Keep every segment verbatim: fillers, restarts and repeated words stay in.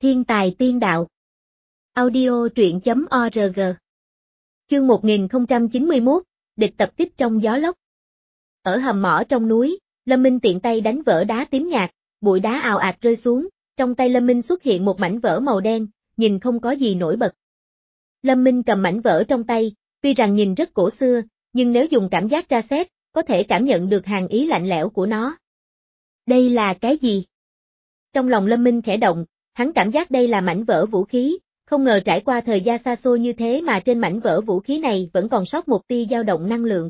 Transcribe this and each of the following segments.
Thiên tài tiên đạo. Audio truyện chấm org. Chương một nghìn không trăm chín mươi mốt, địch tập kích trong gió lốc. Ở hầm mỏ trong núi, Lâm Minh tiện tay đánh vỡ đá tím nhạt, bụi đá ào ạt rơi xuống, trong tay Lâm Minh xuất hiện một mảnh vỡ màu đen, nhìn không có gì nổi bật. Lâm Minh cầm mảnh vỡ trong tay, tuy rằng nhìn rất cổ xưa, nhưng nếu dùng cảm giác tra xét, có thể cảm nhận được hàn ý lạnh lẽo của nó. Đây là cái gì? Trong lòng Lâm Minh khẽ động, hắn cảm giác đây là mảnh vỡ vũ khí, không ngờ trải qua thời gian xa xôi như thế mà trên mảnh vỡ vũ khí này vẫn còn sót một tia dao động năng lượng.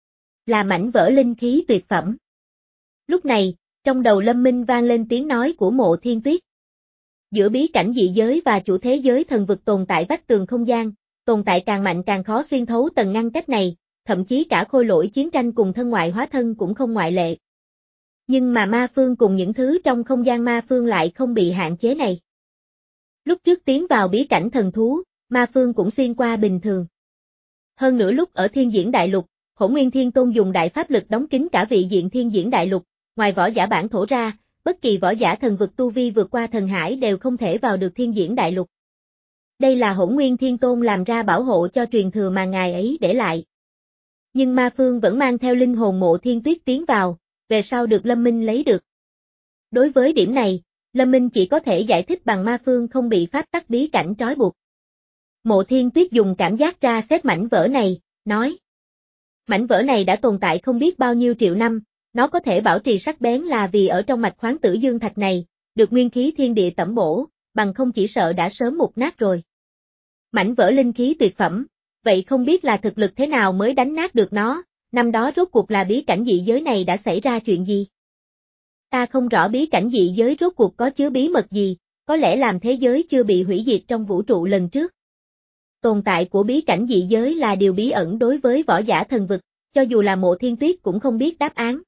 Là mảnh vỡ linh khí tuyệt phẩm. Lúc này, trong đầu Lâm Minh vang lên tiếng nói của Mộ Thiên Tuyết. Giữa bí cảnh dị giới và chủ thế giới thần vực tồn tại vách tường không gian, tồn tại càng mạnh càng khó xuyên thấu tầng ngăn cách này, thậm chí cả khôi lỗi chiến tranh cùng thân ngoại hóa thân cũng không ngoại lệ. Nhưng mà ma phương cùng những thứ trong không gian ma phương lại không bị hạn chế này. Lúc trước tiến vào bí cảnh thần thú, ma phương cũng xuyên qua bình thường. Hơn nữa lúc ở Thiên Diễn Đại Lục, Hỗn Nguyên Thiên Tôn dùng đại pháp lực đóng kín cả vị diện Thiên Diễn Đại Lục, ngoài võ giả bản thổ ra, bất kỳ võ giả thần vực tu vi vượt qua thần hải đều không thể vào được Thiên Diễn Đại Lục. Đây là Hỗn Nguyên Thiên Tôn làm ra bảo hộ cho truyền thừa mà ngài ấy để lại. Nhưng ma phương vẫn mang theo linh hồn Mộ Thiên Tuyết tiến vào, về sau được Lâm Minh lấy được. Đối với điểm này, Lâm Minh chỉ có thể giải thích bằng ma phương không bị pháp tắc bí cảnh trói buộc. Mộ Thiên Tuyết dùng cảm giác ra xét mảnh vỡ này, nói. Mảnh vỡ này đã tồn tại không biết bao nhiêu triệu năm, nó có thể bảo trì sắc bén là vì ở trong mạch khoáng tử dương thạch này, được nguyên khí thiên địa tẩm bổ, bằng không chỉ sợ đã sớm mục nát rồi. Mảnh vỡ linh khí tuyệt phẩm, vậy không biết là thực lực thế nào mới đánh nát được nó, năm đó rốt cuộc là bí cảnh dị giới này đã xảy ra chuyện gì? Ta không rõ bí cảnh dị giới rốt cuộc có chứa bí mật gì, có lẽ làm thế giới chưa bị hủy diệt trong vũ trụ lần trước. Tồn tại của bí cảnh dị giới là điều bí ẩn đối với võ giả thần vực, cho dù là Mộ Thiên Tuyết cũng không biết đáp án.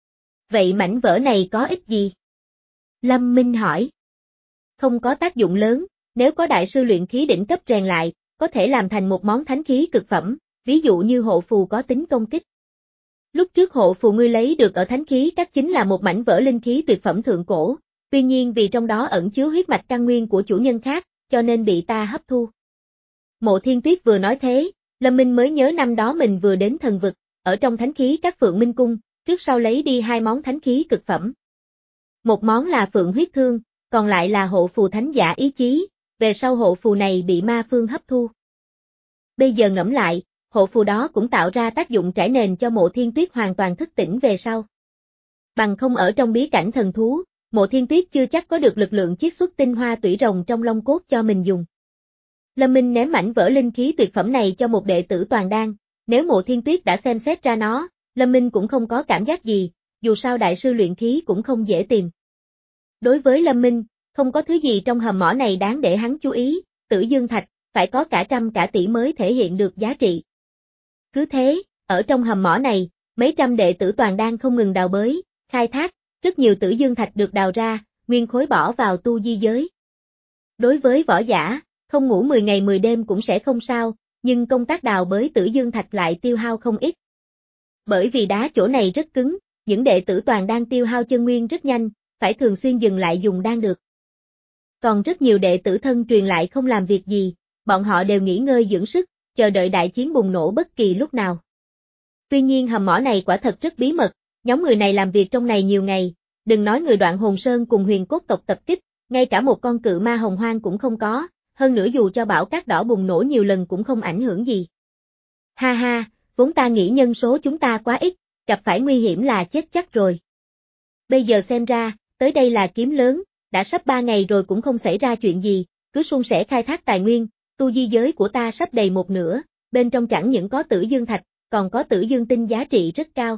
Vậy mảnh vỡ này có ích gì? Lâm Minh hỏi. Không có tác dụng lớn, nếu có đại sư luyện khí đỉnh cấp rèn lại, có thể làm thành một món thánh khí cực phẩm, ví dụ như hộ phù có tính công kích. Lúc trước hộ phù ngươi lấy được ở thánh khí các chính là một mảnh vỡ linh khí tuyệt phẩm thượng cổ, tuy nhiên vì trong đó ẩn chứa huyết mạch căn nguyên của chủ nhân khác, cho nên bị ta hấp thu. Mộ Thiên Tuyết vừa nói thế, Lâm Minh mới nhớ năm đó mình vừa đến thần vực, ở trong thánh khí các Phượng Minh Cung, trước sau lấy đi hai món thánh khí cực phẩm. Một món là Phượng Huyết Thương, còn lại là hộ phù thánh giả ý chí, về sau hộ phù này bị ma phương hấp thu. Bây giờ ngẫm lại, hộ phù đó cũng tạo ra tác dụng trải nền cho Mộ Thiên Tuyết hoàn toàn thức tỉnh về sau. Bằng không ở trong bí cảnh thần thú, Mộ Thiên Tuyết chưa chắc có được lực lượng chiết xuất tinh hoa tủy rồng trong long cốt cho mình dùng. Lâm Minh ném mảnh vỡ linh khí tuyệt phẩm này cho một đệ tử toàn đan, nếu Mộ Thiên Tuyết đã xem xét ra nó, Lâm Minh cũng không có cảm giác gì, dù sao đại sư luyện khí cũng không dễ tìm. Đối với Lâm Minh, không có thứ gì trong hầm mỏ này đáng để hắn chú ý, Tử Dương Thạch, phải có cả trăm cả tỷ mới thể hiện được giá trị. Cứ thế, ở trong hầm mỏ này, mấy trăm đệ tử toàn đan không ngừng đào bới, khai thác, rất nhiều Tử Dương Thạch được đào ra, nguyên khối bỏ vào tu di giới. Đối với võ giả, không ngủ mười ngày mười đêm cũng sẽ không sao, nhưng công tác đào bới Tử Dương Thạch lại tiêu hao không ít. Bởi vì đá chỗ này rất cứng, những đệ tử toàn đan tiêu hao chân nguyên rất nhanh, phải thường xuyên dừng lại dùng đan được. Còn rất nhiều đệ tử thân truyền lại không làm việc gì, bọn họ đều nghỉ ngơi dưỡng sức, chờ đợi đại chiến bùng nổ bất kỳ lúc nào. Tuy nhiên hầm mỏ này quả thật rất bí mật, nhóm người này làm việc trong này nhiều ngày, đừng nói người Đoạn Hồn Sơn cùng Huyền Cốt tộc tập kích, ngay cả một con cự ma hồng hoang cũng không có, hơn nữa dù cho bão cát đỏ bùng nổ nhiều lần cũng không ảnh hưởng gì. Ha ha, vốn ta nghĩ nhân số chúng ta quá ít, gặp phải nguy hiểm là chết chắc rồi. Bây giờ xem ra, tới đây là kiếm lớn, đã sắp ba ngày rồi cũng không xảy ra chuyện gì, cứ suôn sẻ khai thác tài nguyên, tu di giới của ta sắp đầy một nửa, bên trong chẳng những có Tử Dương Thạch, còn có Tử Dương Tinh giá trị rất cao.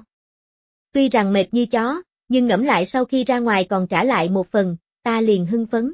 Tuy rằng mệt như chó, nhưng ngẫm lại sau khi ra ngoài còn trả lại một phần, ta liền hưng phấn.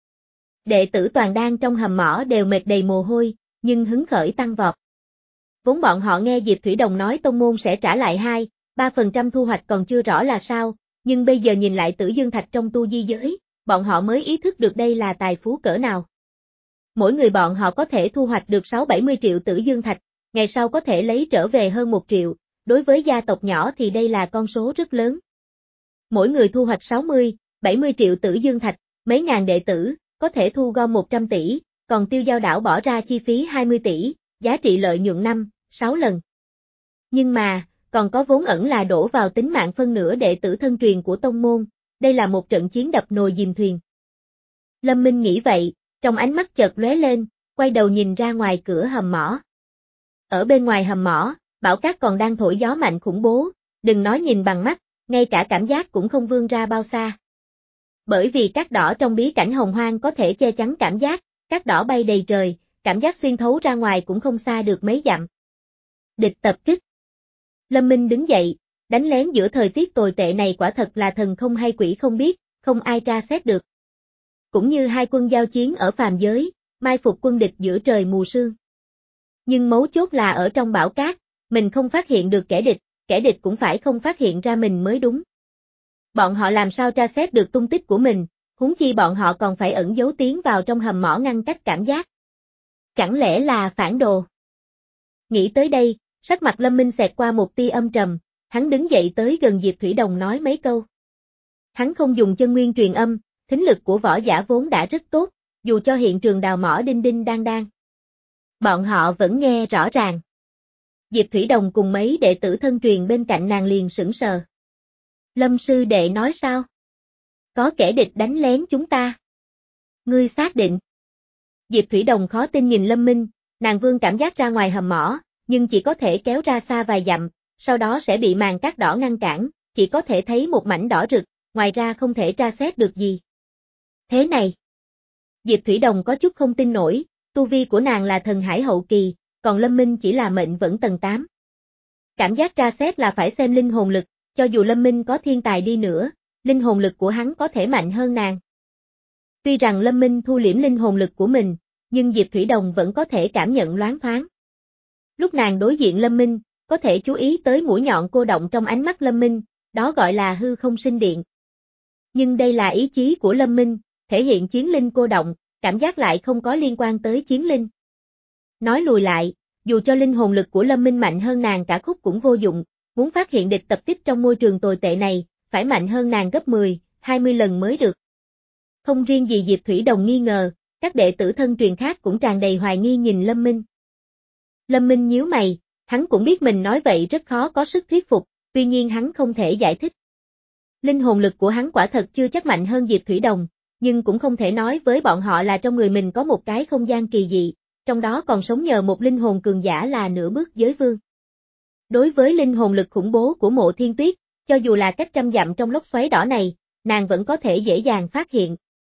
Đệ tử toàn đan trong hầm mỏ đều mệt đầy mồ hôi, nhưng hứng khởi tăng vọt. Vốn bọn họ nghe Diệp Thủy Đồng nói tông môn sẽ trả lại hai, ba phần trăm thu hoạch còn chưa rõ là sao, nhưng bây giờ nhìn lại Tử Dương Thạch trong tu di giới, bọn họ mới ý thức được đây là tài phú cỡ nào. Mỗi người bọn họ có thể thu hoạch được sáu bảy mươi triệu Tử Dương Thạch, ngày sau có thể lấy trở về hơn một triệu, đối với gia tộc nhỏ thì đây là con số rất lớn. Mỗi người thu hoạch sáu mươi, bảy mươi triệu Tử Dương Thạch, mấy ngàn đệ tử, có thể thu gom một trăm tỷ, còn Tiêu Giao đảo bỏ ra chi phí hai mươi tỷ, giá trị lợi nhuận năm, sáu lần. Nhưng mà, còn có vốn ẩn là đổ vào tính mạng phân nửa đệ tử thân truyền của tông môn, đây là một trận chiến đập nồi dìm thuyền. Lâm Minh nghĩ vậy, trong ánh mắt chợt lóe lên, quay đầu nhìn ra ngoài cửa hầm mỏ. Ở bên ngoài hầm mỏ, bão cát còn đang thổi gió mạnh khủng bố, đừng nói nhìn bằng mắt, ngay cả cảm giác cũng không vươn ra bao xa. Bởi vì cát đỏ trong bí cảnh hồng hoang có thể che chắn cảm giác, cát đỏ bay đầy trời, cảm giác xuyên thấu ra ngoài cũng không xa được mấy dặm. Địch tập kích. Lâm Minh đứng dậy, đánh lén giữa thời tiết tồi tệ này quả thật là thần không hay quỷ không biết, không ai tra xét được. Cũng như hai quân giao chiến ở phàm giới, mai phục quân địch giữa trời mù sương. Nhưng mấu chốt là ở trong bão cát, mình không phát hiện được kẻ địch, kẻ địch cũng phải không phát hiện ra mình mới đúng. Bọn họ làm sao tra xét được tung tích của mình, huống chi bọn họ còn phải ẩn giấu tiến vào trong hầm mỏ ngăn cách cảm giác. Chẳng lẽ là phản đồ? Nghĩ tới đây, sắc mặt Lâm Minh xẹt qua một tia âm trầm, hắn đứng dậy tới gần Diệp Thủy Đồng nói mấy câu. Hắn không dùng chân nguyên truyền âm, thính lực của võ giả vốn đã rất tốt, dù cho hiện trường đào mỏ đinh đinh đang đang. Bọn họ vẫn nghe rõ ràng. Diệp Thủy Đồng cùng mấy đệ tử thân truyền bên cạnh nàng liền sững sờ. Lâm sư đệ nói sao? Có kẻ địch đánh lén chúng ta. Ngươi xác định. Diệp Thủy Đồng khó tin nhìn Lâm Minh, nàng vươn cảm giác ra ngoài hầm mỏ, nhưng chỉ có thể kéo ra xa vài dặm, sau đó sẽ bị màn cát đỏ ngăn cản, chỉ có thể thấy một mảnh đỏ rực, ngoài ra không thể tra xét được gì. Thế này. Diệp Thủy Đồng có chút không tin nổi, tu vi của nàng là thần hải hậu kỳ, còn Lâm Minh chỉ là mệnh vẫn tầng tám. Cảm giác tra xét là phải xem linh hồn lực, cho dù Lâm Minh có thiên tài đi nữa, linh hồn lực của hắn có thể mạnh hơn nàng. Tuy rằng Lâm Minh thu liễm linh hồn lực của mình, nhưng Diệp Thủy Đồng vẫn có thể cảm nhận loáng thoáng. Lúc nàng đối diện Lâm Minh, có thể chú ý tới mũi nhọn cô động trong ánh mắt Lâm Minh, đó gọi là hư không sinh điện. Nhưng đây là ý chí của Lâm Minh, thể hiện chiến linh cô động, cảm giác lại không có liên quan tới chiến linh. Nói lùi lại, dù cho linh hồn lực của Lâm Minh mạnh hơn nàng cả khúc cũng vô dụng, muốn phát hiện địch tập kích trong môi trường tồi tệ này, phải mạnh hơn nàng gấp mười, hai mươi lần mới được. Không riêng gì Diệp Thủy Đồng nghi ngờ, các đệ tử thân truyền khác cũng tràn đầy hoài nghi nhìn Lâm Minh. Lâm Minh nhíu mày, hắn cũng biết mình nói vậy rất khó có sức thuyết phục, tuy nhiên hắn không thể giải thích. Linh hồn lực của hắn quả thật chưa chắc mạnh hơn Diệp Thủy Đồng, nhưng cũng không thể nói với bọn họ là trong người mình có một cái không gian kỳ dị, trong đó còn sống nhờ một linh hồn cường giả là nửa bước giới vương. Đối với linh hồn lực khủng bố của Mộ Thiên Tuyết, cho dù là cách trăm dặm trong lốc xoáy đỏ này, nàng vẫn có thể dễ dàng phát hiện.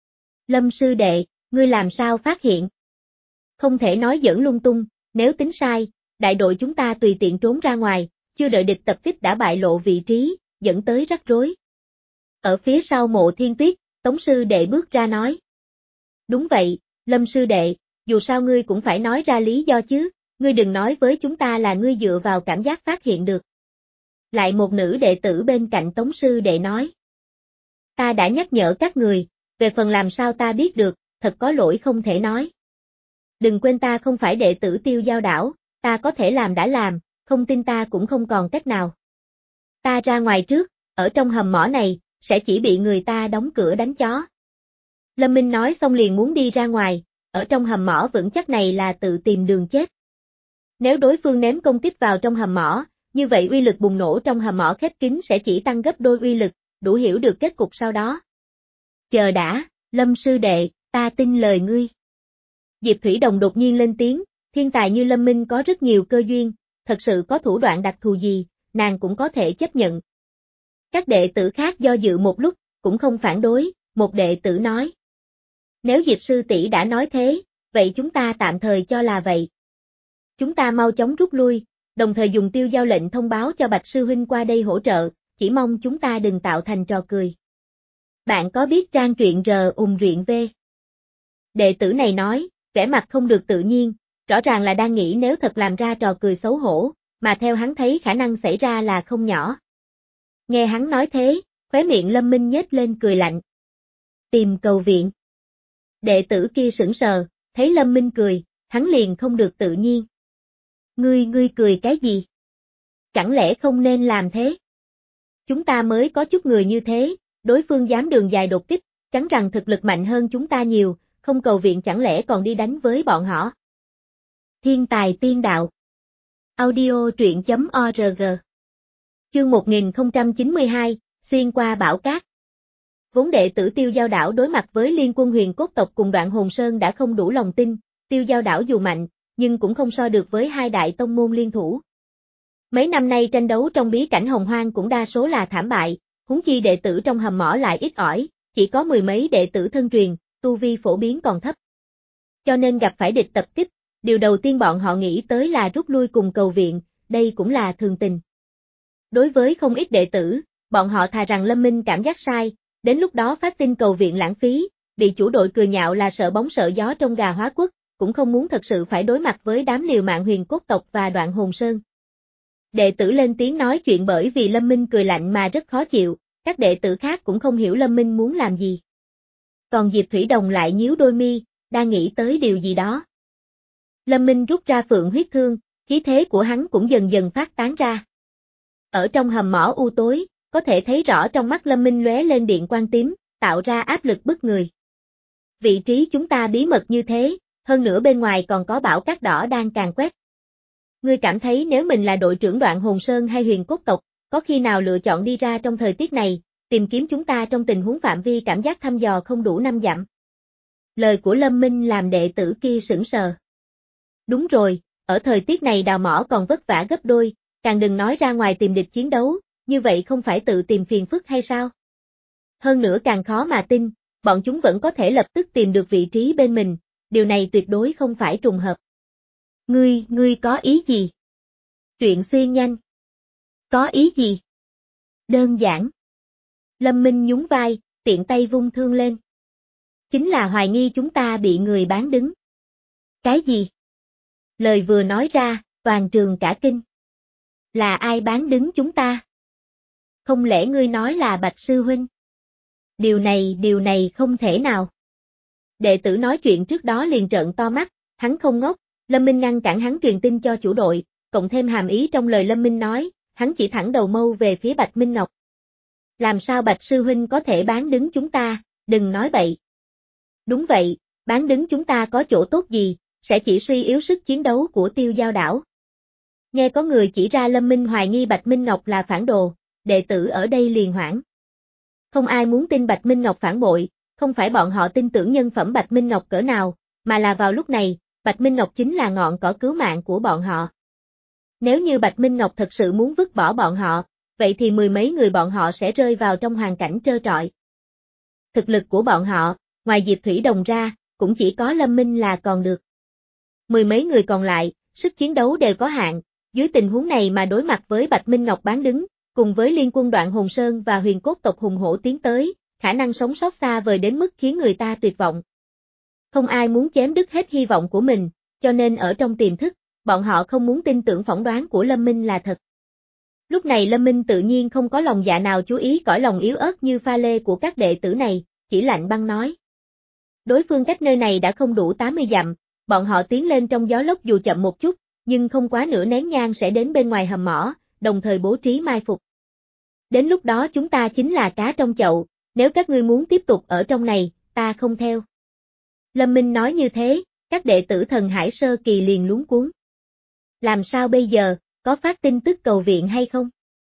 Lâm sư đệ, ngươi làm sao phát hiện? Không thể nói giỡn lung tung, nếu tính sai, đại đội chúng ta tùy tiện trốn ra ngoài, chưa đợi địch tập kích đã bại lộ vị trí, dẫn tới rắc rối. Ở phía sau Mộ Thiên Tuyết, Tống sư đệ bước ra nói. Đúng vậy, Lâm sư đệ, dù sao ngươi cũng phải nói ra lý do chứ, ngươi đừng nói với chúng ta là ngươi dựa vào cảm giác phát hiện được. Lại một nữ đệ tử bên cạnh Tống sư đệ nói. Ta đã nhắc nhở các người, về phần làm sao ta biết được, thật có lỗi không thể nói. Đừng quên ta không phải đệ tử Tiêu Giao đảo, ta có thể làm đã làm, không tin ta cũng không còn cách nào. Ta ra ngoài trước, ở trong hầm mỏ này, sẽ chỉ bị người ta đóng cửa đánh chó. Lâm Minh nói xong liền muốn đi ra ngoài, ở trong hầm mỏ vững chắc này là tự tìm đường chết. Nếu đối phương ném công kích vào trong hầm mỏ, như vậy uy lực bùng nổ trong hầm mỏ khép kín sẽ chỉ tăng gấp đôi uy lực, đủ hiểu được kết cục sau đó. Chờ đã, Lâm sư đệ, ta tin lời ngươi. Diệp Thủy Đồng đột nhiên lên tiếng, thiên tài như Lâm Minh có rất nhiều cơ duyên, thật sự có thủ đoạn đặc thù gì, nàng cũng có thể chấp nhận. Các đệ tử khác do dự một lúc, cũng không phản đối, một đệ tử nói. Nếu Diệp sư tỷ đã nói thế, vậy chúng ta tạm thời cho là vậy. Chúng ta mau chóng rút lui, đồng thời dùng Tiêu Giao lệnh thông báo cho Bạch sư huynh qua đây hỗ trợ, chỉ mong chúng ta đừng tạo thành trò cười. Bạn có biết trang truyện R ùng truyện V? Đệ tử này nói, vẻ mặt không được tự nhiên, rõ ràng là đang nghĩ nếu thật làm ra trò cười xấu hổ, mà theo hắn thấy khả năng xảy ra là không nhỏ. Nghe hắn nói thế, khóe miệng Lâm Minh nhếch lên cười lạnh. Tìm cầu viện. Đệ tử kia sững sờ, thấy Lâm Minh cười, hắn liền không được tự nhiên. Ngươi ngươi cười cái gì? Chẳng lẽ không nên làm thế? Chúng ta mới có chút người như thế, đối phương dám đường dài đột kích, chắn rằng thực lực mạnh hơn chúng ta nhiều, không cầu viện chẳng lẽ còn đi đánh với bọn họ? Thiên tài tiên đạo. Audio truyện chấm org. Chương một nghìn không trăm chín mươi hai, xuyên qua bão cát. Vốn đệ tử Tiêu Giao Đảo đối mặt với liên quân Huyền Cốt tộc cùng Đoạn Hồn Sơn đã không đủ lòng tin, Tiêu Giao Đảo dù mạnh, nhưng cũng không so được với hai đại tông môn liên thủ. Mấy năm nay tranh đấu trong bí cảnh Hồng Hoang cũng đa số là thảm bại, huống chi đệ tử trong hầm mỏ lại ít ỏi, chỉ có mười mấy đệ tử thân truyền, tu vi phổ biến còn thấp. Cho nên gặp phải địch tập kích, điều đầu tiên bọn họ nghĩ tới là rút lui cùng cầu viện, đây cũng là thường tình. Đối với không ít đệ tử, bọn họ thà rằng Lâm Minh cảm giác sai, đến lúc đó phát tin cầu viện lãng phí, bị chủ đội cười nhạo là sợ bóng sợ gió trong gà hóa quốc, cũng không muốn thật sự phải đối mặt với đám liều mạng Huyền Cốt tộc và Đoạn Hồn Sơn. Đệ tử lên tiếng nói chuyện bởi vì Lâm Minh cười lạnh mà rất khó chịu, các đệ tử khác cũng không hiểu Lâm Minh muốn làm gì. Còn Diệp Thủy Đồng lại nhíu đôi mi, đang nghĩ tới điều gì đó. Lâm Minh rút ra phượng huyết thương, khí thế của hắn cũng dần dần phát tán ra. Ở trong hầm mỏ u tối, có thể thấy rõ trong mắt Lâm Minh lóe lên điện quang tím, tạo ra áp lực bức người. Vị trí chúng ta bí mật như thế, hơn nữa bên ngoài còn có bão cát đỏ đang càn quét. Ngươi cảm thấy nếu mình là đội trưởng Đoạn Hồn Sơn hay Huyền Cốt tộc, có khi nào lựa chọn đi ra trong thời tiết này, tìm kiếm chúng ta trong tình huống phạm vi cảm giác thăm dò không đủ năm dặm? Lời của Lâm Minh làm đệ tử kia sững sờ. Đúng rồi, ở thời tiết này đào mỏ còn vất vả gấp đôi, càng đừng nói ra ngoài tìm địch chiến đấu, như vậy không phải tự tìm phiền phức hay sao? Hơn nữa càng khó mà tin, bọn chúng vẫn có thể lập tức tìm được vị trí bên mình, điều này tuyệt đối không phải trùng hợp. Ngươi, ngươi có ý gì? Truyện xuyên nhanh. Có ý gì? Đơn giản. Lâm Minh nhún vai, tiện tay vung thương lên. Chính là hoài nghi chúng ta bị người bán đứng. Cái gì? Lời vừa nói ra, toàn trường cả kinh. Là ai bán đứng chúng ta? Không lẽ ngươi nói là Bạch Sư Huynh? Điều này, điều này không thể nào. Đệ tử nói chuyện trước đó liền trợn to mắt, hắn không ngốc, Lâm Minh ngăn cản hắn truyền tin cho chủ đội, cộng thêm hàm ý trong lời Lâm Minh nói, hắn chỉ thẳng đầu mâu về phía Bạch Minh Ngọc. Làm sao Bạch Sư Huynh có thể bán đứng chúng ta, đừng nói bậy. Đúng vậy, bán đứng chúng ta có chỗ tốt gì, sẽ chỉ suy yếu sức chiến đấu của Tiêu Giao Đảo. Nghe có người chỉ ra Lâm Minh hoài nghi Bạch Minh Ngọc là phản đồ, đệ tử ở đây liền hoảng. Không ai muốn tin Bạch Minh Ngọc phản bội, không phải bọn họ tin tưởng nhân phẩm Bạch Minh Ngọc cỡ nào, mà là vào lúc này, Bạch Minh Ngọc chính là ngọn cỏ cứu mạng của bọn họ. Nếu như Bạch Minh Ngọc thật sự muốn vứt bỏ bọn họ, vậy thì mười mấy người bọn họ sẽ rơi vào trong hoàn cảnh trơ trọi. Thực lực của bọn họ, ngoài Diệp Thủy Đồng ra, cũng chỉ có Lâm Minh là còn được. Mười mấy người còn lại, sức chiến đấu đều có hạn, dưới tình huống này mà đối mặt với Bạch Minh Ngọc bán đứng, cùng với liên quân Đoạn Hồn Sơn và Huyền Cốt tộc hùng hổ tiến tới, khả năng sống sót xa vời đến mức khiến người ta tuyệt vọng. Không ai muốn chém đứt hết hy vọng của mình, cho nên ở trong tiềm thức, bọn họ không muốn tin tưởng phỏng đoán của Lâm Minh là thật. Lúc này Lâm Minh tự nhiên không có lòng dạ nào chú ý cõi lòng yếu ớt như pha lê của các đệ tử này, chỉ lạnh băng nói. Đối phương cách nơi này đã không đủ tám mươi dặm, bọn họ tiến lên trong gió lốc dù chậm một chút, nhưng không quá nửa nén nhang sẽ đến bên ngoài hầm mỏ, đồng thời bố trí mai phục. Đến lúc đó chúng ta chính là cá trong chậu, nếu các ngươi muốn tiếp tục ở trong này, ta không theo. Lâm Minh nói như thế, các đệ tử Thần Hải Sơ Kỳ liền luống cuống. Làm sao bây giờ, có phát tin tức cầu viện hay không?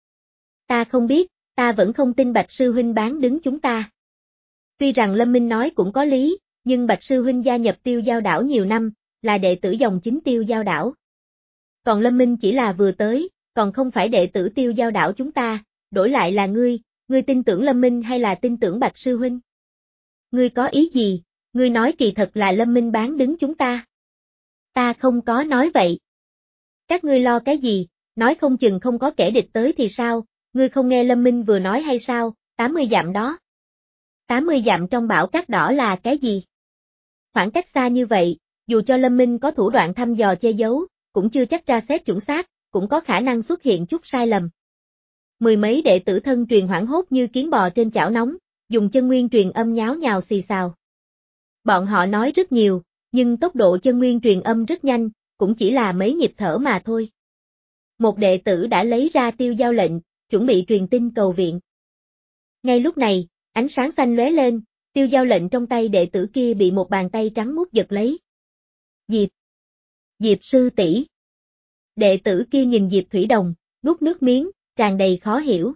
Ta không biết, ta vẫn không tin Bạch Sư Huynh bán đứng chúng ta. Tuy rằng Lâm Minh nói cũng có lý, nhưng Bạch Sư Huynh gia nhập Tiêu Giao Đảo nhiều năm, là đệ tử dòng chính Tiêu Giao Đảo. Còn Lâm Minh chỉ là vừa tới, còn không phải đệ tử Tiêu Giao Đảo chúng ta, đổi lại là ngươi, ngươi tin tưởng Lâm Minh hay là tin tưởng Bạch Sư Huynh? Ngươi có ý gì, ngươi nói kỳ thật là Lâm Minh bán đứng chúng ta. Ta không có nói vậy. Các ngươi lo cái gì, nói không chừng không có kẻ địch tới thì sao, ngươi không nghe Lâm Minh vừa nói hay sao, tám mươi dặm đó. tám mươi dặm trong bão cát đỏ là cái gì? Khoảng cách xa như vậy, dù cho Lâm Minh có thủ đoạn thăm dò che giấu, cũng chưa chắc tra xét chuẩn xác, cũng có khả năng xuất hiện chút sai lầm. Mười mấy đệ tử thân truyền hoảng hốt như kiến bò trên chảo nóng, dùng chân nguyên truyền âm nháo nhào xì xào. Bọn họ nói rất nhiều, nhưng tốc độ chân nguyên truyền âm rất nhanh, cũng chỉ là mấy nhịp thở mà thôi. Một đệ tử đã lấy ra tiêu giao lệnh, chuẩn bị truyền tin cầu viện. Ngay lúc này, ánh sáng xanh lóe lên, Tiêu giao lệnh trong tay đệ tử kia bị một bàn tay trắng muốt giật lấy. Diệp! Diệp sư tỷ! Đệ tử kia nhìn Diệp Thủy Đồng, nuốt nước miếng, tràn đầy khó hiểu.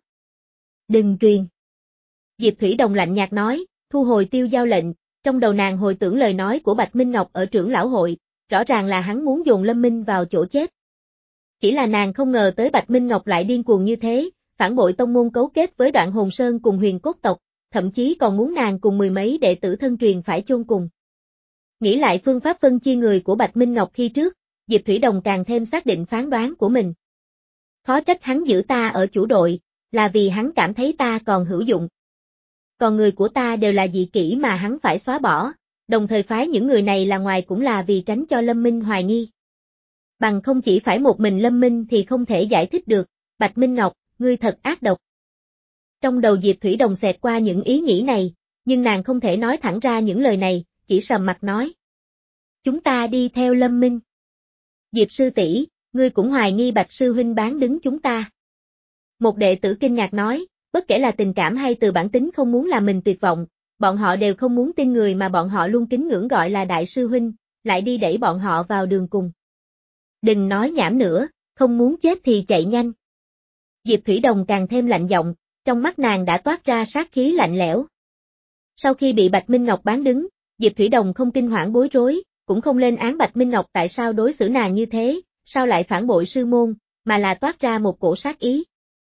Đừng truyền! Diệp Thủy Đồng lạnh nhạt nói, thu hồi tiêu giao lệnh, trong đầu nàng hồi tưởng lời nói của Bạch Minh Ngọc ở trưởng lão hội, rõ ràng là hắn muốn dồn Lâm Minh vào chỗ chết. Chỉ là nàng không ngờ tới Bạch Minh Ngọc lại điên cuồng như thế, phản bội tông môn cấu kết với Đoạn Hồn Sơn cùng Huyền Cốt tộc, thậm chí còn muốn nàng cùng mười mấy đệ tử thân truyền phải chôn cùng. Nghĩ lại phương pháp phân chia người của Bạch Minh Ngọc khi trước, Diệp Thủy Đồng càng thêm xác định phán đoán của mình. Khó trách hắn giữ ta ở chủ đội, là vì hắn cảm thấy ta còn hữu dụng. Còn người của ta đều là dị kỷ mà hắn phải xóa bỏ, đồng thời phái những người này là ngoài cũng là vì tránh cho Lâm Minh hoài nghi. Bằng không chỉ phải một mình Lâm Minh thì không thể giải thích được, Bạch Minh Ngọc, ngươi thật ác độc. Trong đầu Diệp Thủy Đồng xẹt qua những ý nghĩ này, nhưng nàng không thể nói thẳng ra những lời này, chỉ sầm mặt nói. Chúng ta đi theo Lâm Minh. Diệp sư tỷ, ngươi cũng hoài nghi Bạch sư huynh bán đứng chúng ta. Một đệ tử kinh ngạc nói, bất kể là tình cảm hay từ bản tính không muốn làm mình tuyệt vọng, bọn họ đều không muốn tin người mà bọn họ luôn kính ngưỡng gọi là đại sư huynh, lại đi đẩy bọn họ vào đường cùng. Đừng nói nhảm nữa, không muốn chết thì chạy nhanh. Diệp Thủy Đồng càng thêm lạnh giọng, trong mắt nàng đã toát ra sát khí lạnh lẽo. Sau khi bị Bạch Minh Ngọc bán đứng, Diệp Thủy Đồng không kinh hoảng bối rối, cũng không lên án Bạch Minh Ngọc tại sao đối xử nàng như thế, sao lại phản bội sư môn, mà là toát ra một cổ sát ý.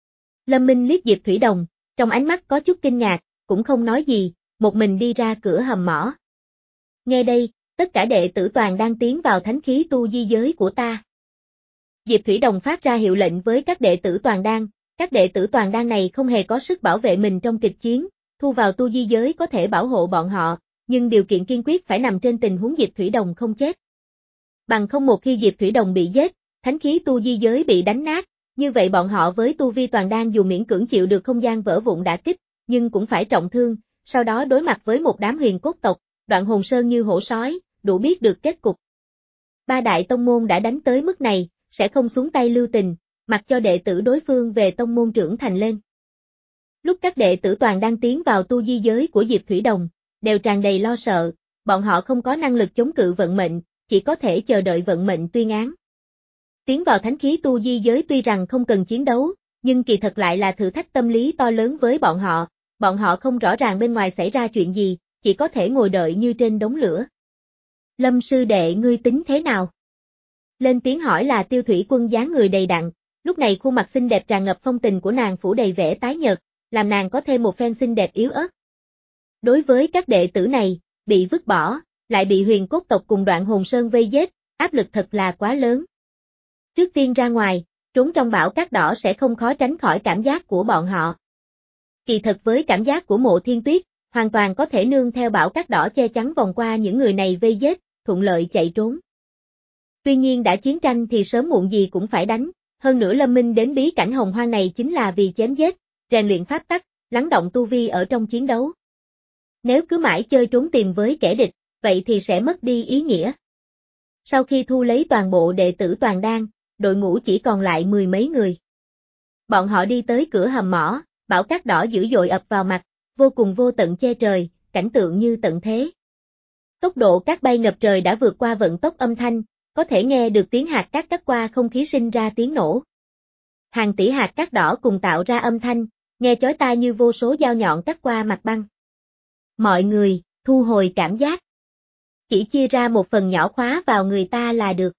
Lâm Minh liếc Diệp Thủy Đồng, trong ánh mắt có chút kinh ngạc, cũng không nói gì, một mình đi ra cửa hầm mỏ. Nghe đây, tất cả đệ tử toàn đang tiến vào thánh khí tu di giới của ta. Diệp Thủy Đồng phát ra hiệu lệnh với các đệ tử toàn đan, các đệ tử toàn đan này không hề có sức bảo vệ mình trong kịch chiến, thu vào tu di giới có thể bảo hộ bọn họ, nhưng điều kiện kiên quyết phải nằm trên tình huống Diệp Thủy Đồng không chết. Bằng không một khi Diệp Thủy Đồng bị giết, thánh khí tu di giới bị đánh nát, như vậy bọn họ với tu vi toàn đan dù miễn cưỡng chịu được không gian vỡ vụn đả kích, nhưng cũng phải trọng thương, sau đó đối mặt với một đám huyền cốt tộc, Đoạn Hồn Sơn như hổ sói, đủ biết được kết cục. Ba đại tông môn đã đánh tới mức này, sẽ không xuống tay lưu tình, mặc cho đệ tử đối phương về tông môn trưởng thành lên. Lúc các đệ tử toàn đang tiến vào tu di giới của Diệp Thủy Đồng, đều tràn đầy lo sợ, bọn họ không có năng lực chống cự vận mệnh, chỉ có thể chờ đợi vận mệnh tuyên án. Tiến vào thánh khí tu di giới tuy rằng không cần chiến đấu, nhưng kỳ thật lại là thử thách tâm lý to lớn với bọn họ, bọn họ không rõ ràng bên ngoài xảy ra chuyện gì, chỉ có thể ngồi đợi như trên đống lửa. Lâm sư đệ ngươi tính thế nào? Lên tiếng hỏi là Tiêu Thủy Quân dáng người đầy đặn, lúc này khuôn mặt xinh đẹp tràn ngập phong tình của nàng phủ đầy vẻ tái nhợt, làm nàng có thêm một phen xinh đẹp yếu ớt. Đối với các đệ tử này, bị vứt bỏ, lại bị huyền cốt tộc cùng Đoạn Hồn Sơn vây giết, áp lực thật là quá lớn. Trước tiên ra ngoài, trốn trong bão cát đỏ sẽ không khó tránh khỏi cảm giác của bọn họ. Kỳ thật với cảm giác của Mộ Thiên Tuyết, hoàn toàn có thể nương theo bão cát đỏ che chắn vòng qua những người này vây giết, thuận lợi chạy trốn. Tuy nhiên đã chiến tranh thì sớm muộn gì cũng phải đánh, hơn nữa Lâm Minh đến bí cảnh hồng hoang này chính là vì chém giết, rèn luyện pháp tắc, lắng động tu vi ở trong chiến đấu. Nếu cứ mãi chơi trốn tìm với kẻ địch, vậy thì sẽ mất đi ý nghĩa. Sau khi thu lấy toàn bộ đệ tử toàn đan, đội ngũ chỉ còn lại mười mấy người. Bọn họ đi tới cửa hầm mỏ, bão cát đỏ dữ dội ập vào mặt, vô cùng vô tận che trời, cảnh tượng như tận thế. Tốc độ cát bay ngập trời đã vượt qua vận tốc âm thanh, có thể nghe được tiếng hạt cát cắt qua không khí sinh ra tiếng nổ. Hàng tỷ hạt cát đỏ cùng tạo ra âm thanh, nghe chói tai như vô số dao nhọn cắt qua mặt băng. Mọi người, thu hồi cảm giác. Chỉ chia ra một phần nhỏ khóa vào người ta là được.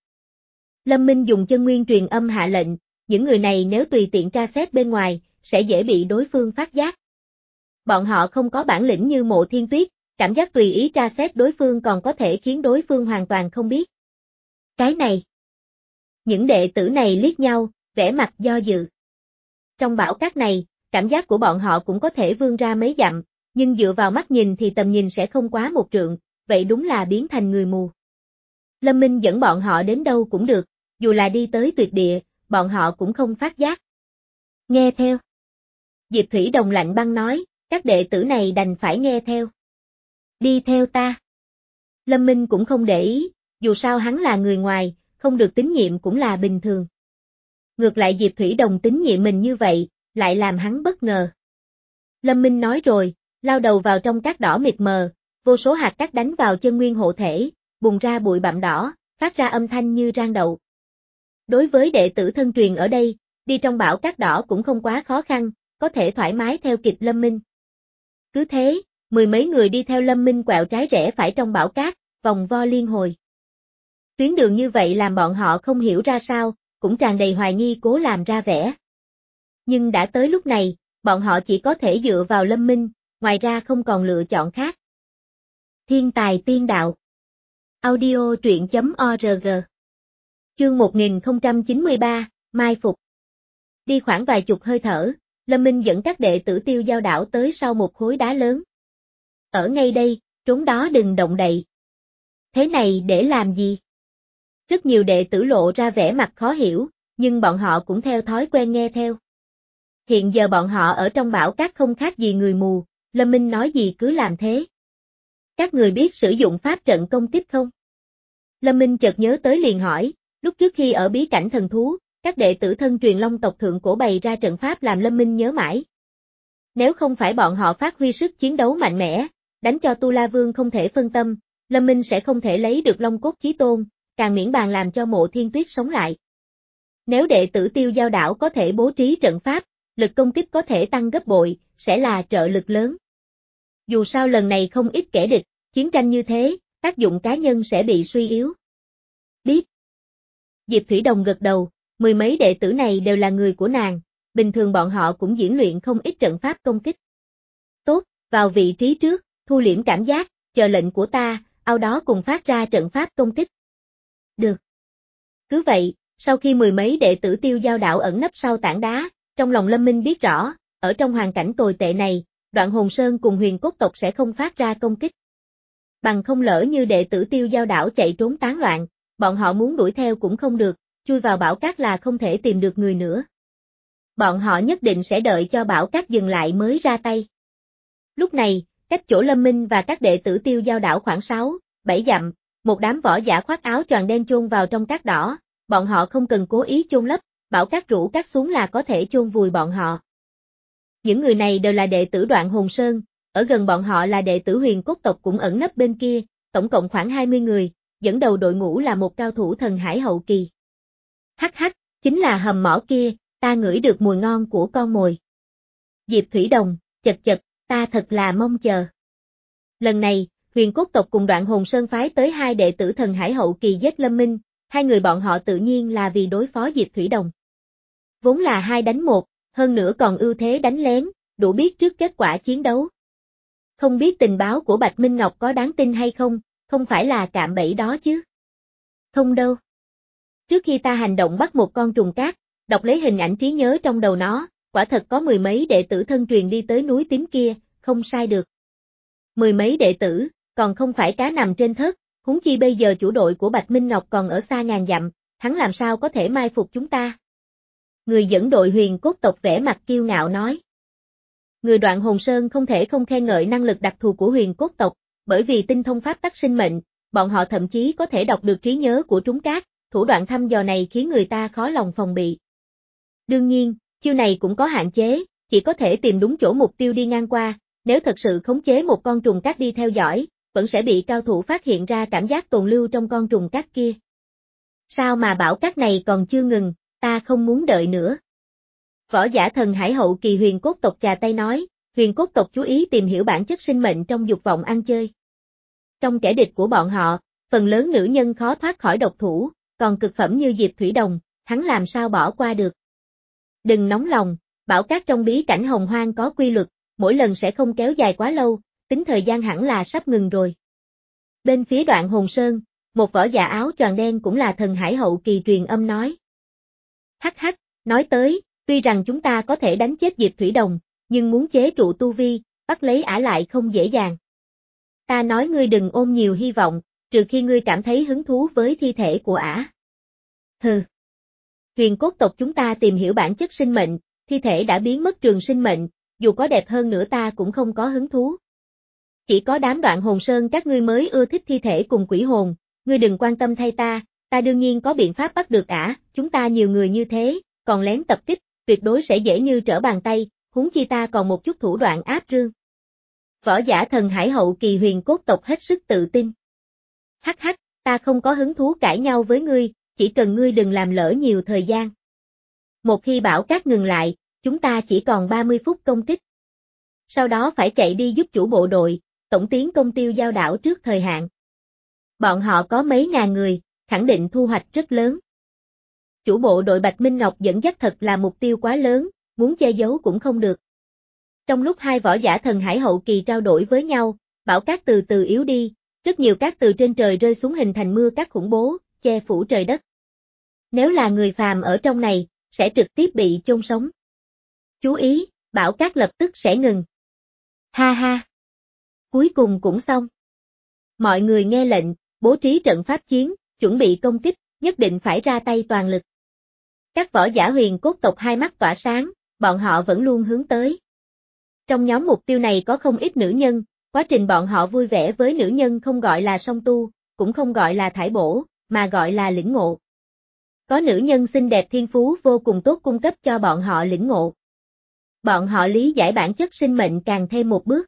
Lâm Minh dùng chân nguyên truyền âm hạ lệnh, những người này nếu tùy tiện tra xét bên ngoài, sẽ dễ bị đối phương phát giác. Bọn họ không có bản lĩnh như Mộ Thiên Tuyết, cảm giác tùy ý tra xét đối phương còn có thể khiến đối phương hoàn toàn không biết. Cái này. Những đệ tử này liếc nhau, vẻ mặt do dự. Trong bão cát này, cảm giác của bọn họ cũng có thể vươn ra mấy dặm, nhưng dựa vào mắt nhìn thì tầm nhìn sẽ không quá một trượng, vậy đúng là biến thành người mù. Lâm Minh dẫn bọn họ đến đâu cũng được, dù là đi tới tuyệt địa, bọn họ cũng không phát giác. Nghe theo. Diệp Thủy Đồng lạnh băng nói, các đệ tử này đành phải nghe theo. Đi theo ta. Lâm Minh cũng không để ý, dù sao hắn là người ngoài, không được tín nhiệm cũng là bình thường. Ngược lại Diệp Thủy Đồng tín nhiệm mình như vậy, lại làm hắn bất ngờ. Lâm Minh nói rồi, lao đầu vào trong cát đỏ mịt mờ, vô số hạt cát đánh vào chân nguyên hộ thể, bùng ra bụi bặm đỏ, phát ra âm thanh như rang đậu. Đối với đệ tử thân truyền ở đây, đi trong bão cát đỏ cũng không quá khó khăn, có thể thoải mái theo kịp Lâm Minh. Cứ thế, mười mấy người đi theo Lâm Minh quẹo trái rẽ phải trong bão cát, vòng vo liên hồi. Tuyến đường như vậy làm bọn họ không hiểu ra sao, cũng tràn đầy hoài nghi cố làm ra vẻ. Nhưng đã tới lúc này, bọn họ chỉ có thể dựa vào Lâm Minh, ngoài ra không còn lựa chọn khác. Thiên tài tiên đạo. Audio truyện chấm org. Chương một nghìn không trăm chín mươi ba, Mai Phục. Đi khoảng vài chục hơi thở, Lâm Minh dẫn các đệ tử Tiêu Giao đảo tới sau một khối đá lớn. Ở ngay đây, trốn đó đừng động đậy. Thế này để làm gì? Rất nhiều đệ tử lộ ra vẻ mặt khó hiểu, nhưng bọn họ cũng theo thói quen nghe theo. Hiện giờ bọn họ ở trong bão cát không khác gì người mù, Lâm Minh nói gì cứ làm thế. Các người biết sử dụng pháp trận công kích không? Lâm Minh chợt nhớ tới liền hỏi, lúc trước khi ở bí cảnh thần thú, các đệ tử thân truyền Long tộc thượng cổ bày ra trận pháp làm Lâm Minh nhớ mãi. Nếu không phải bọn họ phát huy sức chiến đấu mạnh mẽ, đánh cho Tu La Vương không thể phân tâm, Lâm Minh sẽ không thể lấy được Long cốt chí tôn, càng miễn bàn làm cho Mộ Thiên Tuyết sống lại. Nếu đệ tử Tiêu Giao đảo có thể bố trí trận pháp, lực công kích có thể tăng gấp bội, sẽ là trợ lực lớn. Dù sao lần này không ít kẻ địch, chiến tranh như thế, tác dụng cá nhân sẽ bị suy yếu. Biết. Diệp Thủy Đồng gật đầu, mười mấy đệ tử này đều là người của nàng, bình thường bọn họ cũng diễn luyện không ít trận pháp công kích. Tốt, vào vị trí trước, thu liễm cảm giác, chờ lệnh của ta, ao đó cùng phát ra trận pháp công kích. Được. Cứ vậy, sau khi mười mấy đệ tử Tiêu Giao đảo ẩn nấp sau tảng đá, trong lòng Lâm Minh biết rõ, ở trong hoàn cảnh tồi tệ này, Đoạn Hồn Sơn cùng Huyền Cốt tộc sẽ không phát ra công kích. Bằng không lỡ như đệ tử Tiêu Giao đảo chạy trốn tán loạn, bọn họ muốn đuổi theo cũng không được, chui vào bão cát là không thể tìm được người nữa. Bọn họ nhất định sẽ đợi cho bão cát dừng lại mới ra tay. Lúc này, cách chỗ Lâm Minh và các đệ tử Tiêu Giao đảo khoảng sáu, bảy dặm, một đám võ giả khoác áo choàng đen chôn vào trong cát đỏ, bọn họ không cần cố ý chôn lấp, bão cát rủ cát xuống là có thể chôn vùi bọn họ. Những người này đều là đệ tử Đoạn Hồn Sơn, ở gần bọn họ là đệ tử Huyền Cốt tộc cũng ẩn nấp bên kia, tổng cộng khoảng hai mươi người, dẫn đầu đội ngũ là một cao thủ thần hải hậu kỳ. Hắc hắc, chính là hầm mỏ kia, ta ngửi được mùi ngon của con mồi. Diệp Thủy Đồng, chật chật, ta thật là mong chờ. Lần này, Huyền Cốt tộc cùng Đoạn Hồn Sơn phái tới hai đệ tử thần hải hậu kỳ giết Lâm Minh, hai người bọn họ tự nhiên là vì đối phó Diệp Thủy Đồng. Vốn là hai đánh một, hơn nữa còn ưu thế đánh lén, đủ biết trước kết quả chiến đấu. Không biết tình báo của Bạch Minh Ngọc có đáng tin hay không, không phải là cạm bẫy đó chứ. Không đâu. Trước khi ta hành động bắt một con trùng cát, đọc lấy hình ảnh trí nhớ trong đầu nó, quả thật có mười mấy đệ tử thân truyền đi tới núi tím kia, không sai được. Mười mấy đệ tử, còn không phải cá nằm trên thớt, huống chi bây giờ chủ đội của Bạch Minh Ngọc còn ở xa ngàn dặm, hắn làm sao có thể mai phục chúng ta. Người dẫn đội Huyền Cốt tộc vẻ mặt kiêu ngạo nói. Người Đoạn Hồn Sơn không thể không khen ngợi năng lực đặc thù của Huyền Cốt tộc, bởi vì tinh thông pháp tắc sinh mệnh, bọn họ thậm chí có thể đọc được trí nhớ của trúng cát, thủ đoạn thăm dò này khiến người ta khó lòng phòng bị. Đương nhiên, chiêu này cũng có hạn chế, chỉ có thể tìm đúng chỗ mục tiêu đi ngang qua, nếu thật sự khống chế một con trùng cát đi theo dõi, vẫn sẽ bị cao thủ phát hiện ra cảm giác tồn lưu trong con trùng cát kia. Sao mà bão cát này còn chưa ngừng, ta không muốn đợi nữa. Võ giả thần hải hậu kỳ Huyền Cốt tộc trà tay nói, Huyền Cốt tộc chú ý tìm hiểu bản chất sinh mệnh trong dục vọng ăn chơi. Trong kẻ địch của bọn họ, phần lớn nữ nhân khó thoát khỏi độc thủ, còn cực phẩm như Diệp Thủy Đồng, hắn làm sao bỏ qua được. Đừng nóng lòng, bão cát trong bí cảnh hồng hoang có quy luật, mỗi lần sẽ không kéo dài quá lâu, tính thời gian hẳn là sắp ngừng rồi. Bên phía Đoạn Hồn Sơn, một võ giả áo choàng đen cũng là thần hải hậu kỳ truyền âm nói. Hắc hắc, nói tới, tuy rằng chúng ta có thể đánh chết Diệp Thủy Đồng, nhưng muốn chế trụ tu vi, bắt lấy ả lại không dễ dàng. Ta nói ngươi đừng ôm nhiều hy vọng, trừ khi ngươi cảm thấy hứng thú với thi thể của ả. Hừ. Huyền Cốt tộc chúng ta tìm hiểu bản chất sinh mệnh, thi thể đã biến mất trường sinh mệnh, dù có đẹp hơn nữa ta cũng không có hứng thú. Chỉ có đám Đoạn Hồn Sơn các ngươi mới ưa thích thi thể cùng quỷ hồn, ngươi đừng quan tâm thay ta, ta đương nhiên có biện pháp bắt được ả, chúng ta nhiều người như thế, còn lén tập kích, tuyệt đối sẽ dễ như trở bàn tay, huống chi ta còn một chút thủ đoạn áp rương. Võ giả thần hải hậu kỳ huyền cốt tộc hết sức tự tin. Hắc hắc, ta không có hứng thú cãi nhau với ngươi, chỉ cần ngươi đừng làm lỡ nhiều thời gian. Một khi bão cát ngừng lại, chúng ta chỉ còn ba mươi phút công kích. Sau đó phải chạy đi giúp chủ bộ đội, tổng tiến công tiêu giao đảo trước thời hạn. Bọn họ có mấy ngàn người, khẳng định thu hoạch rất lớn. Chủ bộ đội Bạch Minh Ngọc dẫn dắt thật là mục tiêu quá lớn, muốn che giấu cũng không được. Trong lúc hai võ giả thần hải hậu kỳ trao đổi với nhau, bão cát từ từ yếu đi, rất nhiều cát từ trên trời rơi xuống hình thành mưa cát khủng bố, che phủ trời đất. Nếu là người phàm ở trong này, sẽ trực tiếp bị chôn sống. Chú ý, bão cát lập tức sẽ ngừng. Ha ha. Cuối cùng cũng xong. Mọi người nghe lệnh, bố trí trận pháp chiến, chuẩn bị công kích, nhất định phải ra tay toàn lực. Các võ giả huyền cốt tộc hai mắt tỏa sáng, bọn họ vẫn luôn hướng tới. Trong nhóm mục tiêu này có không ít nữ nhân, quá trình bọn họ vui vẻ với nữ nhân không gọi là song tu, cũng không gọi là thải bổ, mà gọi là lĩnh ngộ. Có nữ nhân xinh đẹp thiên phú vô cùng tốt cung cấp cho bọn họ lĩnh ngộ. Bọn họ lý giải bản chất sinh mệnh càng thêm một bước.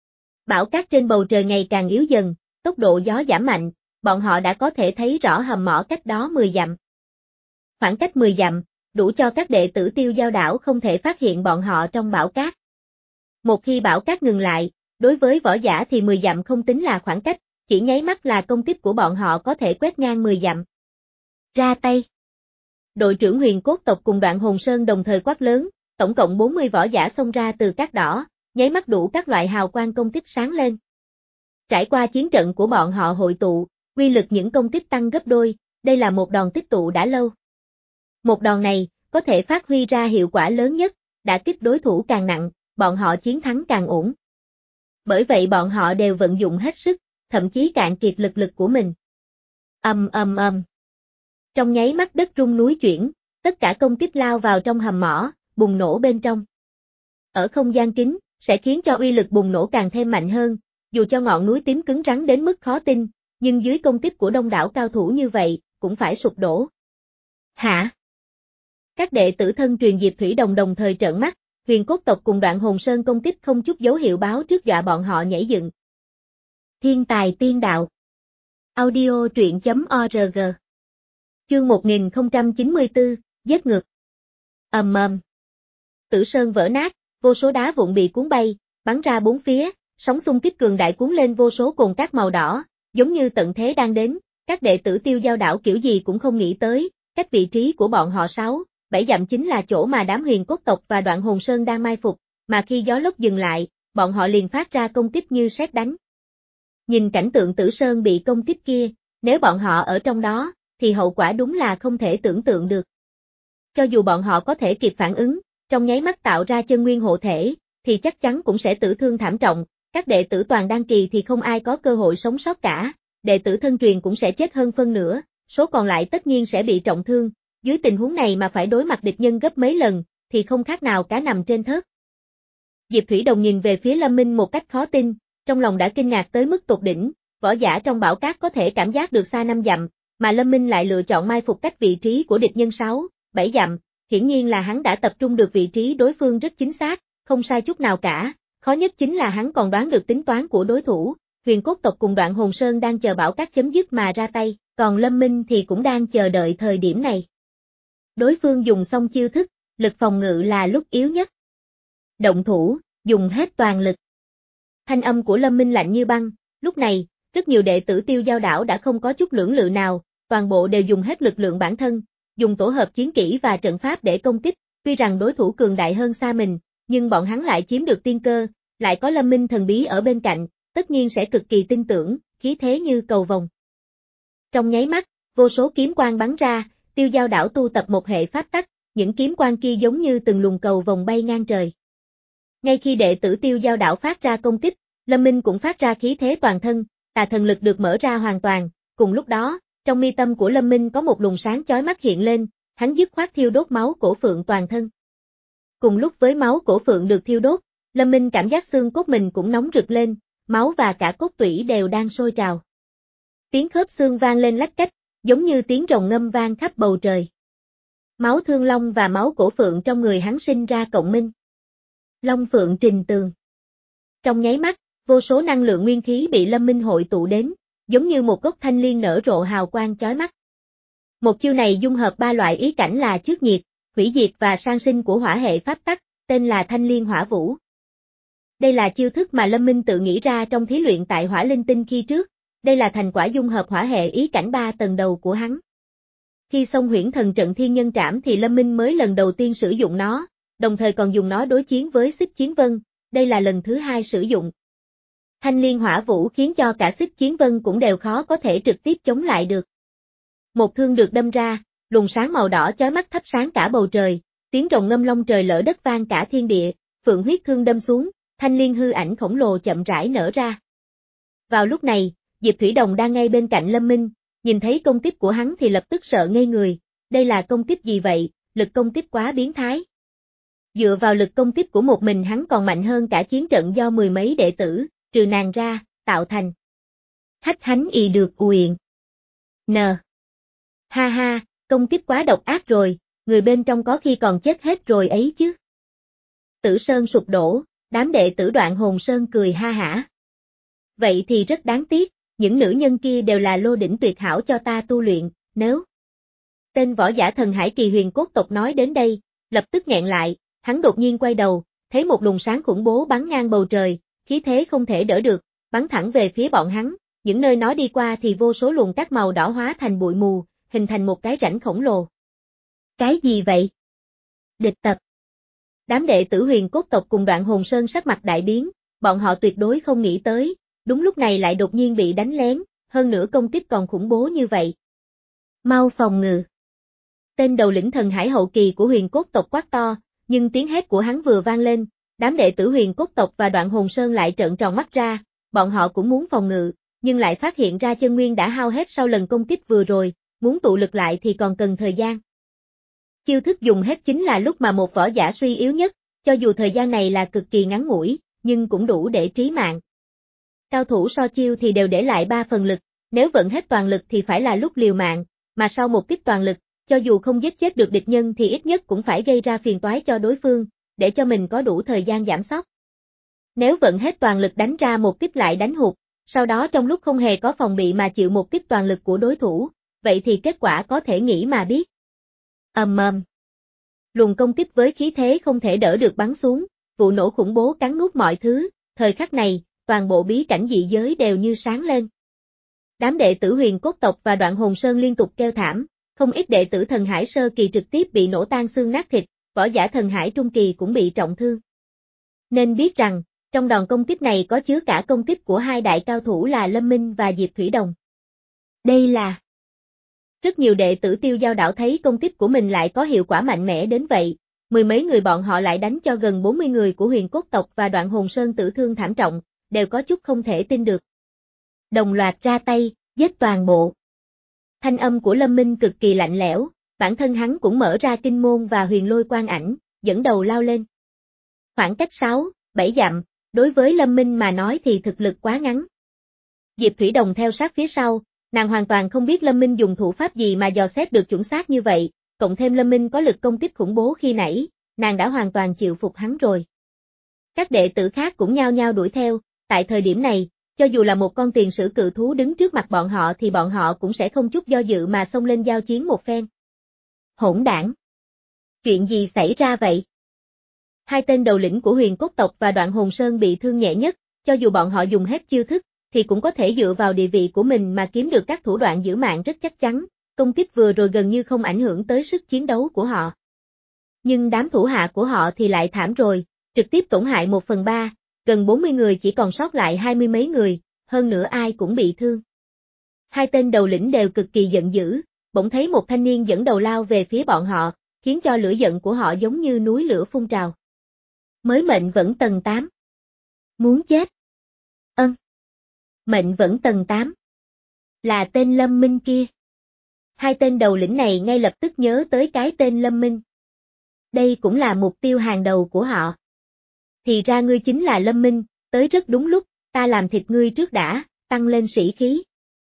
Bão cát trên bầu trời ngày càng yếu dần, tốc độ gió giảm mạnh, bọn họ đã có thể thấy rõ hầm mỏ cách đó mười dặm. Khoảng cách mười dặm, đủ cho các đệ tử tiêu giao đảo không thể phát hiện bọn họ trong bão cát. Một khi bão cát ngừng lại, đối với võ giả thì mười dặm không tính là khoảng cách, chỉ nháy mắt là công kích của bọn họ có thể quét ngang mười dặm. Ra tay. Đội trưởng huyền cốt tộc cùng Đoạn Hồn Sơn đồng thời quát lớn, tổng cộng bốn mươi võ giả xông ra từ cát đỏ, nháy mắt đủ các loại hào quang công kích sáng lên. Trải qua chiến trận của bọn họ hội tụ, uy lực những công kích tăng gấp đôi, đây là một đòn tích tụ đã lâu. Một đòn này, có thể phát huy ra hiệu quả lớn nhất, đả kích đối thủ càng nặng, bọn họ chiến thắng càng ổn. Bởi vậy bọn họ đều vận dụng hết sức, thậm chí cạn kiệt lực lực của mình. Ầm ầm ầm. Trong nháy mắt đất rung núi chuyển, tất cả công kích lao vào trong hầm mỏ, bùng nổ bên trong. Ở không gian kín, sẽ khiến cho uy lực bùng nổ càng thêm mạnh hơn, dù cho ngọn núi tím cứng rắn đến mức khó tin, nhưng dưới công kích của đông đảo cao thủ như vậy, cũng phải sụp đổ. Hả? Các đệ tử thân truyền Diệp Thủy Đồng đồng thời trợn mắt, huyền cốt tộc cùng Đoạn Hồn Sơn công kích không chút dấu hiệu báo trước dọa bọn họ nhảy dựng. Thiên tài tiên đạo. Audio truyện chấm org. Chương một nghìn không trăm chín mươi tư, giết ngược. Ầm ầm. Tử sơn vỡ nát, vô số đá vụn bị cuốn bay, bắn ra bốn phía, sóng xung kích cường đại cuốn lên vô số cồn cát màu đỏ, giống như tận thế đang đến, các đệ tử tiêu giao đảo kiểu gì cũng không nghĩ tới, cách vị trí của bọn họ sáu, bảy dặm chính là chỗ mà đám huyền cốt tộc và Đoạn Hồn Sơn đang mai phục, mà khi gió lốc dừng lại, bọn họ liền phát ra công kích như sét đánh. Nhìn cảnh tượng Tử Sơn bị công kích kia, nếu bọn họ ở trong đó, thì hậu quả đúng là không thể tưởng tượng được. Cho dù bọn họ có thể kịp phản ứng, trong nháy mắt tạo ra chân nguyên hộ thể, thì chắc chắn cũng sẽ tử thương thảm trọng, các đệ tử toàn đan kỳ thì không ai có cơ hội sống sót cả, đệ tử thân truyền cũng sẽ chết hơn phân nửa, số còn lại tất nhiên sẽ bị trọng thương, dưới tình huống này mà phải đối mặt địch nhân gấp mấy lần, thì không khác nào cá nằm trên thớt. Diệp Thủy Đồng nhìn về phía Lâm Minh một cách khó tin, trong lòng đã kinh ngạc tới mức tột đỉnh, võ giả trong bão cát có thể cảm giác được xa năm dặm, mà Lâm Minh lại lựa chọn mai phục cách vị trí của địch nhân sáu, bảy dặm, hiển nhiên là hắn đã tập trung được vị trí đối phương rất chính xác, không sai chút nào cả, khó nhất chính là hắn còn đoán được tính toán của đối thủ, huyền cốt tộc cùng Đoạn Hồn Sơn đang chờ bão cát chấm dứt mà ra tay, còn Lâm Minh thì cũng đang chờ đợi thời điểm này. Đối phương dùng xong chiêu thức, lực phòng ngự là lúc yếu nhất. Động thủ, dùng hết toàn lực. Thanh âm của Lâm Minh lạnh như băng, lúc này, rất nhiều đệ tử tiêu giao đảo đã không có chút lưỡng lự nào, toàn bộ đều dùng hết lực lượng bản thân, dùng tổ hợp chiến kỹ và trận pháp để công kích, tuy rằng đối thủ cường đại hơn xa mình, nhưng bọn hắn lại chiếm được tiên cơ, lại có Lâm Minh thần bí ở bên cạnh, tất nhiên sẽ cực kỳ tin tưởng, khí thế như cầu vồng. Trong nháy mắt, vô số kiếm quang bắn ra, tiêu giao đảo tu tập một hệ pháp tắc, những kiếm quang kia giống như từng luồng cầu vồng bay ngang trời. Ngay khi đệ tử tiêu giao đảo phát ra công kích, Lâm Minh cũng phát ra khí thế toàn thân, tà thần lực được mở ra hoàn toàn, cùng lúc đó, trong mi tâm của Lâm Minh có một luồng sáng chói mắt hiện lên, hắn dứt khoát thiêu đốt máu cổ phượng toàn thân. Cùng lúc với máu cổ phượng được thiêu đốt, Lâm Minh cảm giác xương cốt mình cũng nóng rực lên, máu và cả cốt tủy đều đang sôi trào. Tiếng khớp xương vang lên lách cách, giống như tiếng rồng ngâm vang khắp bầu trời. Máu thương long và máu cổ phượng trong người hắn sinh ra cộng minh. Long phượng trình tường. Trong nháy mắt, Vô số năng lượng nguyên khí bị Lâm Minh hội tụ đến, giống như một gốc thanh liên nở rộ hào quang chói mắt. Một chiêu này dung hợp ba loại ý cảnh là chước nhiệt, hủy diệt và sang sinh của hỏa hệ pháp tắc, tên là Thanh Liên Hỏa Vũ. Đây là chiêu thức mà Lâm Minh tự nghĩ ra trong thí luyện tại Hỏa Linh Tinh khi trước, đây là thành quả dung hợp hỏa hệ ý cảnh ba tầng đầu của hắn. Khi xong huyễn thần trận thiên nhân trảm thì Lâm Minh mới lần đầu tiên sử dụng nó, đồng thời còn dùng nó đối chiến với Xích Chiến Vân, đây là lần thứ hai sử dụng. Thanh Liên Hỏa Vũ khiến cho cả Xích Chiến Vân cũng đều khó có thể trực tiếp chống lại được. Một thương được đâm ra, luồng sáng màu đỏ chói mắt thắp sáng cả bầu trời, tiếng rồng ngâm long trời lở đất vang cả thiên địa, phượng huyết thương đâm xuống, thanh liên hư ảnh khổng lồ chậm rãi nở ra. Vào lúc này, Diệp Thủy Đồng đang ngay bên cạnh Lâm Minh, nhìn thấy công kích của hắn thì lập tức sợ ngây người, đây là công kích gì vậy, lực công kích quá biến thái. Dựa vào lực công kích của một mình hắn còn mạnh hơn cả chiến trận do mười mấy đệ tử, trừ nàng ra, tạo thành. Hách hánh ì được uyện. N. Ha ha, công kích quá độc ác rồi, người bên trong có khi còn chết hết rồi ấy chứ. Tử Sơn sụp đổ, đám đệ tử Đoạn Hồn Sơn cười ha hả. Vậy thì rất đáng tiếc, những nữ nhân kia đều là lô đỉnh tuyệt hảo cho ta tu luyện, nếu. Tên võ giả thần hải kỳ huyền cốt tộc nói đến đây, lập tức nghẹn lại, hắn đột nhiên quay đầu, thấy một luồng sáng khủng bố bắn ngang bầu trời, khí thế không thể đỡ được, bắn thẳng về phía bọn hắn, những nơi nó đi qua thì vô số luồng cát màu đỏ hóa thành bụi mù, hình thành một cái rãnh khổng lồ. Cái gì vậy? Địch tập. Đám đệ tử huyền cốt tộc cùng Đoạn Hồn Sơn sắc mặt đại biến, bọn họ tuyệt đối không nghĩ tới, đúng lúc này lại đột nhiên bị đánh lén, hơn nữa công kích còn khủng bố như vậy. Mau phòng ngự. Tên đầu lĩnh thần hải hậu kỳ của huyền cốt tộc quát to, nhưng tiếng hét của hắn vừa vang lên, đám đệ tử huyền cốt tộc và Đoạn Hồn Sơn lại trợn tròn mắt ra, bọn họ cũng muốn phòng ngự, nhưng lại phát hiện ra chân nguyên đã hao hết sau lần công kích vừa rồi, muốn tụ lực lại thì còn cần thời gian. Chiêu thức dùng hết chính là lúc mà một võ giả suy yếu nhất, cho dù thời gian này là cực kỳ ngắn ngủi, nhưng cũng đủ để trí mạng. Cao thủ so chiêu thì đều để lại ba phần lực, nếu vận hết toàn lực thì phải là lúc liều mạng, mà sau một kích toàn lực, cho dù không giết chết được địch nhân thì ít nhất cũng phải gây ra phiền toái cho đối phương, để cho mình có đủ thời gian giảm sóc. Nếu vận hết toàn lực đánh ra một kích lại đánh hụt, sau đó trong lúc không hề có phòng bị mà chịu một kích toàn lực của đối thủ, vậy thì kết quả có thể nghĩ mà biết. Ầm ầm. Luồng công kích với khí thế không thể đỡ được bắn xuống, vụ nổ khủng bố cắn nuốt mọi thứ, thời khắc này, toàn bộ bí cảnh dị giới đều như sáng lên. Đám đệ tử huyền cốt tộc và Đoạn Hồn Sơn liên tục kêu thảm, không ít đệ tử thần hải sơ kỳ trực tiếp bị nổ tan xương nát thịt, võ giả thần hải trung kỳ cũng bị trọng thương. Nên biết rằng, trong đòn công kích này có chứa cả công kích của hai đại cao thủ là Lâm Minh và Diệp Thủy Đồng. Đây là... Rất nhiều đệ tử Tiêu Giao Đảo thấy công kích của mình lại có hiệu quả mạnh mẽ đến vậy, mười mấy người bọn họ lại đánh cho gần bốn mươi người của huyền cốt tộc và Đoạn Hồn Sơn tử thương thảm trọng, đều có chút không thể tin được. Đồng loạt ra tay, giết toàn bộ. Thanh âm của Lâm Minh cực kỳ lạnh lẽo, bản thân hắn cũng mở ra kinh môn và huyền lôi quang ảnh, dẫn đầu lao lên. Khoảng cách sáu, bảy dặm, đối với Lâm Minh mà nói thì thực lực quá ngắn. Diệp Thủy Đồng theo sát phía sau, nàng hoàn toàn không biết Lâm Minh dùng thủ pháp gì mà dò xét được chuẩn xác như vậy, cộng thêm Lâm Minh có lực công kích khủng bố khi nãy, nàng đã hoàn toàn chịu phục hắn rồi. Các đệ tử khác cũng nhao nhao đuổi theo, tại thời điểm này, cho dù là một con tiền sử cự thú đứng trước mặt bọn họ thì bọn họ cũng sẽ không chút do dự mà xông lên giao chiến một phen. Hỗn đảng! Chuyện gì xảy ra vậy? Hai tên đầu lĩnh của huyền cốt tộc và Đoạn Hồn Sơn bị thương nhẹ nhất, cho dù bọn họ dùng hết chiêu thức, thì cũng có thể dựa vào địa vị của mình mà kiếm được các thủ đoạn giữ mạng rất chắc chắn, công kích vừa rồi gần như không ảnh hưởng tới sức chiến đấu của họ. Nhưng đám thủ hạ của họ thì lại thảm rồi, trực tiếp tổn hại một phần ba, gần bốn mươi người chỉ còn sót lại hai mươi mấy người, hơn nữa ai cũng bị thương. Hai tên đầu lĩnh đều cực kỳ giận dữ, bỗng thấy một thanh niên dẫn đầu lao về phía bọn họ, khiến cho lửa giận của họ giống như núi lửa phun trào. Mới mệnh vẫn tầng tám. Muốn chết. Ân. Mệnh vẫn tầng tám. Là tên Lâm Minh kia. Hai tên đầu lĩnh này ngay lập tức nhớ tới cái tên Lâm Minh. Đây cũng là mục tiêu hàng đầu của họ. Thì ra ngươi chính là Lâm Minh, tới rất đúng lúc, ta làm thịt ngươi trước đã, tăng lên sĩ khí.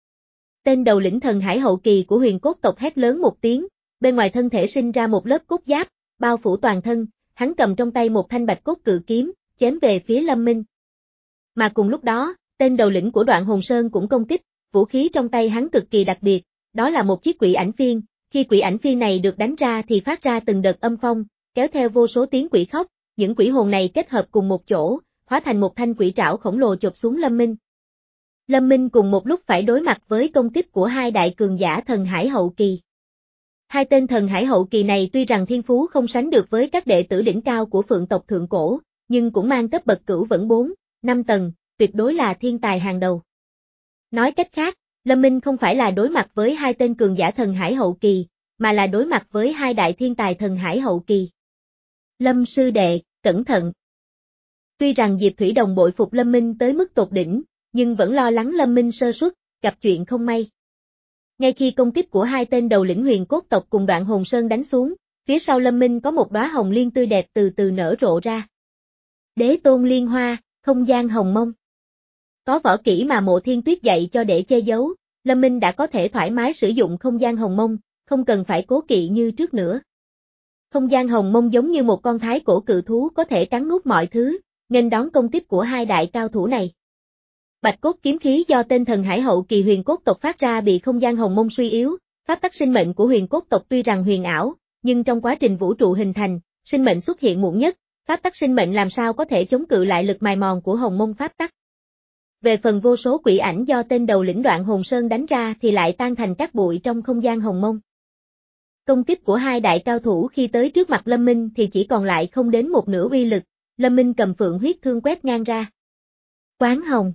Tên đầu lĩnh thần hải hậu kỳ của huyền cốt tộc hét lớn một tiếng, bên ngoài thân thể sinh ra một lớp cốt giáp, bao phủ toàn thân, hắn cầm trong tay một thanh bạch cốt cự kiếm, chém về phía Lâm Minh. Mà cùng lúc đó, tên đầu lĩnh của Đoạn Hồn Sơn cũng công kích, vũ khí trong tay hắn cực kỳ đặc biệt, đó là một chiếc quỷ ảnh phiên, khi quỷ ảnh phiên này được đánh ra thì phát ra từng đợt âm phong, kéo theo vô số tiếng quỷ khóc, những quỷ hồn này kết hợp cùng một chỗ, hóa thành một thanh quỷ trảo khổng lồ chộp xuống Lâm Minh. Lâm Minh cùng một lúc phải đối mặt với công kích của hai đại cường giả thần hải hậu kỳ. Hai tên thần hải hậu kỳ này tuy rằng thiên phú không sánh được với các đệ tử đỉnh cao của Phượng tộc thượng cổ, nhưng cũng mang cấp bậc cửu vẫn bốn, năm tầng, tuyệt đối là thiên tài hàng đầu. Nói cách khác, Lâm Minh không phải là đối mặt với hai tên cường giả thần hải hậu kỳ, mà là đối mặt với hai đại thiên tài thần hải hậu kỳ. Lâm sư đệ, cẩn thận. Tuy rằng Diệp Thủy Đồng bội phục Lâm Minh tới mức tột đỉnh, nhưng vẫn lo lắng Lâm Minh sơ suất, gặp chuyện không may. Ngay khi công kích của hai tên đầu lĩnh huyền cốt tộc cùng Đoạn Hồn Sơn đánh xuống, phía sau Lâm Minh có một đóa hồng liên tươi đẹp từ từ nở rộ ra. Đế tôn liên hoa, không gian hồng mông. Có võ kỹ mà Mộ Thiên Tuyết dạy cho để che giấu, Lâm Minh đã có thể thoải mái sử dụng không gian hồng mông, không cần phải cố kỵ như trước nữa. Không gian hồng mông giống như một con thái cổ cự thú có thể cắn nuốt mọi thứ, nghênh đón công kích của hai đại cao thủ này. Bạch cốt kiếm khí do tên thần hải hậu kỳ huyền cốt tộc phát ra bị không gian hồng mông suy yếu, pháp tắc sinh mệnh của huyền cốt tộc tuy rằng huyền ảo, nhưng trong quá trình vũ trụ hình thành, sinh mệnh xuất hiện muộn nhất, pháp tắc sinh mệnh làm sao có thể chống cự lại lực mài mòn của hồng mông pháp tắc. Về phần vô số quỷ ảnh do tên đầu lĩnh Đoạn Hồn Sơn đánh ra thì lại tan thành các bụi trong không gian hồng mông. Công kích của hai đại cao thủ khi tới trước mặt Lâm Minh thì chỉ còn lại không đến một nửa uy lực, Lâm Minh cầm phượng huyết thương quét ngang ra. Quán hồng.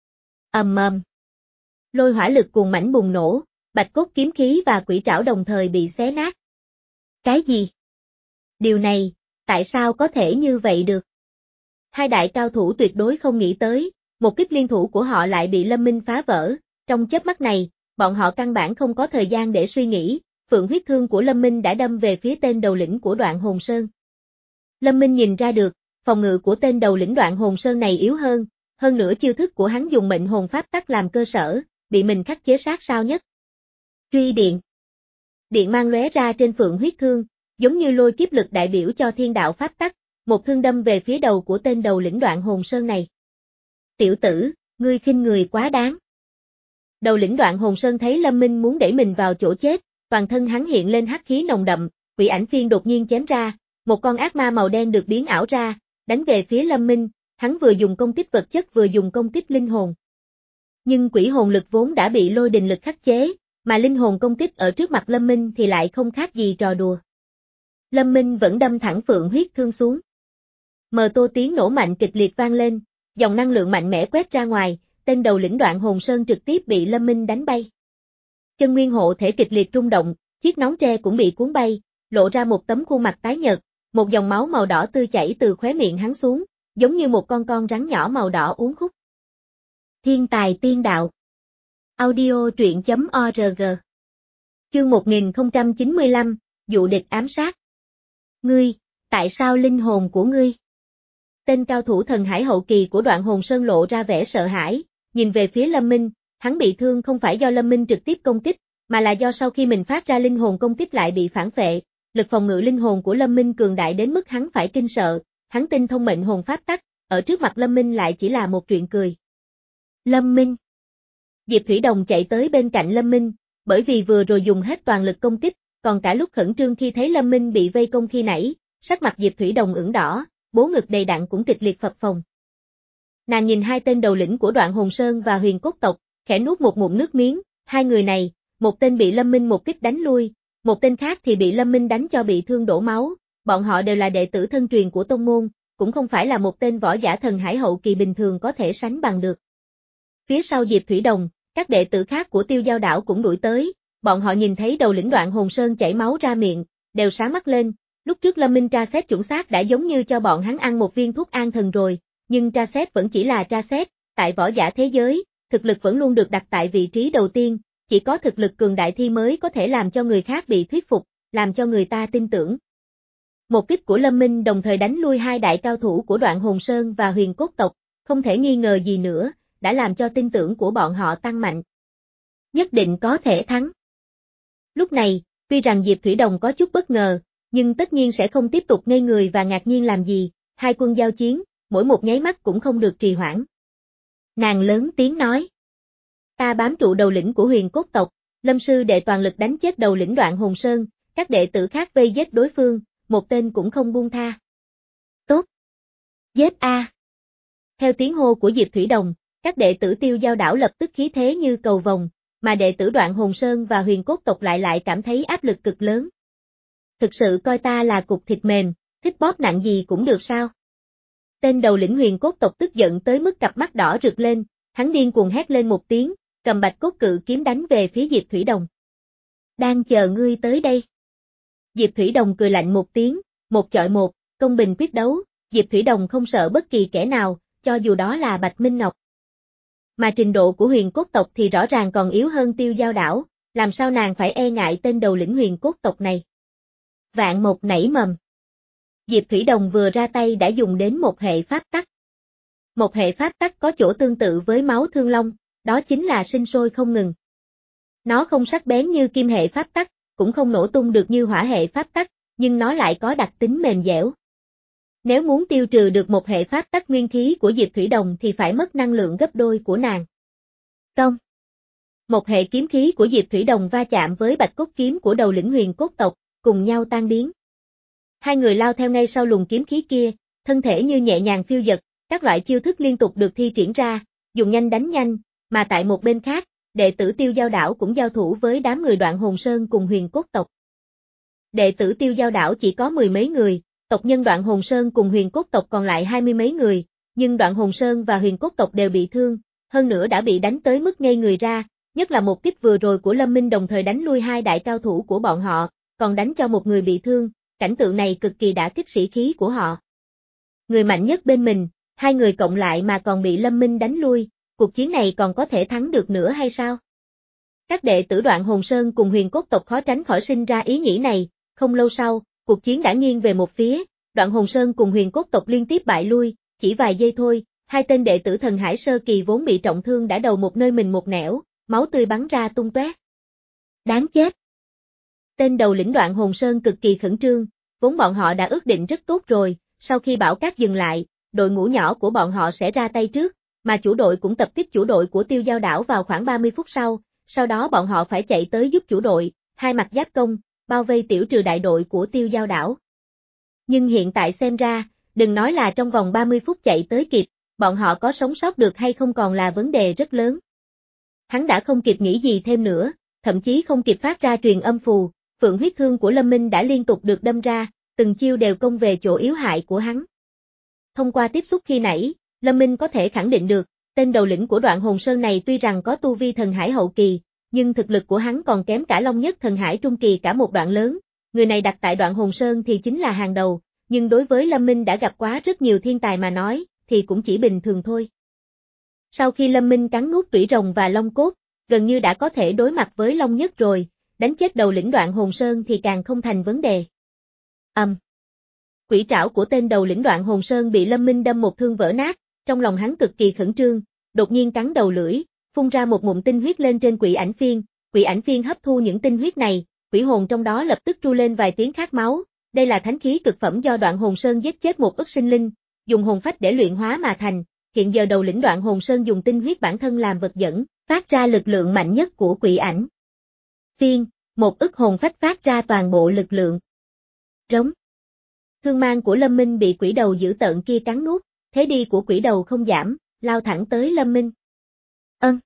Ầm ầm. Lôi hỏa lực cuồng mãnh bùng nổ, bạch cốt kiếm khí và quỷ trảo đồng thời bị xé nát. Cái gì? Điều này, tại sao có thể như vậy được? Hai đại cao thủ tuyệt đối không nghĩ tới, một kích liên thủ của họ lại bị Lâm Minh phá vỡ, trong chớp mắt này, bọn họ căn bản không có thời gian để suy nghĩ, phượng huyết thương của Lâm Minh đã đâm về phía tên đầu lĩnh của Đoạn Hồn Sơn. Lâm Minh nhìn ra được, phòng ngự của tên đầu lĩnh Đoạn Hồn Sơn này yếu hơn, hơn nữa chiêu thức của hắn dùng mệnh hồn pháp tắc làm cơ sở, bị mình khắc chế sát sao nhất. Truy điện. Điện mang lóe ra trên phượng huyết thương, giống như lôi kiếp lực đại biểu cho thiên đạo pháp tắc, một thương đâm về phía đầu của tên đầu lĩnh Đoạn Hồn Sơn này. Tiểu tử, ngươi khinh người quá đáng. Đầu lĩnh Đoạn Hồn Sơn thấy Lâm Minh muốn đẩy mình vào chỗ chết, toàn thân hắn hiện lên hắc khí nồng đậm, quỷ ảnh phiên đột nhiên chém ra, một con ác ma màu đen được biến ảo ra, đánh về phía Lâm Minh, hắn vừa dùng công kích vật chất vừa dùng công kích linh hồn. Nhưng quỷ hồn lực vốn đã bị lôi đình lực khắc chế, mà linh hồn công kích ở trước mặt Lâm Minh thì lại không khác gì trò đùa. Lâm Minh vẫn đâm thẳng phượng huyết thương xuống. Mờ tô tiếng nổ mạnh kịch liệt vang lên, dòng năng lượng mạnh mẽ quét ra ngoài, tên đầu lĩnh Đoạn Hồn Sơn trực tiếp bị Lâm Minh đánh bay. Chân nguyên hộ thể kịch liệt rung động, chiếc nón tre cũng bị cuốn bay, lộ ra một tấm khuôn mặt tái nhợt, một dòng máu màu đỏ tươi chảy từ khóe miệng hắn xuống, giống như một con con rắn nhỏ màu đỏ uốn khúc. Thiên tài tiên đạo. Audio truyện chấm org. Chương một nghìn không trăm chín mươi lăm, dụ địch ám sát. Ngươi, tại sao linh hồn của ngươi? Tên cao thủ thần hải hậu kỳ của Đoạn Hồn Sơn lộ ra vẻ sợ hãi, nhìn về phía Lâm Minh, hắn bị thương không phải do Lâm Minh trực tiếp công kích, mà là do sau khi mình phát ra linh hồn công kích lại bị phản phệ, lực phòng ngự linh hồn của Lâm Minh cường đại đến mức hắn phải kinh sợ, hắn tinh thông mệnh hồn pháp tắc, ở trước mặt Lâm Minh lại chỉ là một chuyện cười. Lâm Minh. Diệp Thủy Đồng chạy tới bên cạnh Lâm Minh, bởi vì vừa rồi dùng hết toàn lực công kích, còn cả lúc khẩn trương khi thấy Lâm Minh bị vây công khi nãy, sắc mặt Diệp Thủy Đồng ửng đỏ, bố ngực đầy đặn cũng kịch liệt phập phồng. Nàng nhìn hai tên đầu lĩnh của Đoạn Hồn Sơn và Huyền Cốt tộc, khẽ nuốt một ngụm nước miếng, hai người này, một tên bị Lâm Minh một kích đánh lui, một tên khác thì bị Lâm Minh đánh cho bị thương đổ máu, bọn họ đều là đệ tử thân truyền của tông môn, cũng không phải là một tên võ giả thần hải hậu kỳ bình thường có thể sánh bằng được. Phía sau Diệp Thủy Đồng, các đệ tử khác của Tiêu Giao đảo cũng đuổi tới, bọn họ nhìn thấy đầu lĩnh Đoạn Hồn Sơn chảy máu ra miệng, đều sáng mắt lên, lúc trước Lâm Minh tra xét chuẩn xác đã giống như cho bọn hắn ăn một viên thuốc an thần rồi, nhưng tra xét vẫn chỉ là tra xét, tại võ giả thế giới, thực lực vẫn luôn được đặt tại vị trí đầu tiên, chỉ có thực lực cường đại thi mới có thể làm cho người khác bị thuyết phục, làm cho người ta tin tưởng. Một kích của Lâm Minh đồng thời đánh lui hai đại cao thủ của Đoạn Hồn Sơn và Huyền Cốt tộc, không thể nghi ngờ gì nữa, đã làm cho tin tưởng của bọn họ tăng mạnh. Nhất định có thể thắng. Lúc này, tuy rằng Diệp Thủy Đồng có chút bất ngờ, nhưng tất nhiên sẽ không tiếp tục ngây người và ngạc nhiên làm gì, hai quân giao chiến, mỗi một nháy mắt cũng không được trì hoãn. Nàng lớn tiếng nói. Ta bám trụ đầu lĩnh của huyền cốt tộc, Lâm sư đệ toàn lực đánh chết đầu lĩnh Đoạn Hồn Sơn, các đệ tử khác vây giết đối phương, một tên cũng không buông tha. Tốt. Giết a. Theo tiếng hô của Diệp Thủy Đồng, các đệ tử Tiêu Giao đảo lập tức khí thế như cầu vồng, mà đệ tử Đoạn Hồn Sơn và huyền cốt tộc lại lại cảm thấy áp lực cực lớn. Thực sự coi ta là cục thịt mềm, thích bóp nặng gì cũng được sao? Tên đầu lĩnh huyền cốt tộc tức giận tới mức cặp mắt đỏ rực lên, hắn điên cuồng hét lên một tiếng, cầm bạch cốt cự kiếm đánh về phía Diệp Thủy Đồng. Đang chờ ngươi tới đây. Diệp Thủy Đồng cười lạnh một tiếng, một chọi một, công bình quyết đấu, Diệp Thủy Đồng không sợ bất kỳ kẻ nào, cho dù đó là Bạch Minh Ngọc. Mà trình độ của huyền cốt tộc thì rõ ràng còn yếu hơn Tiêu Giao đảo, làm sao nàng phải e ngại tên đầu lĩnh huyền cốt tộc này. Vạn một nảy mầm. Diệp Thủy Đồng vừa ra tay đã dùng đến một hệ pháp tắc. Một hệ pháp tắc có chỗ tương tự với máu thương long, đó chính là sinh sôi không ngừng. Nó không sắc bén như kim hệ pháp tắc, cũng không nổ tung được như hỏa hệ pháp tắc, nhưng nó lại có đặc tính mềm dẻo. Nếu muốn tiêu trừ được một hệ pháp tắc nguyên khí của Diệp Thủy Đồng thì phải mất năng lượng gấp đôi của nàng. Tông. Một hệ kiếm khí của Diệp Thủy Đồng va chạm với bạch cốt kiếm của đầu lĩnh huyền cốt tộc, cùng nhau tan biến. Hai người lao theo ngay sau luồng kiếm khí kia, thân thể như nhẹ nhàng phiêu dật, các loại chiêu thức liên tục được thi triển ra, dùng nhanh đánh nhanh, mà tại một bên khác, đệ tử Tiêu Giao đảo cũng giao thủ với đám người Đoạn Hồn Sơn cùng huyền cốt tộc. Đệ tử Tiêu Giao đảo chỉ có mười mấy người, tộc nhân Đoạn Hồn Sơn cùng huyền cốt tộc còn lại hai mươi mấy người, nhưng Đoạn Hồn Sơn và huyền cốt tộc đều bị thương, hơn nữa đã bị đánh tới mức ngây người ra, nhất là một kích vừa rồi của Lâm Minh đồng thời đánh lui hai đại cao thủ của bọn họ, còn đánh cho một người bị thương, cảnh tượng này cực kỳ đả kích sĩ khí của họ. Người mạnh nhất bên mình, hai người cộng lại mà còn bị Lâm Minh đánh lui, cuộc chiến này còn có thể thắng được nữa hay sao? Các đệ tử Đoạn Hồn Sơn cùng huyền cốt tộc khó tránh khỏi sinh ra ý nghĩ này, không lâu sau, cuộc chiến đã nghiêng về một phía, Đoạn Hồn Sơn cùng huyền cốt tộc liên tiếp bại lui, chỉ vài giây thôi, hai tên đệ tử Thần Hải Sơ Kỳ vốn bị trọng thương đã đầu một nơi mình một nẻo, máu tươi bắn ra tung tóe. Đáng chết! Tên đầu lĩnh Đoạn Hồn Sơn cực kỳ khẩn trương, vốn bọn họ đã ước định rất tốt rồi, sau khi bão cát dừng lại, đội ngũ nhỏ của bọn họ sẽ ra tay trước, mà chủ đội cũng tập kích chủ đội của Tiêu Giao đảo vào khoảng ba mươi phút sau, sau đó bọn họ phải chạy tới giúp chủ đội, hai mặt giáp công, bao vây tiểu trừ đại đội của Tiêu Giao đảo. Nhưng hiện tại xem ra, đừng nói là trong vòng ba mươi phút chạy tới kịp, bọn họ có sống sót được hay không còn là vấn đề rất lớn. Hắn đã không kịp nghĩ gì thêm nữa, thậm chí không kịp phát ra truyền âm phù, phượng huyết thương của Lâm Minh đã liên tục được đâm ra, từng chiêu đều công về chỗ yếu hại của hắn. Thông qua tiếp xúc khi nãy, Lâm Minh có thể khẳng định được, tên đầu lĩnh của Đoạn Hồn Sơn này tuy rằng có tu vi thần hải hậu kỳ, nhưng thực lực của hắn còn kém cả Long Nhất thần hải trung kỳ cả một đoạn lớn, người này đặt tại Đoạn Hồn Sơn thì chính là hàng đầu, nhưng đối với Lâm Minh đã gặp quá rất nhiều thiên tài mà nói, thì cũng chỉ bình thường thôi. Sau khi Lâm Minh cắn nuốt tủy rồng và long cốt, gần như đã có thể đối mặt với Long Nhất rồi, đánh chết đầu lĩnh Đoạn Hồn Sơn thì càng không thành vấn đề. Ầm. Um. Quỷ trảo của tên đầu lĩnh Đoạn Hồn Sơn bị Lâm Minh đâm một thương vỡ nát, trong lòng hắn cực kỳ khẩn trương, đột nhiên cắn đầu lưỡi, phun ra một ngụm tinh huyết lên trên quỷ ảnh phiên, quỷ ảnh phiên hấp thu những tinh huyết này, quỷ hồn trong đó lập tức tru lên vài tiếng khát máu, đây là thánh khí cực phẩm do Đoạn Hồn Sơn giết chết một ức sinh linh, dùng hồn phách để luyện hóa mà thành, hiện giờ đầu lĩnh Đoạn Hồn Sơn dùng tinh huyết bản thân làm vật dẫn, phát ra lực lượng mạnh nhất của quỷ ảnh phiên, một ức hồn phách phát ra toàn bộ lực lượng. Rống. Thương mang của Lâm Minh bị quỷ đầu dữ tợn kia cắn nuốt, thế đi của quỷ đầu không giảm, lao thẳng tới Lâm Minh. Ân.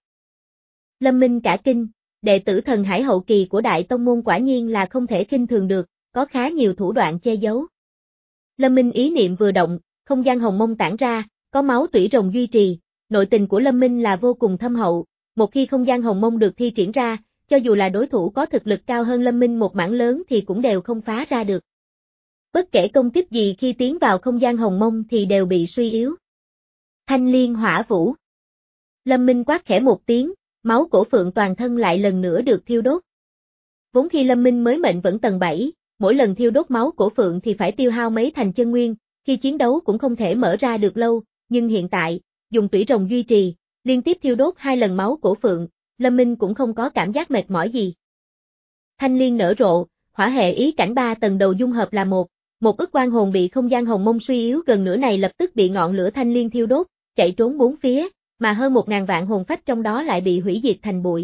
Lâm Minh cả kinh, đệ tử thần hải hậu kỳ của Đại Tông Môn quả nhiên là không thể khinh thường được, có khá nhiều thủ đoạn che giấu. Lâm Minh ý niệm vừa động, không gian hồng mông tản ra, có máu tủy rồng duy trì, nội tình của Lâm Minh là vô cùng thâm hậu, một khi không gian hồng mông được thi triển ra, cho dù là đối thủ có thực lực cao hơn Lâm Minh một mảng lớn thì cũng đều không phá ra được. Bất kể công kích gì khi tiến vào không gian hồng mông thì đều bị suy yếu. Thanh liên hỏa vũ. Lâm Minh quát khẽ một tiếng, máu cổ phượng toàn thân lại lần nữa được thiêu đốt. Vốn khi Lâm Minh mới mệnh vẫn tầng bảy, mỗi lần thiêu đốt máu cổ phượng thì phải tiêu hao mấy thành chân nguyên, khi chiến đấu cũng không thể mở ra được lâu, nhưng hiện tại, dùng tủy rồng duy trì, liên tiếp thiêu đốt hai lần máu cổ phượng, Lâm Minh cũng không có cảm giác mệt mỏi gì. Thanh liên nở rộ, hỏa hệ ý cảnh ba tầng đầu dung hợp là một, một ức quan hồn bị không gian hồng mông suy yếu gần nửa này lập tức bị ngọn lửa thanh liên thiêu đốt, chạy trốn bốn phía, mà hơn một ngàn vạn hồn phách trong đó lại bị hủy diệt thành bụi.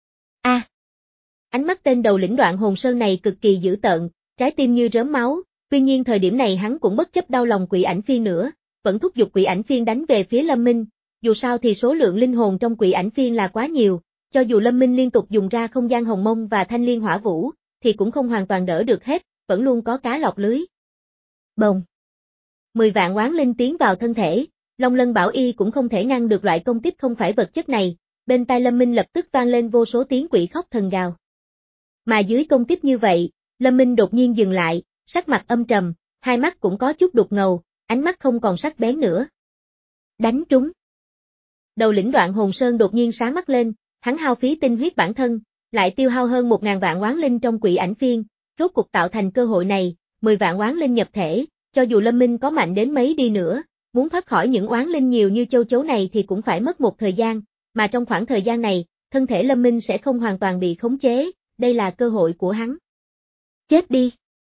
A! À, ánh mắt tên đầu lĩnh Đoạn Hồn Sơn này cực kỳ dữ tợn, trái tim như rớm máu, tuy nhiên thời điểm này hắn cũng bất chấp đau lòng Quỷ Ảnh Phiên nữa, vẫn thúc giục Quỷ Ảnh Phiên đánh về phía Lâm Minh, dù sao thì số lượng linh hồn trong Quỷ Ảnh Phiên là quá nhiều, cho dù Lâm Minh liên tục dùng ra không gian hồng mông và thanh liên hỏa vũ, thì cũng không hoàn toàn đỡ được hết, vẫn luôn có cá lọt lưới. Bồng! Mười vạn oán linh tiến vào thân thể, Long Lân Bảo Y cũng không thể ngăn được loại công kích không phải vật chất này, bên tai Lâm Minh lập tức vang lên vô số tiếng quỷ khóc thần gào. Mà dưới công kích như vậy, Lâm Minh đột nhiên dừng lại, sắc mặt âm trầm, hai mắt cũng có chút đục ngầu, ánh mắt không còn sắc bén nữa. Đánh trúng. Đầu lĩnh Đoạn Hồn Sơn đột nhiên sáng mắt lên, hắn hao phí tinh huyết bản thân, lại tiêu hao hơn một ngàn vạn oán linh trong Quỷ Ảnh Phiên, rốt cuộc tạo thành cơ hội này, mười vạn oán linh nhập thể, cho dù Lâm Minh có mạnh đến mấy đi nữa, muốn thoát khỏi những oán linh nhiều như châu chấu này thì cũng phải mất một thời gian, mà trong khoảng thời gian này, thân thể Lâm Minh sẽ không hoàn toàn bị khống chế, đây là cơ hội của hắn. Chết đi!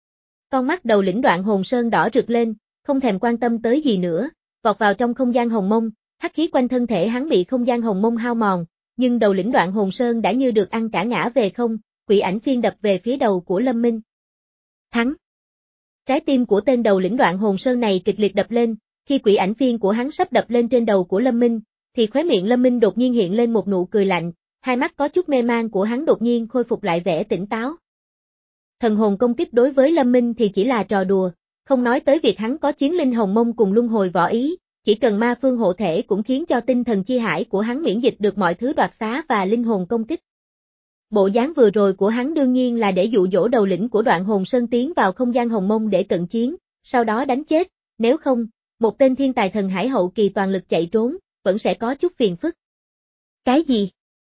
Con mắt đầu lĩnh Đoạn Hồn Sơn đỏ rực lên, không thèm quan tâm tới gì nữa, vọt vào trong không gian hồng mông, hắc khí quanh thân thể hắn bị không gian hồng mông hao mòn, nhưng đầu lĩnh Đoạn Hồn Sơn đã như được ăn cả ngã về không, Quỷ Ảnh Phiên đập về phía đầu của Lâm Minh. Thắng! Trái tim của tên đầu lĩnh Đoạn Hồn Sơn này kịch liệt đập lên, khi Quỷ Ảnh Phiên của hắn sắp đập lên trên đầu của Lâm Minh, thì khóe miệng Lâm Minh đột nhiên hiện lên một nụ cười lạnh, hai mắt có chút mê man của hắn đột nhiên khôi phục lại vẻ tỉnh táo. Thần hồn công kích đối với Lâm Minh thì chỉ là trò đùa, không nói tới việc hắn có chiến linh hồng mông cùng luân hồi võ ý, chỉ cần ma phương hộ thể cũng khiến cho tinh thần chi hải của hắn miễn dịch được mọi thứ đoạt xá và linh hồn công kích. Bộ dáng vừa rồi của hắn đương nhiên là để dụ dỗ đầu lĩnh của Đoạn Hồn Sơn tiến vào không gian hồng mông để cận chiến, sau đó đánh chết, nếu không, một tên thiên tài thần hải hậu kỳ toàn lực chạy trốn, vẫn sẽ có chút phiền phức. Cái gì?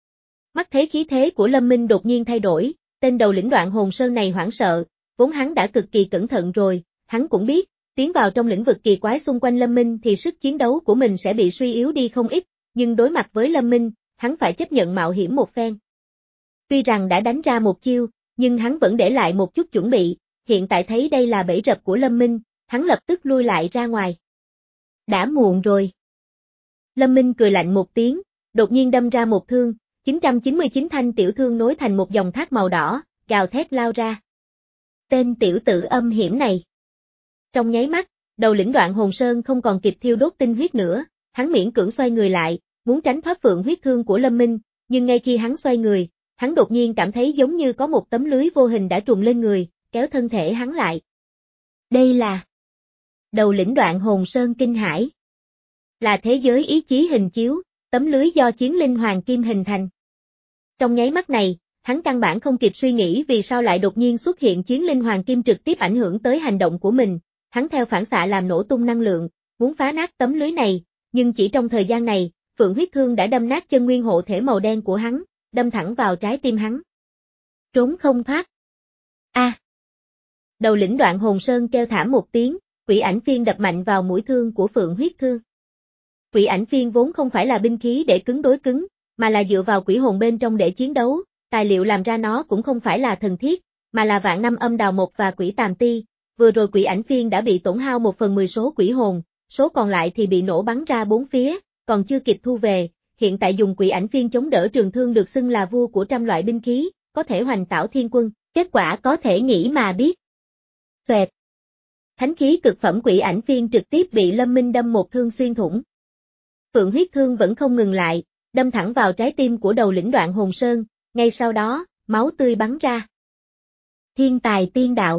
Mắt thấy khí thế của Lâm Minh đột nhiên thay đổi, tên đầu lĩnh Đoạn Hồn Sơn này hoảng sợ, vốn hắn đã cực kỳ cẩn thận rồi, hắn cũng biết, tiến vào trong lĩnh vực kỳ quái xung quanh Lâm Minh thì sức chiến đấu của mình sẽ bị suy yếu đi không ít, nhưng đối mặt với Lâm Minh, hắn phải chấp nhận mạo hiểm một phen. Tuy rằng đã đánh ra một chiêu, nhưng hắn vẫn để lại một chút chuẩn bị, hiện tại thấy đây là bẫy rập của Lâm Minh, hắn lập tức lui lại ra ngoài. Đã muộn rồi. Lâm Minh cười lạnh một tiếng, đột nhiên đâm ra một thương, chín trăm chín mươi chín thanh tiểu thương nối thành một dòng thác màu đỏ, gào thét lao ra. Tên tiểu tử âm hiểm này. Trong nháy mắt, đầu lĩnh Đoạn Hồn Sơn không còn kịp thiêu đốt tinh huyết nữa, hắn miễn cưỡng xoay người lại, muốn tránh thoát phượng huyết thương của Lâm Minh, nhưng ngay khi hắn xoay người, hắn đột nhiên cảm thấy giống như có một tấm lưới vô hình đã trùm lên người, kéo thân thể hắn lại. Đây là đầu lĩnh Đoạn Hồn Sơn kinh hãi. Là thế giới ý chí hình chiếu, tấm lưới do chiến linh hoàng kim hình thành. Trong nháy mắt này, hắn căn bản không kịp suy nghĩ vì sao lại đột nhiên xuất hiện chiến linh hoàng kim trực tiếp ảnh hưởng tới hành động của mình, hắn theo phản xạ làm nổ tung năng lượng, muốn phá nát tấm lưới này, nhưng chỉ trong thời gian này, phượng huyết thương đã đâm nát chân nguyên hộ thể màu đen của hắn, đâm thẳng vào trái tim hắn. Trốn không thoát. A! À. Đầu lĩnh Đoạn Hồn Sơn kêu thảm một tiếng, Quỷ Ảnh Phiên đập mạnh vào mũi thương của phượng huyết thương. Quỷ Ảnh Phiên vốn không phải là binh khí để cứng đối cứng, mà là dựa vào quỷ hồn bên trong để chiến đấu, tài liệu làm ra nó cũng không phải là thần thiết, mà là vạn năm âm đào mộc và quỷ tàm ti. Vừa rồi Quỷ Ảnh Phiên đã bị tổn hao một phần mười số quỷ hồn, số còn lại thì bị nổ bắn ra bốn phía, còn chưa kịp thu về, hiện tại dùng Quỷ Ảnh Phiên chống đỡ trường thương được xưng là vua của trăm loại binh khí, có thể hoành tảo thiên quân, kết quả có thể nghĩ mà biết. Xoẹt. Thánh khí cực phẩm Quỷ Ảnh Phiên trực tiếp bị Lâm Minh đâm một thương xuyên thủng. Phượng huyết thương vẫn không ngừng lại, đâm thẳng vào trái tim của đầu lĩnh Đoạn Hồn Sơn, ngay sau đó, máu tươi bắn ra. Thiên tài tiên đạo.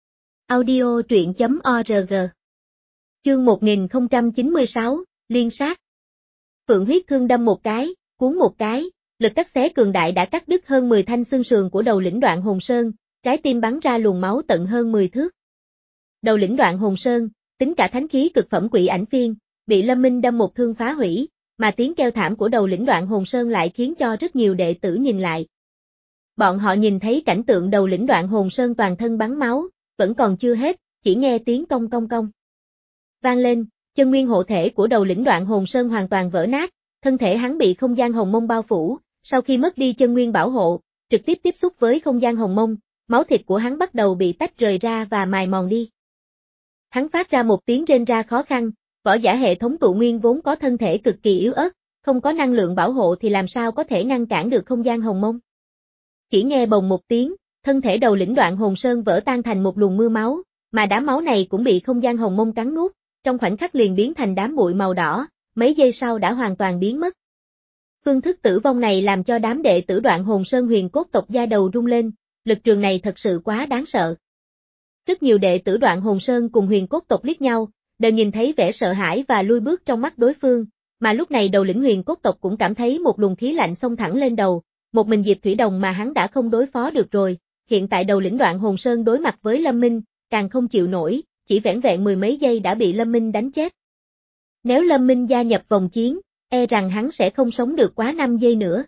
Audio truyện chấm org. Chương một nghìn không trăm chín mươi sáu, liên sát. Phượng huyết thương đâm một cái, cuốn một cái, lực cắt xé cường đại đã cắt đứt hơn mười thanh xương sườn của đầu lĩnh Đoạn Hồn Sơn, trái tim bắn ra luồng máu tận hơn mười thước. Đầu lĩnh Đoạn Hồn Sơn, tính cả thánh khí cực phẩm Quỷ Ảnh Phiên, bị Lâm Minh đâm một thương phá hủy, mà tiếng kêu thảm của đầu lĩnh Đoạn Hồn Sơn lại khiến cho rất nhiều đệ tử nhìn lại. Bọn họ nhìn thấy cảnh tượng đầu lĩnh Đoạn Hồn Sơn toàn thân bắn máu, vẫn còn chưa hết, chỉ nghe tiếng cong cong cong vang lên, chân nguyên hộ thể của đầu lĩnh Đoạn Hồn Sơn hoàn toàn vỡ nát, thân thể hắn bị không gian hồng mông bao phủ, sau khi mất đi chân nguyên bảo hộ, trực tiếp tiếp xúc với không gian hồng mông, máu thịt của hắn bắt đầu bị tách rời ra và mài mòn đi. Hắn phát ra một tiếng rên ra khó khăn, võ giả hệ thống tụ nguyên vốn có thân thể cực kỳ yếu ớt, không có năng lượng bảo hộ thì làm sao có thể ngăn cản được không gian hồng mông. Chỉ nghe bồng một tiếng, thân thể đầu lĩnh Đoạn Hồn Sơn vỡ tan thành một luồng mưa máu, mà đám máu này cũng bị không gian hồng mông cắn nuốt, trong khoảnh khắc liền biến thành đám bụi màu đỏ, mấy giây sau đã hoàn toàn biến mất. Phương thức tử vong này làm cho đám đệ tử Đoạn Hồn Sơn Huyền Cốt tộc da đầu rung lên, lực trường này thật sự quá đáng sợ. Rất nhiều đệ tử Đoạn Hồn Sơn cùng Huyền Cốt tộc liếc nhau, đều nhìn thấy vẻ sợ hãi và lui bước trong mắt đối phương, mà lúc này đầu lĩnh Huyền Cốt tộc cũng cảm thấy một luồng khí lạnh xông thẳng lên đầu, một mình Diệp Thủy Đồng mà hắn đã không đối phó được rồi, hiện tại đầu lĩnh Đoạn Hồn Sơn đối mặt với Lâm Minh, càng không chịu nổi, chỉ vẻn vẹn mười mấy giây đã bị Lâm Minh đánh chết. Nếu Lâm Minh gia nhập vòng chiến, e rằng hắn sẽ không sống được quá năm giây nữa.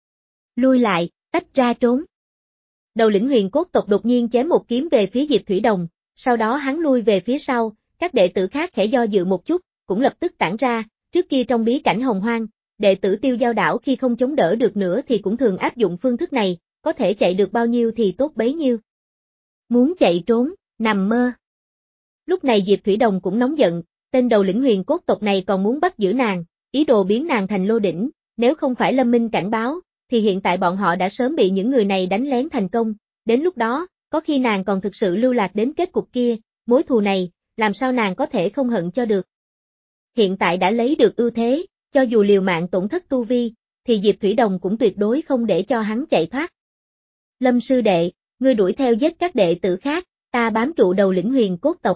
Lui lại, tách ra trốn. Đầu lĩnh Huyền Cốt tộc đột nhiên chém một kiếm về phía Diệp Thủy Đồng, sau đó hắn lui về phía sau, các đệ tử khác khẽ do dự một chút, cũng lập tức tản ra, trước kia trong bí cảnh Hồng Hoang, đệ tử Tiêu Giao Đảo khi không chống đỡ được nữa thì cũng thường áp dụng phương thức này, có thể chạy được bao nhiêu thì tốt bấy nhiêu. Muốn chạy trốn, nằm mơ. Lúc này Diệp Thủy Đồng cũng nóng giận, tên đầu lĩnh Huyền Cốt tộc này còn muốn bắt giữ nàng, ý đồ biến nàng thành lô đỉnh, nếu không phải Lâm Minh cảnh báo, thì hiện tại bọn họ đã sớm bị những người này đánh lén thành công, đến lúc đó, có khi nàng còn thực sự lưu lạc đến kết cục kia, mối thù này, làm sao nàng có thể không hận cho được. Hiện tại đã lấy được ưu thế, cho dù liều mạng tổn thất tu vi, thì Diệp Thủy Đồng cũng tuyệt đối không để cho hắn chạy thoát. Lâm sư đệ, ngươi đuổi theo giết các đệ tử khác, ta bám trụ đầu lĩnh Huyền Cốt tộc.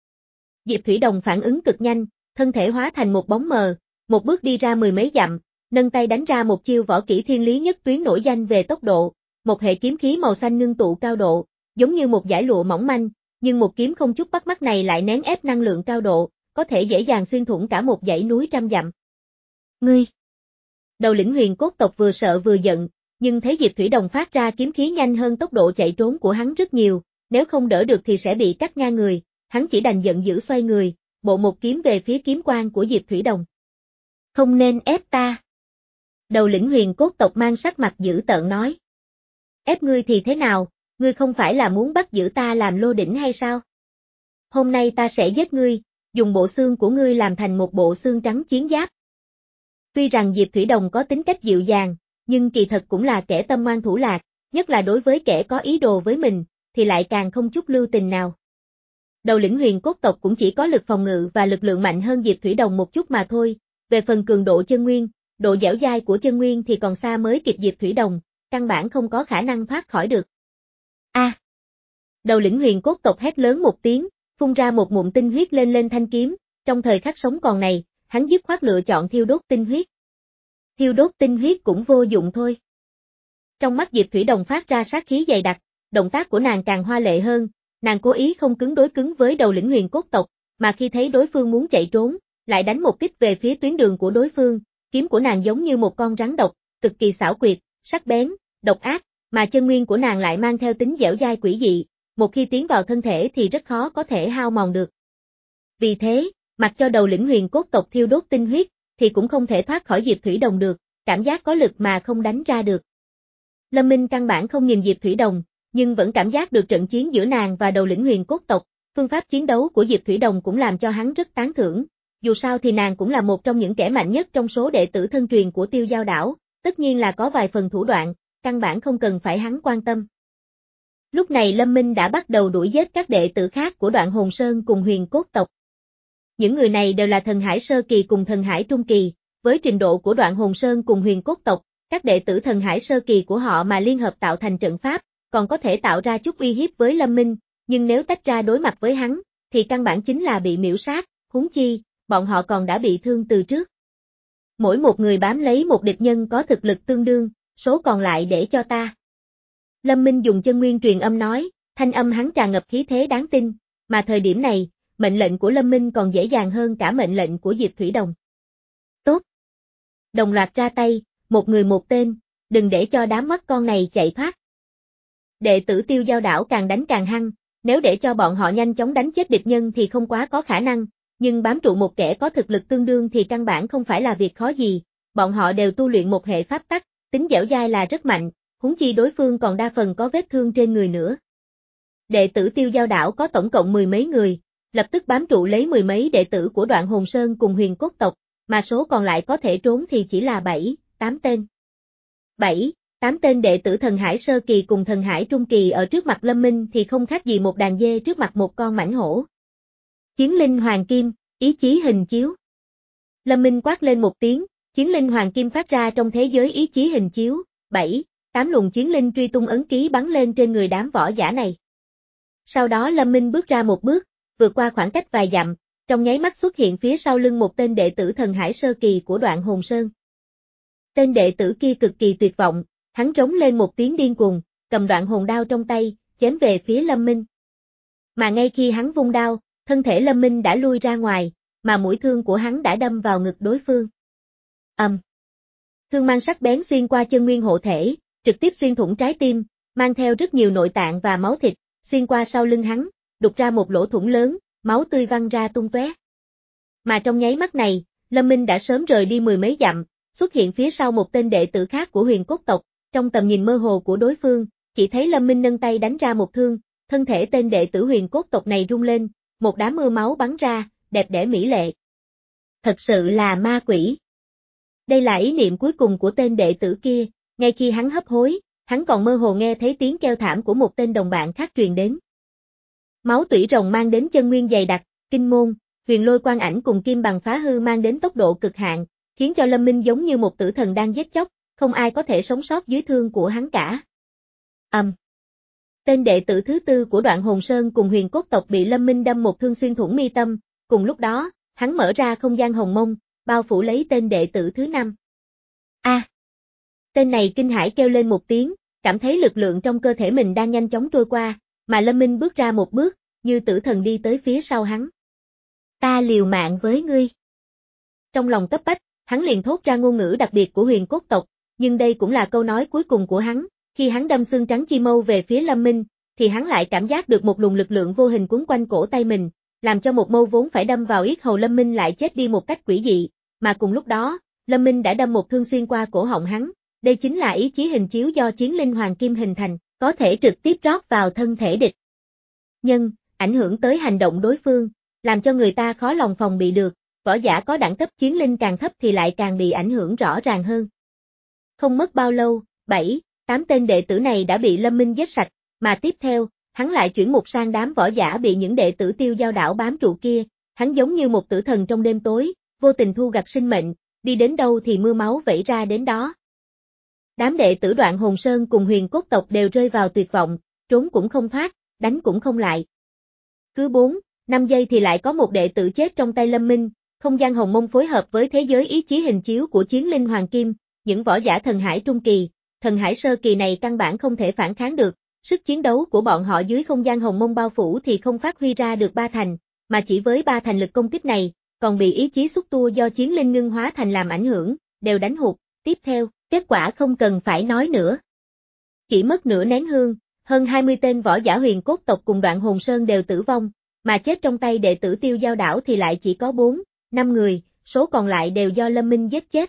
Diệp Thủy Đồng phản ứng cực nhanh, thân thể hóa thành một bóng mờ, một bước đi ra mười mấy dặm, nâng tay đánh ra một chiêu võ kỹ thiên lý nhất tuyến nổi danh về tốc độ, một hệ kiếm khí màu xanh ngưng tụ cao độ, giống như một dải lụa mỏng manh, nhưng một kiếm không chút bắt mắt này lại nén ép năng lượng cao độ, có thể dễ dàng xuyên thủng cả một dãy núi trăm dặm. Ngươi! Đầu lĩnh Huyền Cốt tộc vừa sợ vừa giận, nhưng thấy Diệp Thủy Đồng phát ra kiếm khí nhanh hơn tốc độ chạy trốn của hắn rất nhiều, nếu không đỡ được thì sẽ bị cắt ngang người, hắn chỉ đành giận dữ xoay người, bộ một kiếm về phía kiếm quang của Diệp Thủy Đồng. Không nên ép ta. Đầu lĩnh Huyền Cốt tộc mang sắc mặt dữ tợn nói. Ép ngươi thì thế nào, ngươi không phải là muốn bắt giữ ta làm lô đỉnh hay sao? Hôm nay ta sẽ giết ngươi, dùng bộ xương của ngươi làm thành một bộ xương trắng chiến giáp. Tuy rằng Diệp Thủy Đồng có tính cách dịu dàng, nhưng kỳ thật cũng là kẻ tâm ngoan thủ lạt, nhất là đối với kẻ có ý đồ với mình, thì lại càng không chút lưu tình nào. Đầu lĩnh Huyền Cốt tộc cũng chỉ có lực phòng ngự và lực lượng mạnh hơn Diệp Thủy Đồng một chút mà thôi, về phần cường độ chân nguyên, độ dẻo dai của chân nguyên thì còn xa mới kịp Diệp Thủy Đồng, căn bản không có khả năng thoát khỏi được. A! À. Đầu lĩnh Huyền Cốt tộc hét lớn một tiếng, phun ra một ngụm tinh huyết lên lên thanh kiếm, trong thời khắc sống còn này, hắn dứt khoát lựa chọn thiêu đốt tinh huyết. Thiêu đốt tinh huyết cũng vô dụng thôi. Trong mắt Diệp Thủy Đồng phát ra sát khí dày đặc, động tác của nàng càng hoa lệ hơn, nàng cố ý không cứng đối cứng với đầu lĩnh Huyền Cốt tộc, mà khi thấy đối phương muốn chạy trốn, lại đánh một kích về phía tuyến đường của đối phương, kiếm của nàng giống như một con rắn độc, cực kỳ xảo quyệt, sắc bén, độc ác, mà chân nguyên của nàng lại mang theo tính dẻo dai quỷ dị, một khi tiến vào thân thể thì rất khó có thể hao mòn được. Vì thế, mặc cho đầu lĩnh Huyền Cốt tộc thiêu đốt tinh huyết, thì cũng không thể thoát khỏi Diệp Thủy Đồng được, cảm giác có lực mà không đánh ra được. Lâm Minh căn bản không nhìn Diệp Thủy Đồng, nhưng vẫn cảm giác được trận chiến giữa nàng và đầu lĩnh Huyền Cốt tộc, phương pháp chiến đấu của Diệp Thủy Đồng cũng làm cho hắn rất tán thưởng, dù sao thì nàng cũng là một trong những kẻ mạnh nhất trong số đệ tử thân truyền của Tiêu Giao Đảo, tất nhiên là có vài phần thủ đoạn, căn bản không cần phải hắn quan tâm. Lúc này Lâm Minh đã bắt đầu đuổi giết các đệ tử khác của Đoạn Hồn Sơn cùng Huyền Cốt tộc. Những người này đều là thần hải sơ kỳ cùng thần hải trung kỳ, với trình độ của Đoạn Hồn Sơn cùng Huyền Cốt tộc, các đệ tử thần hải sơ kỳ của họ mà liên hợp tạo thành trận pháp, còn có thể tạo ra chút uy hiếp với Lâm Minh, nhưng nếu tách ra đối mặt với hắn, thì căn bản chính là bị miễu sát, huống chi, bọn họ còn đã bị thương từ trước. Mỗi một người bám lấy một địch nhân có thực lực tương đương, số còn lại để cho ta. Lâm Minh dùng chân nguyên truyền âm nói, thanh âm hắn tràn ngập khí thế đáng tin, mà thời điểm này, mệnh lệnh của Lâm Minh còn dễ dàng hơn cả mệnh lệnh của Diệp Thủy Đồng. Tốt. Đồng loạt ra tay, một người một tên, đừng để cho đám mắt con này chạy thoát. Đệ tử Tiêu Giao Đảo càng đánh càng hăng, nếu để cho bọn họ nhanh chóng đánh chết địch nhân thì không quá có khả năng, nhưng bám trụ một kẻ có thực lực tương đương thì căn bản không phải là việc khó gì, bọn họ đều tu luyện một hệ pháp tắc, tính dẻo dai là rất mạnh, huống chi đối phương còn đa phần có vết thương trên người nữa. Đệ tử Tiêu Giao Đảo có tổng cộng mười mấy người, lập tức bám trụ lấy mười mấy đệ tử của Đoạn Hồn Sơn cùng Huyền Cốt tộc, mà số còn lại có thể trốn thì chỉ là bảy, tám tên. bảy, tám tên đệ tử thần hải sơ kỳ cùng thần hải trung kỳ ở trước mặt Lâm Minh thì không khác gì một đàn dê trước mặt một con mãnh hổ. Chiến linh hoàng kim, ý chí hình chiếu. Lâm Minh quát lên một tiếng, chiến linh hoàng kim phát ra trong thế giới ý chí hình chiếu, bảy, tám luồng chiến linh truy tung ấn ký bắn lên trên người đám võ giả này. Sau đó Lâm Minh bước ra một bước, vượt qua khoảng cách vài dặm, trong nháy mắt xuất hiện phía sau lưng một tên đệ tử thần hải sơ kỳ của Đoạn Hồn Sơn. Tên đệ tử kia cực kỳ tuyệt vọng, hắn rống lên một tiếng điên cuồng, cầm đoạn hồn đao trong tay, chém về phía Lâm Minh. Mà ngay khi hắn vung đao, thân thể Lâm Minh đã lui ra ngoài, mà mũi thương của hắn đã đâm vào ngực đối phương. Ầm. Um. Thương mang sắc bén xuyên qua chân nguyên hộ thể, trực tiếp xuyên thủng trái tim, mang theo rất nhiều nội tạng và máu thịt, xuyên qua sau lưng hắn, đục ra một lỗ thủng lớn, máu tươi văng ra tung tóe. Mà trong nháy mắt này, Lâm Minh đã sớm rời đi mười mấy dặm, xuất hiện phía sau một tên đệ tử khác của Huyền Cốt tộc, trong tầm nhìn mơ hồ của đối phương, chỉ thấy Lâm Minh nâng tay đánh ra một thương, thân thể tên đệ tử Huyền Cốt tộc này rung lên, một đám mưa máu bắn ra, đẹp đẽ mỹ lệ. Thật sự là ma quỷ. Đây là ý niệm cuối cùng của tên đệ tử kia, ngay khi hắn hấp hối, hắn còn mơ hồ nghe thấy tiếng kêu thảm của một tên đồng bạn khác truyền đến. Máu tủy rồng mang đến chân nguyên dày đặc, kinh môn, huyền lôi quan ảnh cùng kim bằng phá hư mang đến tốc độ cực hạn, khiến cho Lâm Minh giống như một tử thần đang giết chóc, không ai có thể sống sót dưới thương của hắn cả. Ầm. Um. Tên đệ tử thứ tư của Đoạn Hồn Sơn cùng Huyền Cốt tộc bị Lâm Minh đâm một thương xuyên thủng mi tâm, cùng lúc đó, hắn mở ra không gian hồng mông, bao phủ lấy tên đệ tử thứ năm. A. À. Tên này kinh hãi kêu lên một tiếng, cảm thấy lực lượng trong cơ thể mình đang nhanh chóng trôi qua, mà Lâm Minh bước ra một bước, như tử thần đi tới phía sau hắn. Ta liều mạng với ngươi. Trong lòng cấp bách, hắn liền thốt ra ngôn ngữ đặc biệt của Huyền Cốt tộc, nhưng đây cũng là câu nói cuối cùng của hắn, khi hắn đâm xương trắng chi mâu về phía Lâm Minh, thì hắn lại cảm giác được một luồng lực lượng vô hình quấn quanh cổ tay mình, làm cho một mâu vốn phải đâm vào yết hầu Lâm Minh lại chết đi một cách quỷ dị, mà cùng lúc đó, Lâm Minh đã đâm một thương xuyên qua cổ họng hắn, đây chính là ý chí hình chiếu do chiến linh hoàng kim hình thành, có thể trực tiếp rót vào thân thể địch. Nhưng, ảnh hưởng tới hành động đối phương, làm cho người ta khó lòng phòng bị được, võ giả có đẳng cấp chiến linh càng thấp thì lại càng bị ảnh hưởng rõ ràng hơn. Không mất bao lâu, bảy, tám tên đệ tử này đã bị Lâm Minh giết sạch, mà tiếp theo, hắn lại chuyển mục sang đám võ giả bị những đệ tử Tiêu Giao đảo bám trụ kia, hắn giống như một tử thần trong đêm tối, vô tình thu gặt sinh mệnh, đi đến đâu thì mưa máu vẩy ra đến đó. Đám đệ tử Đoạn Hồn Sơn cùng Huyền Cốt tộc đều rơi vào tuyệt vọng, trốn cũng không thoát, đánh cũng không lại. Cứ bốn, năm giây thì lại có một đệ tử chết trong tay Lâm Minh, không gian hồng mông phối hợp với thế giới ý chí hình chiếu của chiến linh hoàng kim, những võ giả thần hải trung kỳ, thần hải sơ kỳ này căn bản không thể phản kháng được, sức chiến đấu của bọn họ dưới không gian hồng mông bao phủ thì không phát huy ra được ba thành, mà chỉ với ba thành lực công kích này, còn bị ý chí xúc tua do chiến linh ngưng hóa thành làm ảnh hưởng, đều đánh hụt, tiếp theo, kết quả không cần phải nói nữa. Chỉ mất nửa nén hương, hơn hai mươi tên võ giả Huyền Cốt tộc cùng Đoạn Hồn Sơn đều tử vong, mà chết trong tay đệ tử Tiêu Giao đảo thì lại chỉ có bốn, năm người, số còn lại đều do Lâm Minh giết chết.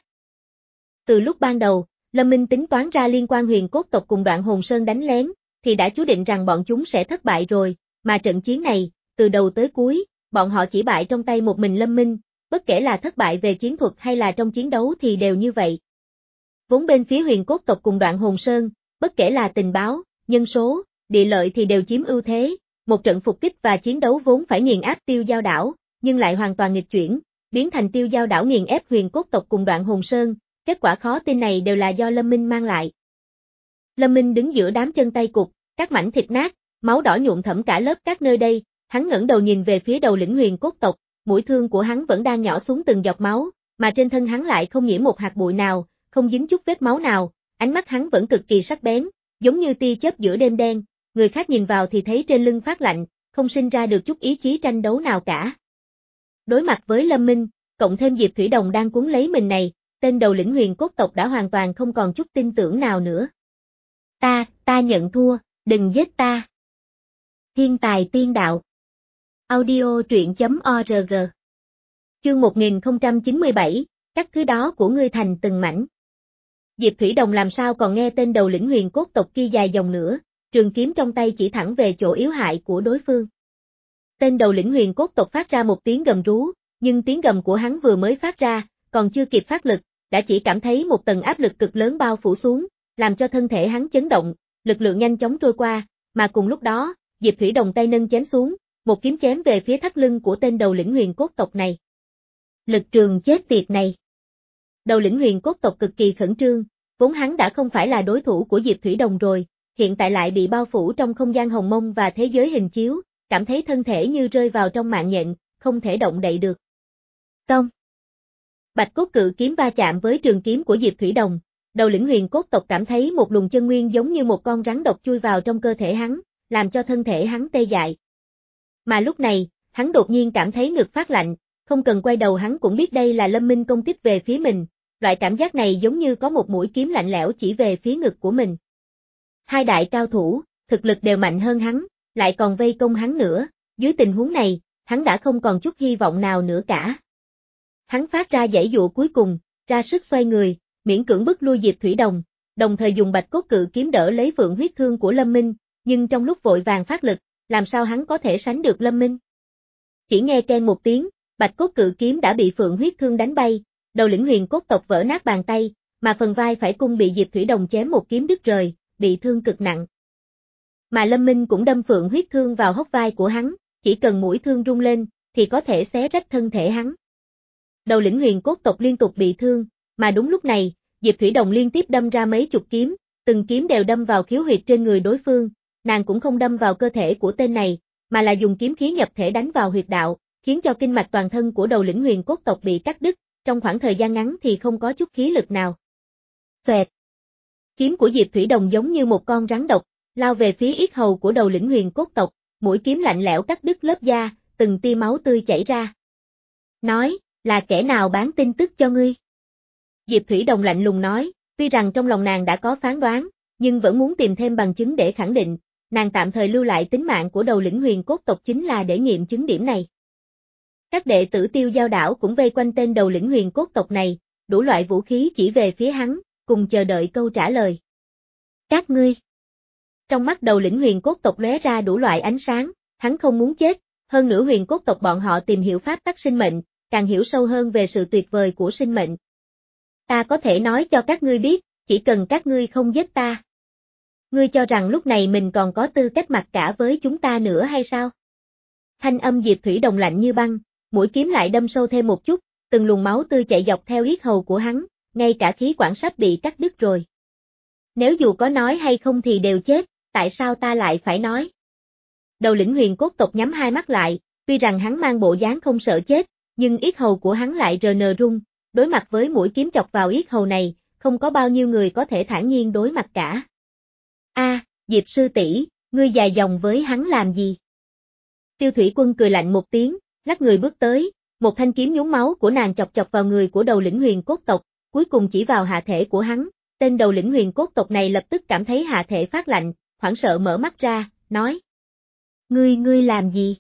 Từ lúc ban đầu, Lâm Minh tính toán ra liên quan Huyền Cốt tộc cùng Đoạn Hồn Sơn đánh lén, thì đã chú định rằng bọn chúng sẽ thất bại rồi, mà trận chiến này, từ đầu tới cuối, bọn họ chỉ bại trong tay một mình Lâm Minh, bất kể là thất bại về chiến thuật hay là trong chiến đấu thì đều như vậy. Vốn bên phía Huyền Cốt tộc cùng Đoạn Hồn Sơn, bất kể là tình báo, nhân số, địa lợi thì đều chiếm ưu thế, một trận phục kích và chiến đấu vốn phải nghiền áp Tiêu Giao đảo, nhưng lại hoàn toàn nghịch chuyển, biến thành Tiêu Giao đảo nghiền ép Huyền Cốt tộc cùng Đoạn Hồn Sơn, kết quả khó tin này đều là do Lâm Minh mang lại. Lâm Minh đứng giữa đám chân tay cụt, các mảnh thịt nát, máu đỏ nhuộm thẫm cả lớp cát nơi đây, hắn ngẩng đầu nhìn về phía đầu lĩnh Huyền Cốt tộc, mũi thương của hắn vẫn đang nhỏ xuống từng giọt máu, mà trên thân hắn lại không nhiễm một hạt bụi nào, không dính chút vết máu nào, ánh mắt hắn vẫn cực kỳ sắc bén, giống như tia chớp giữa đêm đen, người khác nhìn vào thì thấy trên lưng phát lạnh, không sinh ra được chút ý chí tranh đấu nào cả. Đối mặt với Lâm Minh, cộng thêm Diệp Thủy Đồng đang cuốn lấy mình này, tên đầu lĩnh Huyền Cốt tộc đã hoàn toàn không còn chút tin tưởng nào nữa. Ta, ta nhận thua, đừng giết ta. Thiên tài tiên đạo. Audio truyện chấm org. Chương một nghìn không trăm chín mươi bảy, cắt cứ đó của ngươi thành từng mảnh. Diệp Thủy Đồng làm sao còn nghe tên đầu lĩnh Huyền Cốt tộc kia dài dòng nữa, trường kiếm trong tay chỉ thẳng về chỗ yếu hại của đối phương. Tên đầu lĩnh Huyền Cốt tộc phát ra một tiếng gầm rú, nhưng tiếng gầm của hắn vừa mới phát ra, còn chưa kịp phát lực, đã chỉ cảm thấy một tầng áp lực cực lớn bao phủ xuống, làm cho thân thể hắn chấn động, lực lượng nhanh chóng trôi qua, mà cùng lúc đó, Diệp Thủy Đồng tay nâng chém xuống, một kiếm chém về phía thắt lưng của tên đầu lĩnh huyền cốt tộc này. Lực trường chết tiệt này. Đầu lĩnh huyền cốt tộc cực kỳ khẩn trương, vốn hắn đã không phải là đối thủ của Diệp Thủy Đồng rồi, hiện tại lại bị bao phủ trong không gian hồng mông và thế giới hình chiếu, cảm thấy thân thể như rơi vào trong mạng nhện, không thể động đậy được. Tông. Bạch cốt cự kiếm va chạm với trường kiếm của Diệp Thủy Đồng, đầu lĩnh huyền cốt tộc cảm thấy một luồng chân nguyên giống như một con rắn độc chui vào trong cơ thể hắn, làm cho thân thể hắn tê dại. Mà lúc này, hắn đột nhiên cảm thấy ngực phát lạnh, không cần quay đầu hắn cũng biết đây là Lâm Minh công kích về phía mình, loại cảm giác này giống như có một mũi kiếm lạnh lẽo chỉ về phía ngực của mình. Hai đại cao thủ, thực lực đều mạnh hơn hắn, lại còn vây công hắn nữa, dưới tình huống này, hắn đã không còn chút hy vọng nào nữa cả. Hắn phát ra giãy dụa cuối cùng, ra sức xoay người, miễn cưỡng bức lui Diệp Thủy Đồng, đồng thời dùng bạch cốt cự kiếm đỡ lấy phượng huyết thương của Lâm Minh, nhưng trong lúc vội vàng phát lực, làm sao hắn có thể sánh được Lâm Minh? Chỉ nghe keng một tiếng, bạch cốt cự kiếm đã bị phượng huyết thương đánh bay, đầu lĩnh huyền cốt tộc vỡ nát bàn tay, mà phần vai phải cung bị Diệp Thủy Đồng chém một kiếm đứt rời, bị thương cực nặng. Mà Lâm Minh cũng đâm phượng huyết thương vào hốc vai của hắn, chỉ cần mũi thương rung lên, thì có thể xé rách thân thể hắn. Đầu lĩnh huyền cốt tộc liên tục bị thương, mà đúng lúc này, Diệp Thủy Đồng liên tiếp đâm ra mấy chục kiếm, từng kiếm đều đâm vào khiếu huyệt trên người đối phương, nàng cũng không đâm vào cơ thể của tên này, mà là dùng kiếm khí nhập thể đánh vào huyệt đạo, khiến cho kinh mạch toàn thân của đầu lĩnh huyền cốt tộc bị cắt đứt, trong khoảng thời gian ngắn thì không có chút khí lực nào. Xoẹt. Kiếm của Diệp Thủy Đồng giống như một con rắn độc, lao về phía yết hầu của đầu lĩnh huyền cốt tộc, mũi kiếm lạnh lẽo cắt đứt lớp da, từng tia máu tươi chảy ra. Nói, là kẻ nào bán tin tức cho ngươi? Diệp Thủy Đồng lạnh lùng nói, tuy rằng trong lòng nàng đã có phán đoán, nhưng vẫn muốn tìm thêm bằng chứng để khẳng định, nàng tạm thời lưu lại tính mạng của đầu lĩnh huyền cốt tộc chính là để nghiệm chứng điểm này. Các đệ tử Tiêu Giao đảo cũng vây quanh tên đầu lĩnh huyền cốt tộc này, đủ loại vũ khí chỉ về phía hắn, cùng chờ đợi câu trả lời. Các ngươi. Trong mắt đầu lĩnh huyền cốt tộc lóe ra đủ loại ánh sáng, hắn không muốn chết, hơn nữa huyền cốt tộc bọn họ tìm hiểu pháp tắc sinh mệnh, càng hiểu sâu hơn về sự tuyệt vời của sinh mệnh. Ta có thể nói cho các ngươi biết, chỉ cần các ngươi không giết ta. Ngươi cho rằng lúc này mình còn có tư cách mặc cả với chúng ta nữa hay sao? Thanh âm Diệp Thủy Đồng lạnh như băng, mũi kiếm lại đâm sâu thêm một chút, từng luồng máu tươi chạy dọc theo yết hầu của hắn, ngay cả khí quản sắp bị cắt đứt rồi. Nếu dù có nói hay không thì đều chết, tại sao ta lại phải nói? Đầu lĩnh huyền cốt tộc nhắm hai mắt lại, tuy rằng hắn mang bộ dáng không sợ chết, nhưng yết hầu của hắn lại rờ nờ rung, đối mặt với mũi kiếm chọc vào yết hầu này, không có bao nhiêu người có thể thản nhiên đối mặt cả. A, à, Diệp sư tỷ, ngươi dài dòng với hắn làm gì? Tiêu Thủy Quân cười lạnh một tiếng, lắc người bước tới, một thanh kiếm nhúng máu của nàng chọc chọc vào người của đầu lĩnh huyền cốt tộc, cuối cùng chỉ vào hạ thể của hắn, tên đầu lĩnh huyền cốt tộc này lập tức cảm thấy hạ thể phát lạnh, hoảng sợ mở mắt ra, nói. Ngươi ngươi làm gì?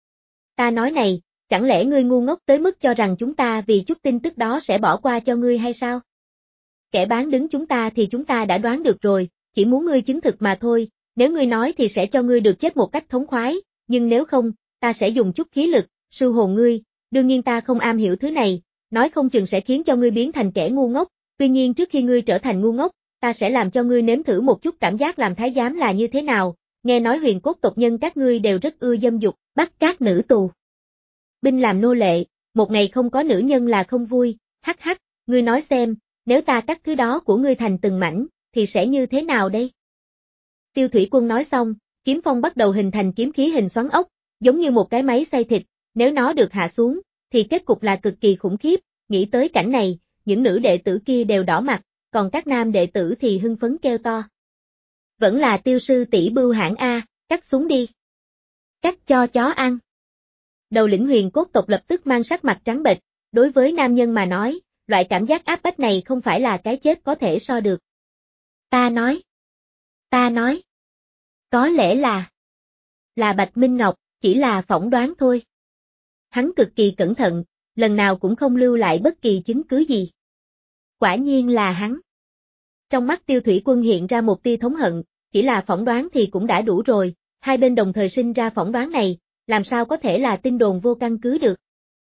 Ta nói này, chẳng lẽ ngươi ngu ngốc tới mức cho rằng chúng ta vì chút tin tức đó sẽ bỏ qua cho ngươi hay sao? Kẻ bán đứng chúng ta thì chúng ta đã đoán được rồi, chỉ muốn ngươi chứng thực mà thôi, nếu ngươi nói thì sẽ cho ngươi được chết một cách thống khoái, nhưng nếu không, ta sẽ dùng chút khí lực, sư hồn ngươi, đương nhiên ta không am hiểu thứ này, nói không chừng sẽ khiến cho ngươi biến thành kẻ ngu ngốc, tuy nhiên trước khi ngươi trở thành ngu ngốc, ta sẽ làm cho ngươi nếm thử một chút cảm giác làm thái giám là như thế nào, nghe nói huyền cốt tộc nhân các ngươi đều rất ưa dâm dục, bắt các nữ tù binh làm nô lệ, một ngày không có nữ nhân là không vui, hắc hắc, ngươi nói xem, nếu ta cắt thứ đó của ngươi thành từng mảnh, thì sẽ như thế nào đây? Tiêu Thủy Quân nói xong, kiếm phong bắt đầu hình thành kiếm khí hình xoắn ốc, giống như một cái máy xay thịt, nếu nó được hạ xuống, thì kết cục là cực kỳ khủng khiếp, nghĩ tới cảnh này, những nữ đệ tử kia đều đỏ mặt, còn các nam đệ tử thì hưng phấn kêu to. Vẫn là Tiêu sư tỷ bưu hãn A, cắt xuống đi. Cắt cho chó ăn. Đầu lĩnh huyền cốt tộc lập tức mang sắc mặt trắng bệch, đối với nam nhân mà nói, loại cảm giác áp bách này không phải là cái chết có thể so được. Ta nói. Ta nói. Có lẽ là. Là Bạch Minh Ngọc, chỉ là phỏng đoán thôi. Hắn cực kỳ cẩn thận, lần nào cũng không lưu lại bất kỳ chứng cứ gì. Quả nhiên là hắn. Trong mắt Tiêu Thủy Quân hiện ra một tia thống hận, chỉ là phỏng đoán thì cũng đã đủ rồi, hai bên đồng thời sinh ra phỏng đoán này, làm sao có thể là tin đồn vô căn cứ được.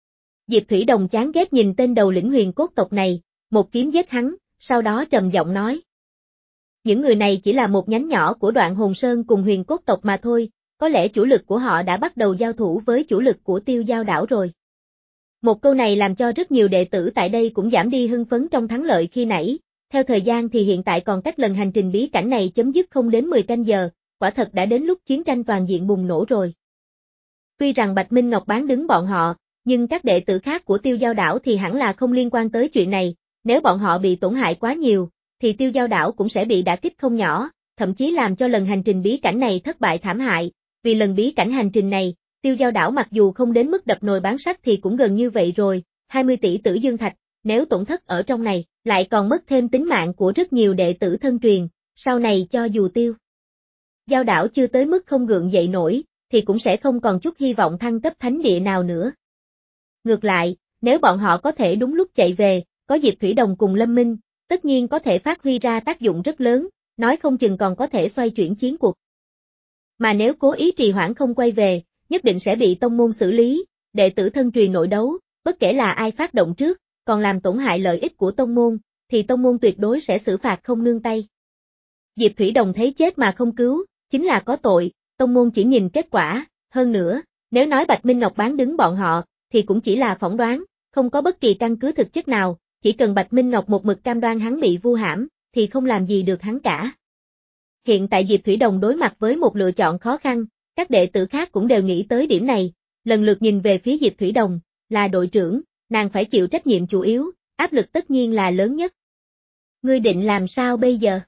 Diệp Thủy Đồng chán ghét nhìn tên đầu lĩnh huyền cốt tộc này, một kiếm giết hắn, sau đó trầm giọng nói. Những người này chỉ là một nhánh nhỏ của Đoạn Hồn Sơn cùng huyền cốt tộc mà thôi, có lẽ chủ lực của họ đã bắt đầu giao thủ với chủ lực của Tiêu Giao đảo rồi. Một câu này làm cho rất nhiều đệ tử tại đây cũng giảm đi hưng phấn trong thắng lợi khi nãy, theo thời gian thì hiện tại còn cách lần hành trình bí cảnh này chấm dứt không đến mười canh giờ, quả thật đã đến lúc chiến tranh toàn diện bùng nổ rồi. Tuy rằng Bạch Minh Ngọc bán đứng bọn họ, nhưng các đệ tử khác của Tiêu Giao đảo thì hẳn là không liên quan tới chuyện này, nếu bọn họ bị tổn hại quá nhiều, thì Tiêu Giao đảo cũng sẽ bị đả kích không nhỏ, thậm chí làm cho lần hành trình bí cảnh này thất bại thảm hại, vì lần bí cảnh hành trình này, Tiêu Giao đảo mặc dù không đến mức đập nồi bán sắt thì cũng gần như vậy rồi, hai mươi tỷ tử dương thạch, nếu tổn thất ở trong này, lại còn mất thêm tính mạng của rất nhiều đệ tử thân truyền, sau này cho dù Tiêu Giao đảo chưa tới mức không gượng dậy nổi, thì cũng sẽ không còn chút hy vọng thăng cấp thánh địa nào nữa. Ngược lại, nếu bọn họ có thể đúng lúc chạy về, có Diệp Thủy Đồng cùng Lâm Minh, tất nhiên có thể phát huy ra tác dụng rất lớn, nói không chừng còn có thể xoay chuyển chiến cuộc. Mà nếu cố ý trì hoãn không quay về, nhất định sẽ bị tông môn xử lý, đệ tử thân truyền nội đấu, bất kể là ai phát động trước, còn làm tổn hại lợi ích của tông môn, thì tông môn tuyệt đối sẽ xử phạt không nương tay. Diệp Thủy Đồng thấy chết mà không cứu, chính là có tội, tông môn chỉ nhìn kết quả, hơn nữa, nếu nói Bạch Minh Ngọc bán đứng bọn họ, thì cũng chỉ là phỏng đoán, không có bất kỳ căn cứ thực chất nào, chỉ cần Bạch Minh Ngọc một mực cam đoan hắn bị vu hãm, thì không làm gì được hắn cả. Hiện tại Diệp Thủy Đồng đối mặt với một lựa chọn khó khăn, các đệ tử khác cũng đều nghĩ tới điểm này, lần lượt nhìn về phía Diệp Thủy Đồng, là đội trưởng, nàng phải chịu trách nhiệm chủ yếu, áp lực tất nhiên là lớn nhất. Ngươi định làm sao bây giờ?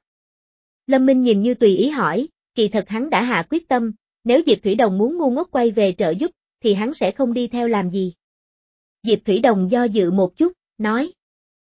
Lâm Minh nhìn như tùy ý hỏi, kỳ thật hắn đã hạ quyết tâm, nếu Diệp Thủy Đồng muốn ngu ngốc quay về trợ giúp, thì hắn sẽ không đi theo làm gì. Diệp Thủy Đồng do dự một chút, nói.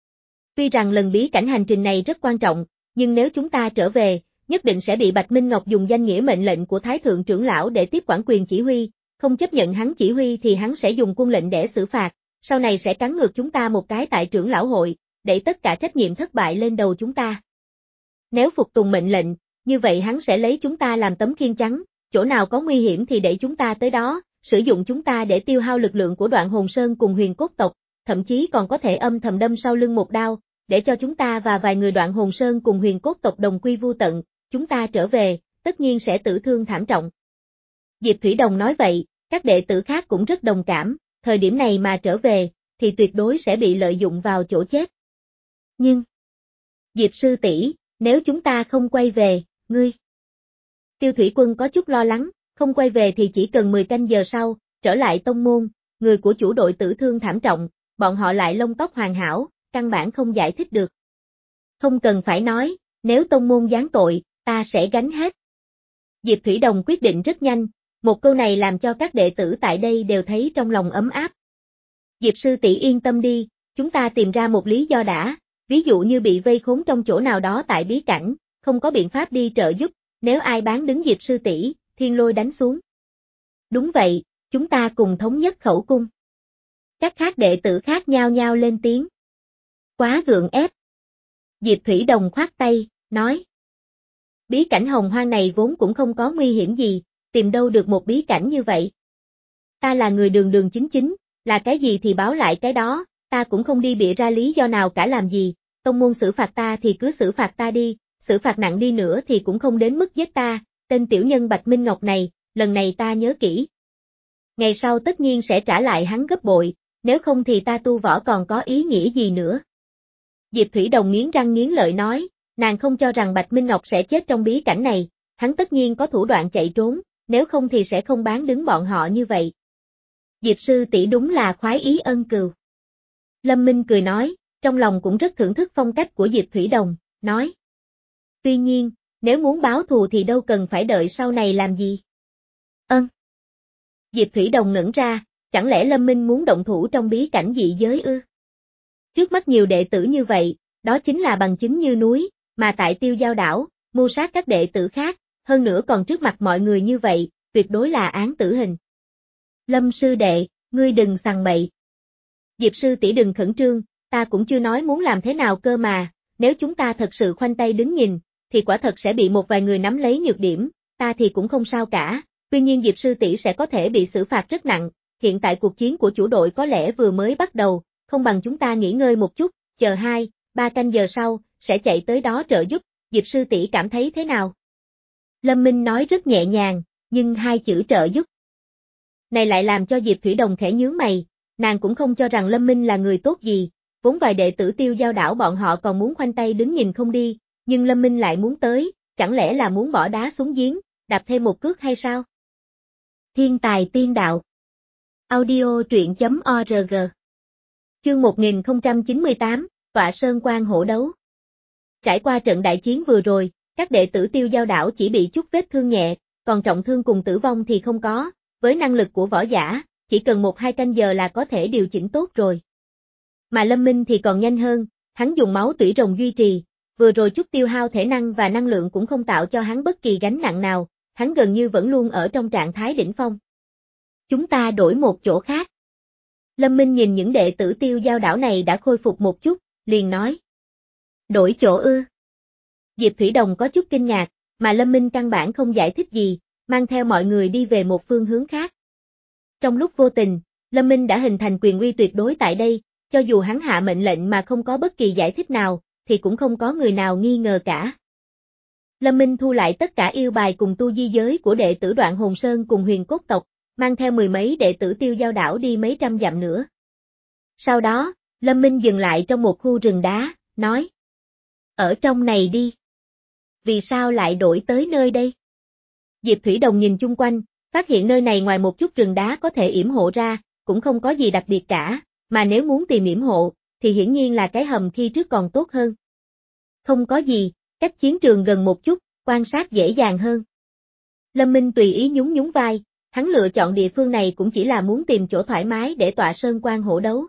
Tuy rằng lần bí cảnh hành trình này rất quan trọng, nhưng nếu chúng ta trở về, nhất định sẽ bị Bạch Minh Ngọc dùng danh nghĩa mệnh lệnh của Thái Thượng trưởng lão để tiếp quản quyền chỉ huy, không chấp nhận hắn chỉ huy thì hắn sẽ dùng quân lệnh để xử phạt, sau này sẽ cắn ngược chúng ta một cái tại trưởng lão hội, để tất cả trách nhiệm thất bại lên đầu chúng ta. Nếu phục tùng mệnh lệnh, như vậy hắn sẽ lấy chúng ta làm tấm khiên trắng, chỗ nào có nguy hiểm thì để chúng ta tới đó, sử dụng chúng ta để tiêu hao lực lượng của Đoạn Hồn Sơn cùng huyền cốt tộc, thậm chí còn có thể âm thầm đâm sau lưng một đao, để cho chúng ta và vài người Đoạn Hồn Sơn cùng huyền cốt tộc đồng quy vu tận, chúng ta trở về, tất nhiên sẽ tử thương thảm trọng. Diệp Thủy Đồng nói vậy, các đệ tử khác cũng rất đồng cảm, thời điểm này mà trở về, thì tuyệt đối sẽ bị lợi dụng vào chỗ chết. Nhưng, Diệp sư tỷ, nếu chúng ta không quay về, ngươi. Tiêu Thủy Quân có chút lo lắng, không quay về thì chỉ cần mười canh giờ sau, trở lại tông môn, người của chủ đội tử thương thảm trọng, bọn họ lại lông tóc hoàn hảo, căn bản không giải thích được. Không cần phải nói, nếu tông môn giáng tội, ta sẽ gánh hết. Diệp Thủy Đồng quyết định rất nhanh, một câu này làm cho các đệ tử tại đây đều thấy trong lòng ấm áp. Diệp sư tỷ yên tâm đi, chúng ta tìm ra một lý do đã, ví dụ như bị vây khốn trong chỗ nào đó tại bí cảnh, không có biện pháp đi trợ giúp, nếu ai bán đứng Diệp sư tỷ, thiên lôi đánh xuống. Đúng vậy, chúng ta cùng thống nhất khẩu cung. Các khác đệ tử khác nhao nhao lên tiếng. Quá gượng ép. Diệp Thủy Đồng khoát tay, nói. Bí cảnh hồng hoang này vốn cũng không có nguy hiểm gì, tìm đâu được một bí cảnh như vậy. Ta là người đường đường chính chính, là cái gì thì báo lại cái đó, ta cũng không đi bịa ra lý do nào cả làm gì, tông môn xử phạt ta thì cứ xử phạt ta đi, xử phạt nặng đi nữa thì cũng không đến mức giết ta, tên tiểu nhân Bạch Minh Ngọc này, lần này ta nhớ kỹ. Ngày sau tất nhiên sẽ trả lại hắn gấp bội, nếu không thì ta tu võ còn có ý nghĩa gì nữa. Diệp Thủy Đồng nghiến răng nghiến lợi nói, nàng không cho rằng Bạch Minh Ngọc sẽ chết trong bí cảnh này, hắn tất nhiên có thủ đoạn chạy trốn, nếu không thì sẽ không bán đứng bọn họ như vậy. Diệp sư tỷ đúng là khoái ý ân cừu. Lâm Minh cười nói, trong lòng cũng rất thưởng thức phong cách của Diệp Thủy Đồng, nói. Tuy nhiên, nếu muốn báo thù thì đâu cần phải đợi sau này làm gì. Ân. Diệp Thủy Đồng ngẩn ra, chẳng lẽ Lâm Minh muốn động thủ trong bí cảnh dị giới ư? Trước mắt nhiều đệ tử như vậy, đó chính là bằng chứng như núi, mà tại Tiêu Giao đảo, mưu sát các đệ tử khác, hơn nữa còn trước mặt mọi người như vậy, tuyệt đối là án tử hình. Lâm sư đệ, ngươi đừng sằng bậy. Diệp sư tỷ đừng khẩn trương, ta cũng chưa nói muốn làm thế nào cơ mà, nếu chúng ta thật sự khoanh tay đứng nhìn, thì quả thật sẽ bị một vài người nắm lấy nhược điểm, ta thì cũng không sao cả, tuy nhiên Diệp sư tỷ sẽ có thể bị xử phạt rất nặng, hiện tại cuộc chiến của chủ đội có lẽ vừa mới bắt đầu, không bằng chúng ta nghỉ ngơi một chút, chờ hai, ba canh giờ sau, sẽ chạy tới đó trợ giúp, Diệp sư tỷ cảm thấy thế nào? Lâm Minh nói rất nhẹ nhàng, nhưng hai chữ trợ giúp này lại làm cho Diệp Thủy Đồng khẽ nhướng mày, nàng cũng không cho rằng Lâm Minh là người tốt gì, vốn vài đệ tử Tiêu Giao đảo bọn họ còn muốn khoanh tay đứng nhìn không đi, nhưng Lâm Minh lại muốn tới, chẳng lẽ là muốn bỏ đá xuống giếng, đạp thêm một cước hay sao? Thiên tài tiên đạo. Audio truyện chấm org. Chương một nghìn không trăm chín mươi tám, Tọa Sơn Quan hổ đấu. Trải qua trận đại chiến vừa rồi, các đệ tử Tiêu Giao đảo chỉ bị chút vết thương nhẹ, còn trọng thương cùng tử vong thì không có, với năng lực của võ giả, chỉ cần một hai canh giờ là có thể điều chỉnh tốt rồi. Mà Lâm Minh thì còn nhanh hơn, hắn dùng máu tủy rồng duy trì, vừa rồi chút tiêu hao thể năng và năng lượng cũng không tạo cho hắn bất kỳ gánh nặng nào, hắn gần như vẫn luôn ở trong trạng thái đỉnh phong. Chúng ta đổi một chỗ khác. Lâm Minh nhìn những đệ tử Tiêu Giao đảo này đã khôi phục một chút, liền nói. Đổi chỗ ư? Diệp Thủy Đồng có chút kinh ngạc, mà Lâm Minh căn bản không giải thích gì, mang theo mọi người đi về một phương hướng khác. Trong lúc vô tình, Lâm Minh đã hình thành quyền uy tuyệt đối tại đây, cho dù hắn hạ mệnh lệnh mà không có bất kỳ giải thích nào, thì cũng không có người nào nghi ngờ cả. Lâm Minh thu lại tất cả yêu bài cùng tu di giới của đệ tử Đoạn Hồn Sơn cùng Huyền Cốt tộc, mang theo mười mấy đệ tử Tiêu Giao đảo đi mấy trăm dặm nữa. Sau đó, Lâm Minh dừng lại trong một khu rừng đá, nói. Ở trong này đi. Vì sao lại đổi tới nơi đây? Diệp Thủy Đồng nhìn chung quanh, phát hiện nơi này ngoài một chút rừng đá có thể yểm hộ ra, cũng không có gì đặc biệt cả, mà nếu muốn tìm yểm hộ, thì hiển nhiên là cái hầm khi trước còn tốt hơn. Không có gì, cách chiến trường gần một chút, quan sát dễ dàng hơn. Lâm Minh tùy ý nhún nhún vai, hắn lựa chọn địa phương này cũng chỉ là muốn tìm chỗ thoải mái để tọa sơn quan hổ đấu.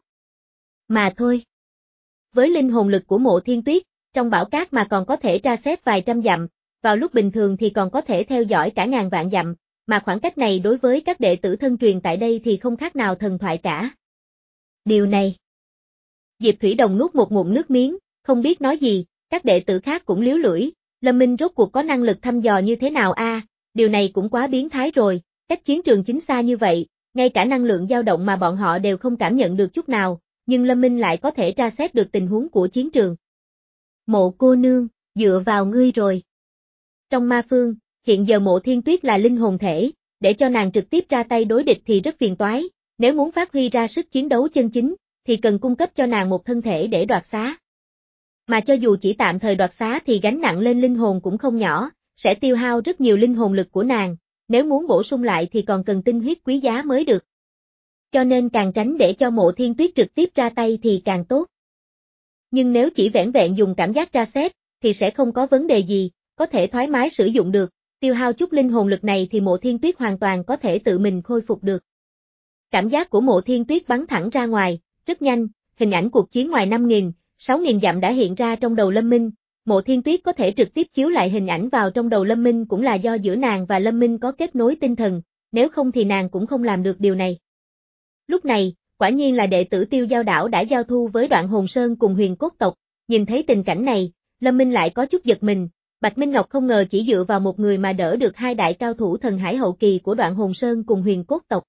Mà thôi. Với linh hồn lực của Mộ Thiên Tuyết, trong bão cát mà còn có thể tra xét vài trăm dặm, vào lúc bình thường thì còn có thể theo dõi cả ngàn vạn dặm, mà khoảng cách này đối với các đệ tử thân truyền tại đây thì không khác nào thần thoại cả. Điều này. Diệp Thủy Đồng nuốt một ngụm nước miếng, không biết nói gì, các đệ tử khác cũng liếu lưỡi, Lâm Minh rốt cuộc có năng lực thăm dò như thế nào a? À, điều này cũng quá biến thái rồi, cách chiến trường chính xa như vậy, ngay cả năng lượng dao động mà bọn họ đều không cảm nhận được chút nào, nhưng Lâm Minh lại có thể tra xét được tình huống của chiến trường. Mộ cô nương, dựa vào ngươi rồi. Trong ma phương, hiện giờ Mộ Thiên Tuyết là linh hồn thể, để cho nàng trực tiếp ra tay đối địch thì rất phiền toái, nếu muốn phát huy ra sức chiến đấu chân chính, thì cần cung cấp cho nàng một thân thể để đoạt xá. Mà cho dù chỉ tạm thời đoạt xá thì gánh nặng lên linh hồn cũng không nhỏ, sẽ tiêu hao rất nhiều linh hồn lực của nàng, nếu muốn bổ sung lại thì còn cần tinh huyết quý giá mới được. Cho nên càng tránh để cho Mộ Thiên Tuyết trực tiếp ra tay thì càng tốt. Nhưng nếu chỉ vẻn vẹn dùng cảm giác tra xét, thì sẽ không có vấn đề gì, có thể thoải mái sử dụng được, tiêu hao chút linh hồn lực này thì Mộ Thiên Tuyết hoàn toàn có thể tự mình khôi phục được. Cảm giác của Mộ Thiên Tuyết bắn thẳng ra ngoài, rất nhanh, hình ảnh cuộc chiến ngoài năm nghìn, sáu nghìn dặm đã hiện ra trong đầu Lâm Minh, Mộ Thiên Tuyết có thể trực tiếp chiếu lại hình ảnh vào trong đầu Lâm Minh cũng là do giữa nàng và Lâm Minh có kết nối tinh thần, nếu không thì nàng cũng không làm được điều này. Lúc này, quả nhiên là đệ tử Tiêu Giao đảo đã giao thu với Đoạn Hồn Sơn cùng Huyền Cốt tộc, nhìn thấy tình cảnh này, Lâm Minh lại có chút giật mình, Bạch Minh Ngọc không ngờ chỉ dựa vào một người mà đỡ được hai đại cao thủ thần hải hậu kỳ của Đoạn Hồn Sơn cùng Huyền Cốt tộc.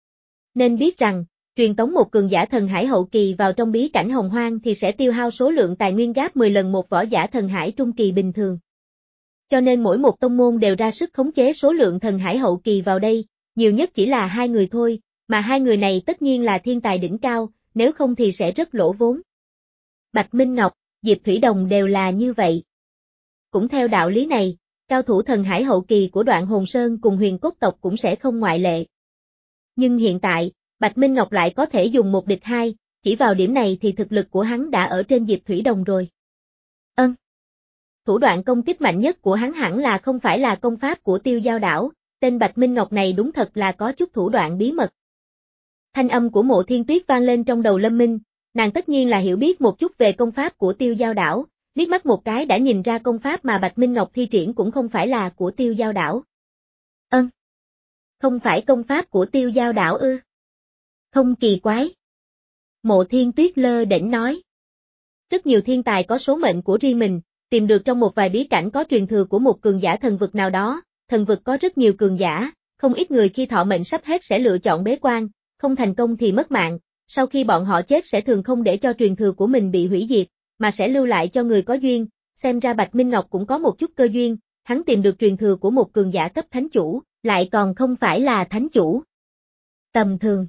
Nên biết rằng, truyền tống một cường giả thần hải hậu kỳ vào trong bí cảnh hồng hoang thì sẽ tiêu hao số lượng tài nguyên gấp mười lần một võ giả thần hải trung kỳ bình thường. Cho nên mỗi một tông môn đều ra sức khống chế số lượng thần hải hậu kỳ vào đây, nhiều nhất chỉ là hai người thôi, mà hai người này tất nhiên là thiên tài đỉnh cao, nếu không thì sẽ rất lỗ vốn. Bạch Minh Ngọc, Diệp Thủy Đồng đều là như vậy. Cũng theo đạo lý này, cao thủ thần hải hậu kỳ của Đoạn Hồn Sơn cùng Huyền Cốt tộc cũng sẽ không ngoại lệ. Nhưng hiện tại, Bạch Minh Ngọc lại có thể dùng một địch hai, chỉ vào điểm này thì thực lực của hắn đã ở trên Diệp Thủy Đồng rồi. Ân. Thủ đoạn công kích mạnh nhất của hắn hẳn là không phải là công pháp của Tiêu Giao đảo, tên Bạch Minh Ngọc này đúng thật là có chút thủ đoạn bí mật. Thanh âm của Mộ Thiên Tuyết vang lên trong đầu Lâm Minh, nàng tất nhiên là hiểu biết một chút về công pháp của Tiêu Giao đảo, liếc mắt một cái đã nhìn ra công pháp mà Bạch Minh Ngọc thi triển cũng không phải là của Tiêu Giao đảo. Ân. Không phải công pháp của Tiêu Giao đảo ư? Không kỳ quái. Mộ Thiên Tuyết lơ đễnh nói. Rất nhiều thiên tài có số mệnh của riêng mình, tìm được trong một vài bí cảnh có truyền thừa của một cường giả thần vực nào đó, thần vực có rất nhiều cường giả, không ít người khi thọ mệnh sắp hết sẽ lựa chọn bế quan, không thành công thì mất mạng, sau khi bọn họ chết sẽ thường không để cho truyền thừa của mình bị hủy diệt, mà sẽ lưu lại cho người có duyên, xem ra Bạch Minh Ngọc cũng có một chút cơ duyên, hắn tìm được truyền thừa của một cường giả cấp thánh chủ, lại còn không phải là thánh chủ. Tầm thường.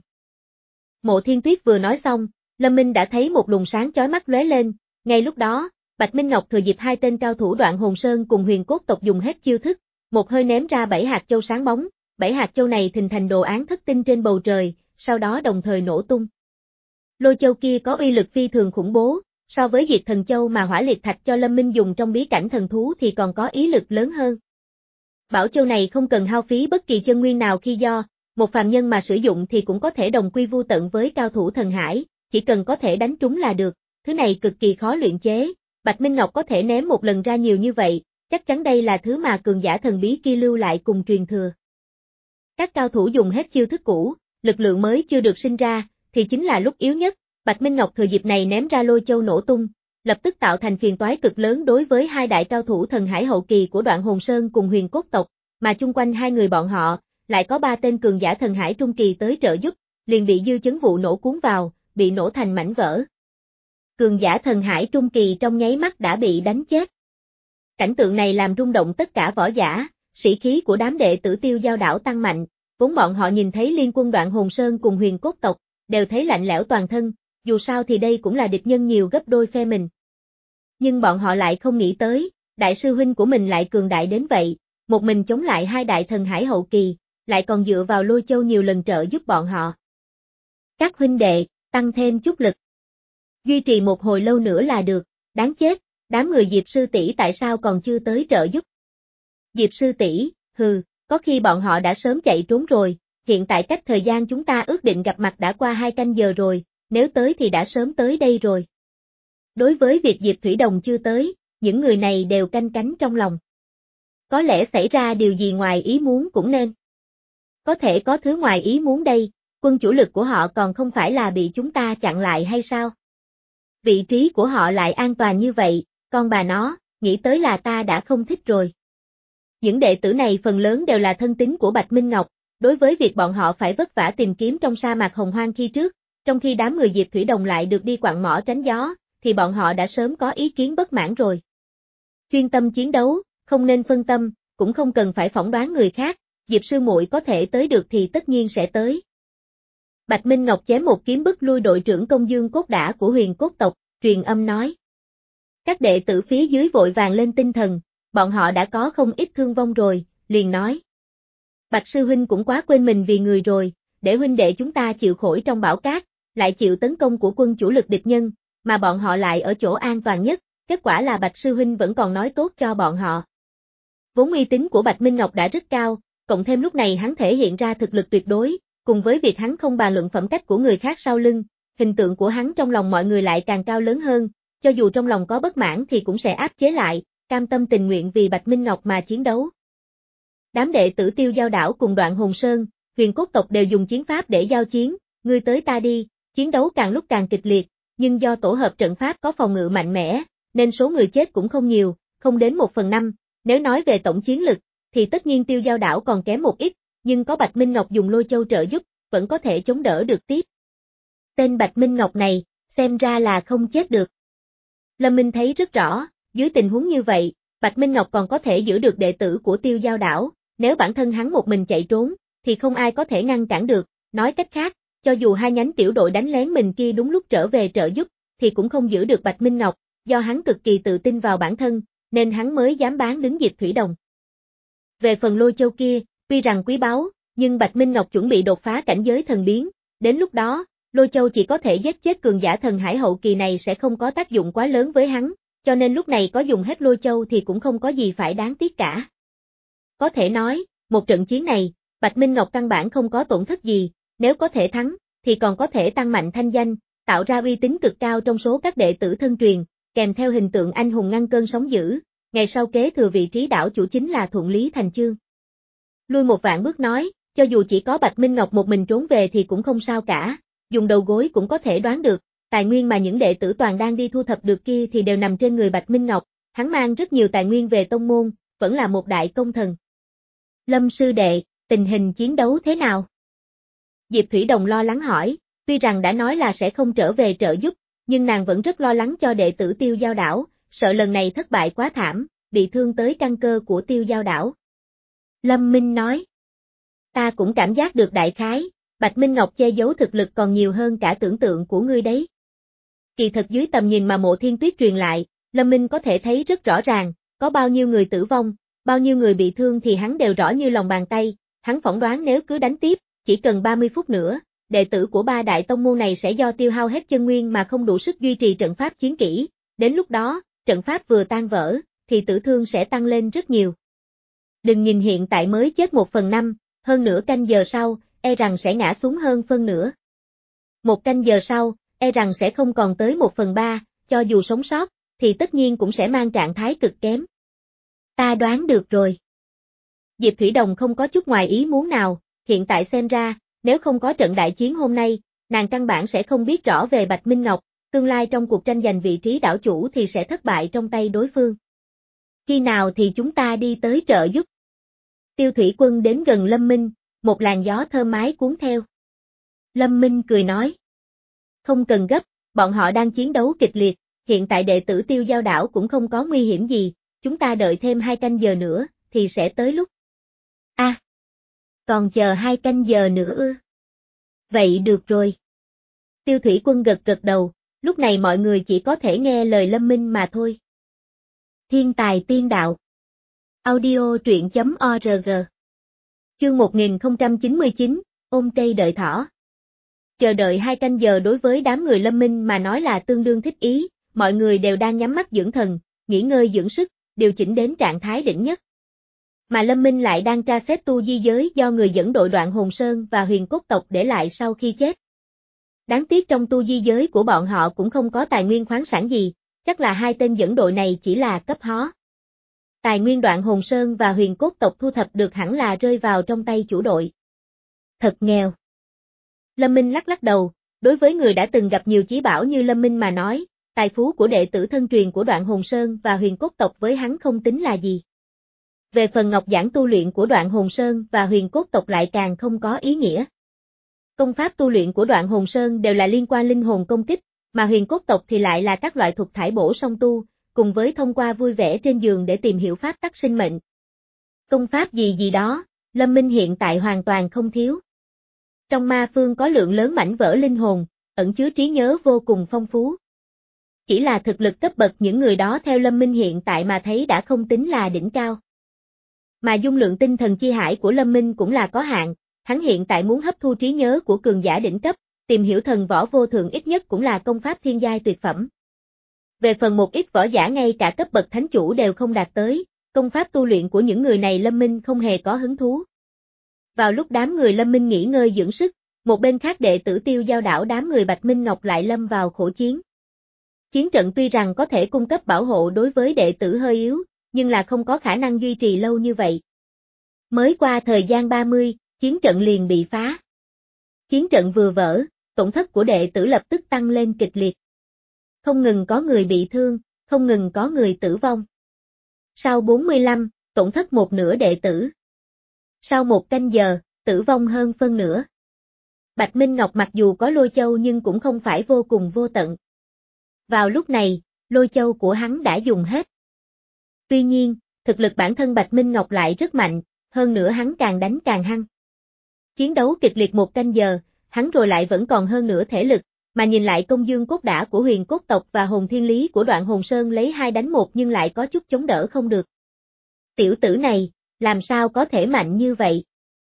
Mộ Thiên Tuyết vừa nói xong, Lâm Minh đã thấy một luồng sáng chói mắt lóe lên, ngay lúc đó, Bạch Minh Ngọc thừa dịp hai tên cao thủ Đoạn Hồn Sơn cùng Huyền Cốt tộc dùng hết chiêu thức, một hơi ném ra bảy hạt châu sáng bóng, bảy hạt châu này thình thành đồ án thất tinh trên bầu trời, sau đó đồng thời nổ tung. Lôi châu kia có uy lực phi thường khủng bố, so với Diệt Thần Châu mà Hỏa Liệt Thạch cho Lâm Minh dùng trong bí cảnh thần thú thì còn có ý lực lớn hơn. Bảo châu này không cần hao phí bất kỳ chân nguyên nào khi do, một phàm nhân mà sử dụng thì cũng có thể đồng quy vu tận với cao thủ thần hải, chỉ cần có thể đánh trúng là được, thứ này cực kỳ khó luyện chế, Bạch Minh Ngọc có thể ném một lần ra nhiều như vậy, chắc chắn đây là thứ mà cường giả thần bí kia lưu lại cùng truyền thừa. Các cao thủ dùng hết chiêu thức cũ, lực lượng mới chưa được sinh ra, thì chính là lúc yếu nhất, Bạch Minh Ngọc thừa dịp này ném ra lôi châu nổ tung, lập tức tạo thành phiền toái cực lớn đối với hai đại cao thủ thần hải hậu kỳ của Đoạn Hồn Sơn cùng Huyền Cốt tộc, mà chung quanh hai người bọn họ, lại có ba tên cường giả thần hải trung kỳ tới trợ giúp, liền bị dư chấn vụ nổ cuốn vào, bị nổ thành mảnh vỡ. Cường giả thần hải trung kỳ trong nháy mắt đã bị đánh chết. Cảnh tượng này làm rung động tất cả võ giả, sĩ khí của đám đệ tử Tiêu Giao đảo tăng mạnh, vốn bọn họ nhìn thấy liên quân Đoạn Hồn Sơn cùng Huyền Cốt tộc, đều thấy lạnh lẽo toàn thân, dù sao thì đây cũng là địch nhân nhiều gấp đôi phe mình. Nhưng bọn họ lại không nghĩ tới, đại sư huynh của mình lại cường đại đến vậy, một mình chống lại hai đại thần hải hậu kỳ, lại còn dựa vào lôi châu nhiều lần trợ giúp bọn họ. Các huynh đệ, tăng thêm chút lực. Duy trì một hồi lâu nữa là được, đáng chết, đám người Diệp sư tỷ tại sao còn chưa tới trợ giúp? Diệp sư tỷ, hừ, có khi bọn họ đã sớm chạy trốn rồi, hiện tại cách thời gian chúng ta ước định gặp mặt đã qua hai canh giờ rồi, nếu tới thì đã sớm tới đây rồi. Đối với việc Diệp Thủy Đồng chưa tới, những người này đều canh cánh trong lòng. Có lẽ xảy ra điều gì ngoài ý muốn cũng nên. Có thể có thứ ngoài ý muốn đây, quân chủ lực của họ còn không phải là bị chúng ta chặn lại hay sao? Vị trí của họ lại an toàn như vậy, con bà nó, nghĩ tới là ta đã không thích rồi. Những đệ tử này phần lớn đều là thân tín của Bạch Minh Ngọc, đối với việc bọn họ phải vất vả tìm kiếm trong sa mạc hồng hoang khi trước, trong khi đám người Diệp Thủy Đồng lại được đi quặng mỏ tránh gió, thì bọn họ đã sớm có ý kiến bất mãn rồi. Chuyên tâm chiến đấu, không nên phân tâm, cũng không cần phải phỏng đoán người khác, Diệp sư muội có thể tới được thì tất nhiên sẽ tới. Bạch Minh Ngọc chém một kiếm bức lui đội trưởng Công Dương Cốt Đả của Huyền Cốt tộc, truyền âm nói. Các đệ tử phía dưới vội vàng lên tinh thần, bọn họ đã có không ít thương vong rồi, liền nói. Bạch sư huynh cũng quá quên mình vì người rồi, để huynh đệ chúng ta chịu khổ trong bão cát, lại chịu tấn công của quân chủ lực địch nhân, mà bọn họ lại ở chỗ an toàn nhất, kết quả là Bạch sư huynh vẫn còn nói tốt cho bọn họ. Vốn uy tín của Bạch Minh Ngọc đã rất cao, cộng thêm lúc này hắn thể hiện ra thực lực tuyệt đối, cùng với việc hắn không bàn luận phẩm cách của người khác sau lưng, hình tượng của hắn trong lòng mọi người lại càng cao lớn hơn, cho dù trong lòng có bất mãn thì cũng sẽ áp chế lại, cam tâm tình nguyện vì Bạch Minh Ngọc mà chiến đấu. Đám đệ tử Tiêu Giao đảo cùng Đoạn Hồn Sơn, Huyền Cốt tộc đều dùng chiến pháp để giao chiến, ngươi tới ta đi, chiến đấu càng lúc càng kịch liệt, nhưng do tổ hợp trận pháp có phòng ngự mạnh mẽ, nên số người chết cũng không nhiều, không đến một phần năm, nếu nói về tổng chiến lực, thì tất nhiên Tiêu Giao đảo còn kém một ít, nhưng có Bạch Minh Ngọc dùng lôi châu trợ giúp, vẫn có thể chống đỡ được tiếp. Tên Bạch Minh Ngọc này, xem ra là không chết được. Lâm Minh thấy rất rõ, dưới tình huống như vậy, Bạch Minh Ngọc còn có thể giữ được đệ tử của Tiêu Giao đảo, nếu bản thân hắn một mình chạy trốn, thì không ai có thể ngăn cản được, nói cách khác, cho dù hai nhánh tiểu đội đánh lén mình kia đúng lúc trở về trợ giúp, thì cũng không giữ được Bạch Minh Ngọc, do hắn cực kỳ tự tin vào bản thân, nên hắn mới dám bán đứng Diệp Thủy Đồng. Về phần lôi châu kia, tuy rằng quý báu, nhưng Bạch Minh Ngọc chuẩn bị đột phá cảnh giới thần biến, đến lúc đó, lôi châu chỉ có thể giết chết cường giả thần hải hậu kỳ này sẽ không có tác dụng quá lớn với hắn, cho nên lúc này có dùng hết lôi châu thì cũng không có gì phải đáng tiếc cả. Có thể nói, một trận chiến này, Bạch Minh Ngọc căn bản không có tổn thất gì, nếu có thể thắng, thì còn có thể tăng mạnh thanh danh, tạo ra uy tín cực cao trong số các đệ tử thân truyền, kèm theo hình tượng anh hùng ngăn cơn sóng dữ, ngày sau kế thừa vị trí đảo chủ chính là thuận lý thành chương. Lui một vạn bước nói, cho dù chỉ có Bạch Minh Ngọc một mình trốn về thì cũng không sao cả, dùng đầu gối cũng có thể đoán được, tài nguyên mà những đệ tử toàn đang đi thu thập được kia thì đều nằm trên người Bạch Minh Ngọc, hắn mang rất nhiều tài nguyên về tông môn, vẫn là một đại công thần. Lâm sư đệ, tình hình chiến đấu thế nào? Diệp Thủy Đồng lo lắng hỏi, tuy rằng đã nói là sẽ không trở về trợ giúp, nhưng nàng vẫn rất lo lắng cho đệ tử Tiêu Giao Đảo, sợ lần này thất bại quá thảm, bị thương tới căn cơ của Tiêu Giao Đảo. Lâm Minh nói, ta cũng cảm giác được đại khái, Bạch Minh Ngọc che giấu thực lực còn nhiều hơn cả tưởng tượng của ngươi đấy. Kỳ thật dưới tầm nhìn mà Mộ Thiên Tuyết truyền lại, Lâm Minh có thể thấy rất rõ ràng, có bao nhiêu người tử vong, bao nhiêu người bị thương thì hắn đều rõ như lòng bàn tay, hắn phỏng đoán nếu cứ đánh tiếp, chỉ cần ba mươi phút nữa, đệ tử của ba đại tông môn này sẽ do tiêu hao hết chân nguyên mà không đủ sức duy trì trận pháp chiến kỹ, đến lúc đó, trận pháp vừa tan vỡ, thì tử thương sẽ tăng lên rất nhiều. Đừng nhìn hiện tại mới chết một phần năm, hơn nửa canh giờ sau, e rằng sẽ ngã xuống hơn phân nửa. Một canh giờ sau, e rằng sẽ không còn tới một phần ba, cho dù sống sót, thì tất nhiên cũng sẽ mang trạng thái cực kém. Ta đoán được rồi. Diệp Thủy Đồng không có chút ngoài ý muốn nào, hiện tại xem ra, nếu không có trận đại chiến hôm nay, nàng căn bản sẽ không biết rõ về Bạch Minh Ngọc, tương lai trong cuộc tranh giành vị trí đảo chủ thì sẽ thất bại trong tay đối phương. Khi nào thì chúng ta đi tới trợ giúp? Tiêu Thủy Quân đến gần Lâm Minh, một làn gió thơm mái cuốn theo. Lâm Minh cười nói. Không cần gấp, bọn họ đang chiến đấu kịch liệt, hiện tại đệ tử Tiêu Giao Đảo cũng không có nguy hiểm gì, chúng ta đợi thêm hai canh giờ nữa, thì sẽ tới lúc. A, à, còn chờ hai canh giờ nữa ư? Vậy được rồi. Tiêu Thủy Quân gật gật đầu, lúc này mọi người chỉ có thể nghe lời Lâm Minh mà thôi. Thiên tài tiên đạo. Audio truyện chấm org. Chương một nghìn không trăm chín mươi chín, ôm cây đợi thỏ. Chờ đợi hai canh giờ đối với đám người Lâm Minh mà nói là tương đương thích ý, mọi người đều đang nhắm mắt dưỡng thần, nghỉ ngơi dưỡng sức, điều chỉnh đến trạng thái đỉnh nhất. Mà Lâm Minh lại đang tra xét tu di giới do người dẫn đội Đoạn Hồn Sơn và Huyền Cốt tộc để lại sau khi chết. Đáng tiếc trong tu di giới của bọn họ cũng không có tài nguyên khoáng sản gì, chắc là hai tên dẫn đội này chỉ là cấp hó. Tài nguyên Đoạn Hồn Sơn và Huyền Cốt tộc thu thập được hẳn là rơi vào trong tay chủ đội. Thật nghèo. Lâm Minh lắc lắc đầu, đối với người đã từng gặp nhiều chí bảo như Lâm Minh mà nói, tài phú của đệ tử thân truyền của Đoạn Hồn Sơn và Huyền Cốt tộc với hắn không tính là gì. Về phần ngọc giản tu luyện của Đoạn Hồn Sơn và Huyền Cốt tộc lại càng không có ý nghĩa. Công pháp tu luyện của Đoạn Hồn Sơn đều là liên quan linh hồn công kích, mà Huyền Cốt tộc thì lại là các loại thuật thải bổ song tu, cùng với thông qua vui vẻ trên giường để tìm hiểu pháp tắc sinh mệnh. Công pháp gì gì đó, Lâm Minh hiện tại hoàn toàn không thiếu. Trong ma phương có lượng lớn mảnh vỡ linh hồn, ẩn chứa trí nhớ vô cùng phong phú. Chỉ là thực lực cấp bậc những người đó theo Lâm Minh hiện tại mà thấy đã không tính là đỉnh cao. Mà dung lượng tinh thần chi hải của Lâm Minh cũng là có hạn, hắn hiện tại muốn hấp thu trí nhớ của cường giả đỉnh cấp, tìm hiểu thần võ vô thượng ít nhất cũng là công pháp thiên giai tuyệt phẩm. Về phần một ít võ giả ngay cả cấp bậc thánh chủ đều không đạt tới, công pháp tu luyện của những người này Lâm Minh không hề có hứng thú. Vào lúc đám người Lâm Minh nghỉ ngơi dưỡng sức, một bên khác đệ tử Tiêu Giao Đảo đám người Bạch Minh Ngọc lại lâm vào khổ chiến. Chiến trận tuy rằng có thể cung cấp bảo hộ đối với đệ tử hơi yếu, nhưng là không có khả năng duy trì lâu như vậy. Mới qua thời gian ba mươi, chiến trận liền bị phá. Chiến trận vừa vỡ, tổn thất của đệ tử lập tức tăng lên kịch liệt. Không ngừng có người bị thương, không ngừng có người tử vong. Sau bốn mươi lăm, tổn thất một nửa đệ tử. Sau một canh giờ, tử vong hơn phân nửa. Bạch Minh Ngọc mặc dù có lôi châu nhưng cũng không phải vô cùng vô tận. Vào lúc này, lôi châu của hắn đã dùng hết. Tuy nhiên, thực lực bản thân Bạch Minh Ngọc lại rất mạnh, hơn nữa hắn càng đánh càng hăng. Chiến đấu kịch liệt một canh giờ, hắn rồi lại vẫn còn hơn nửa thể lực, mà nhìn lại công dương cốt đả của Huyền Cốt tộc và hồn thiên lý của Đoạn Hồn Sơn lấy hai đánh một nhưng lại có chút chống đỡ không được. Tiểu tử này, làm sao có thể mạnh như vậy?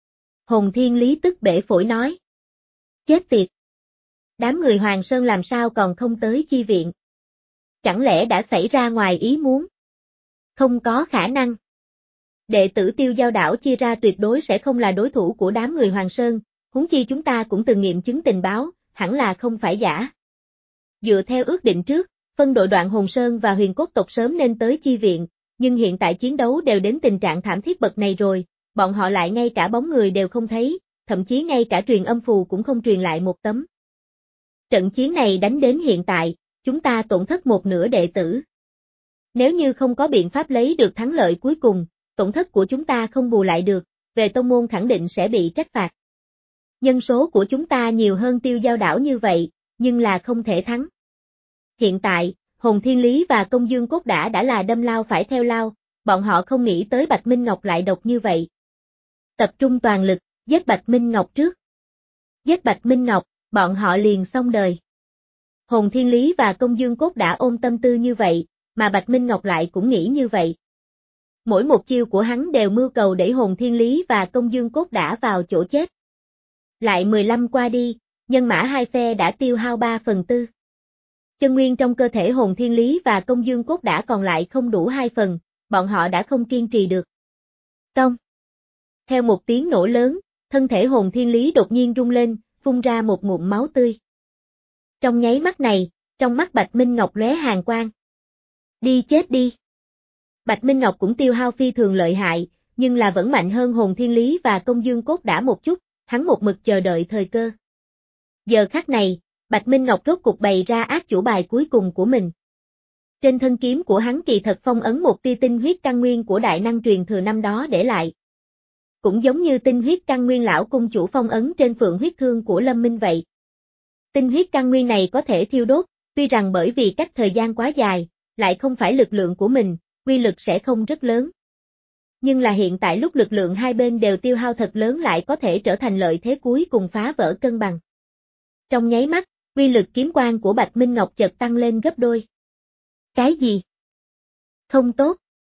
Hồn thiên lý tức bể phổi nói. Chết tiệt! Đám người Hoàng Sơn làm sao còn không tới chi viện? Chẳng lẽ đã xảy ra ngoài ý muốn? Không có khả năng. Đệ tử Tiêu Giao Đảo chia ra tuyệt đối sẽ không là đối thủ của đám người Hoàng Sơn, huống chi chúng ta cũng từng nghiệm chứng tình báo, hẳn là không phải giả. Dựa theo ước định trước, phân đội Đoạn Hồn Sơn và Huyền Cốt tộc sớm nên tới chi viện, nhưng hiện tại chiến đấu đều đến tình trạng thảm thiết bậc này rồi, bọn họ lại ngay cả bóng người đều không thấy, thậm chí ngay cả truyền âm phù cũng không truyền lại một tấm. Trận chiến này đánh đến hiện tại, chúng ta tổn thất một nửa đệ tử. Nếu như không có biện pháp lấy được thắng lợi cuối cùng, tổn thất của chúng ta không bù lại được, về tông môn khẳng định sẽ bị trách phạt. Nhân số của chúng ta nhiều hơn Tiêu Giao đảo như vậy, nhưng là không thể thắng. Hiện tại, Hồn Thiên Lý và Công Dương Cốt đã đã là đâm lao phải theo lao, bọn họ không nghĩ tới Bạch Minh Ngọc lại độc như vậy. Tập trung toàn lực, giết Bạch Minh Ngọc trước. Giết Bạch Minh Ngọc, bọn họ liền xong đời. Hồn Thiên Lý và Công Dương Cốt đã ôm tâm tư như vậy, mà Bạch Minh Ngọc lại cũng nghĩ như vậy. Mỗi một chiêu của hắn đều mưu cầu đẩy Hồn Thiên Lý và Công Dương Cốt đã vào chỗ chết. Lại mười lăm qua đi, nhân mã hai phe đã tiêu hao ba phần tư. Chân nguyên trong cơ thể Hồn Thiên Lý và Công Dương Cốt đã còn lại không đủ hai phần, bọn họ đã không kiên trì được. Tông. Theo một tiếng nổ lớn, thân thể Hồn Thiên Lý đột nhiên rung lên, phun ra một ngụm máu tươi. Trong nháy mắt này, trong mắt Bạch Minh Ngọc lóe hàn quang. Đi chết đi. Bạch Minh Ngọc cũng tiêu hao phi thường lợi hại, nhưng là vẫn mạnh hơn Hồn Thiên Lý và Công Dương Cốt đã một chút, hắn một mực chờ đợi thời cơ. Giờ khắc này, Bạch Minh Ngọc rốt cục bày ra ác chủ bài cuối cùng của mình. Trên thân kiếm của hắn kỳ thật phong ấn một tia tinh huyết căn nguyên của đại năng truyền thừa năm đó để lại. Cũng giống như tinh huyết căn nguyên lão cung chủ phong ấn trên phượng huyết thương của Lâm Minh vậy. Tinh huyết căn nguyên này có thể thiêu đốt, tuy rằng bởi vì cách thời gian quá dài, lại không phải lực lượng của mình, uy lực sẽ không rất lớn. Nhưng là hiện tại lúc lực lượng hai bên đều tiêu hao thật lớn lại có thể trở thành lợi thế cuối cùng phá vỡ cân bằng. Trong nháy mắt, uy lực kiếm quang của Bạch Minh Ngọc chợt tăng lên gấp đôi. Cái gì? Không tốt.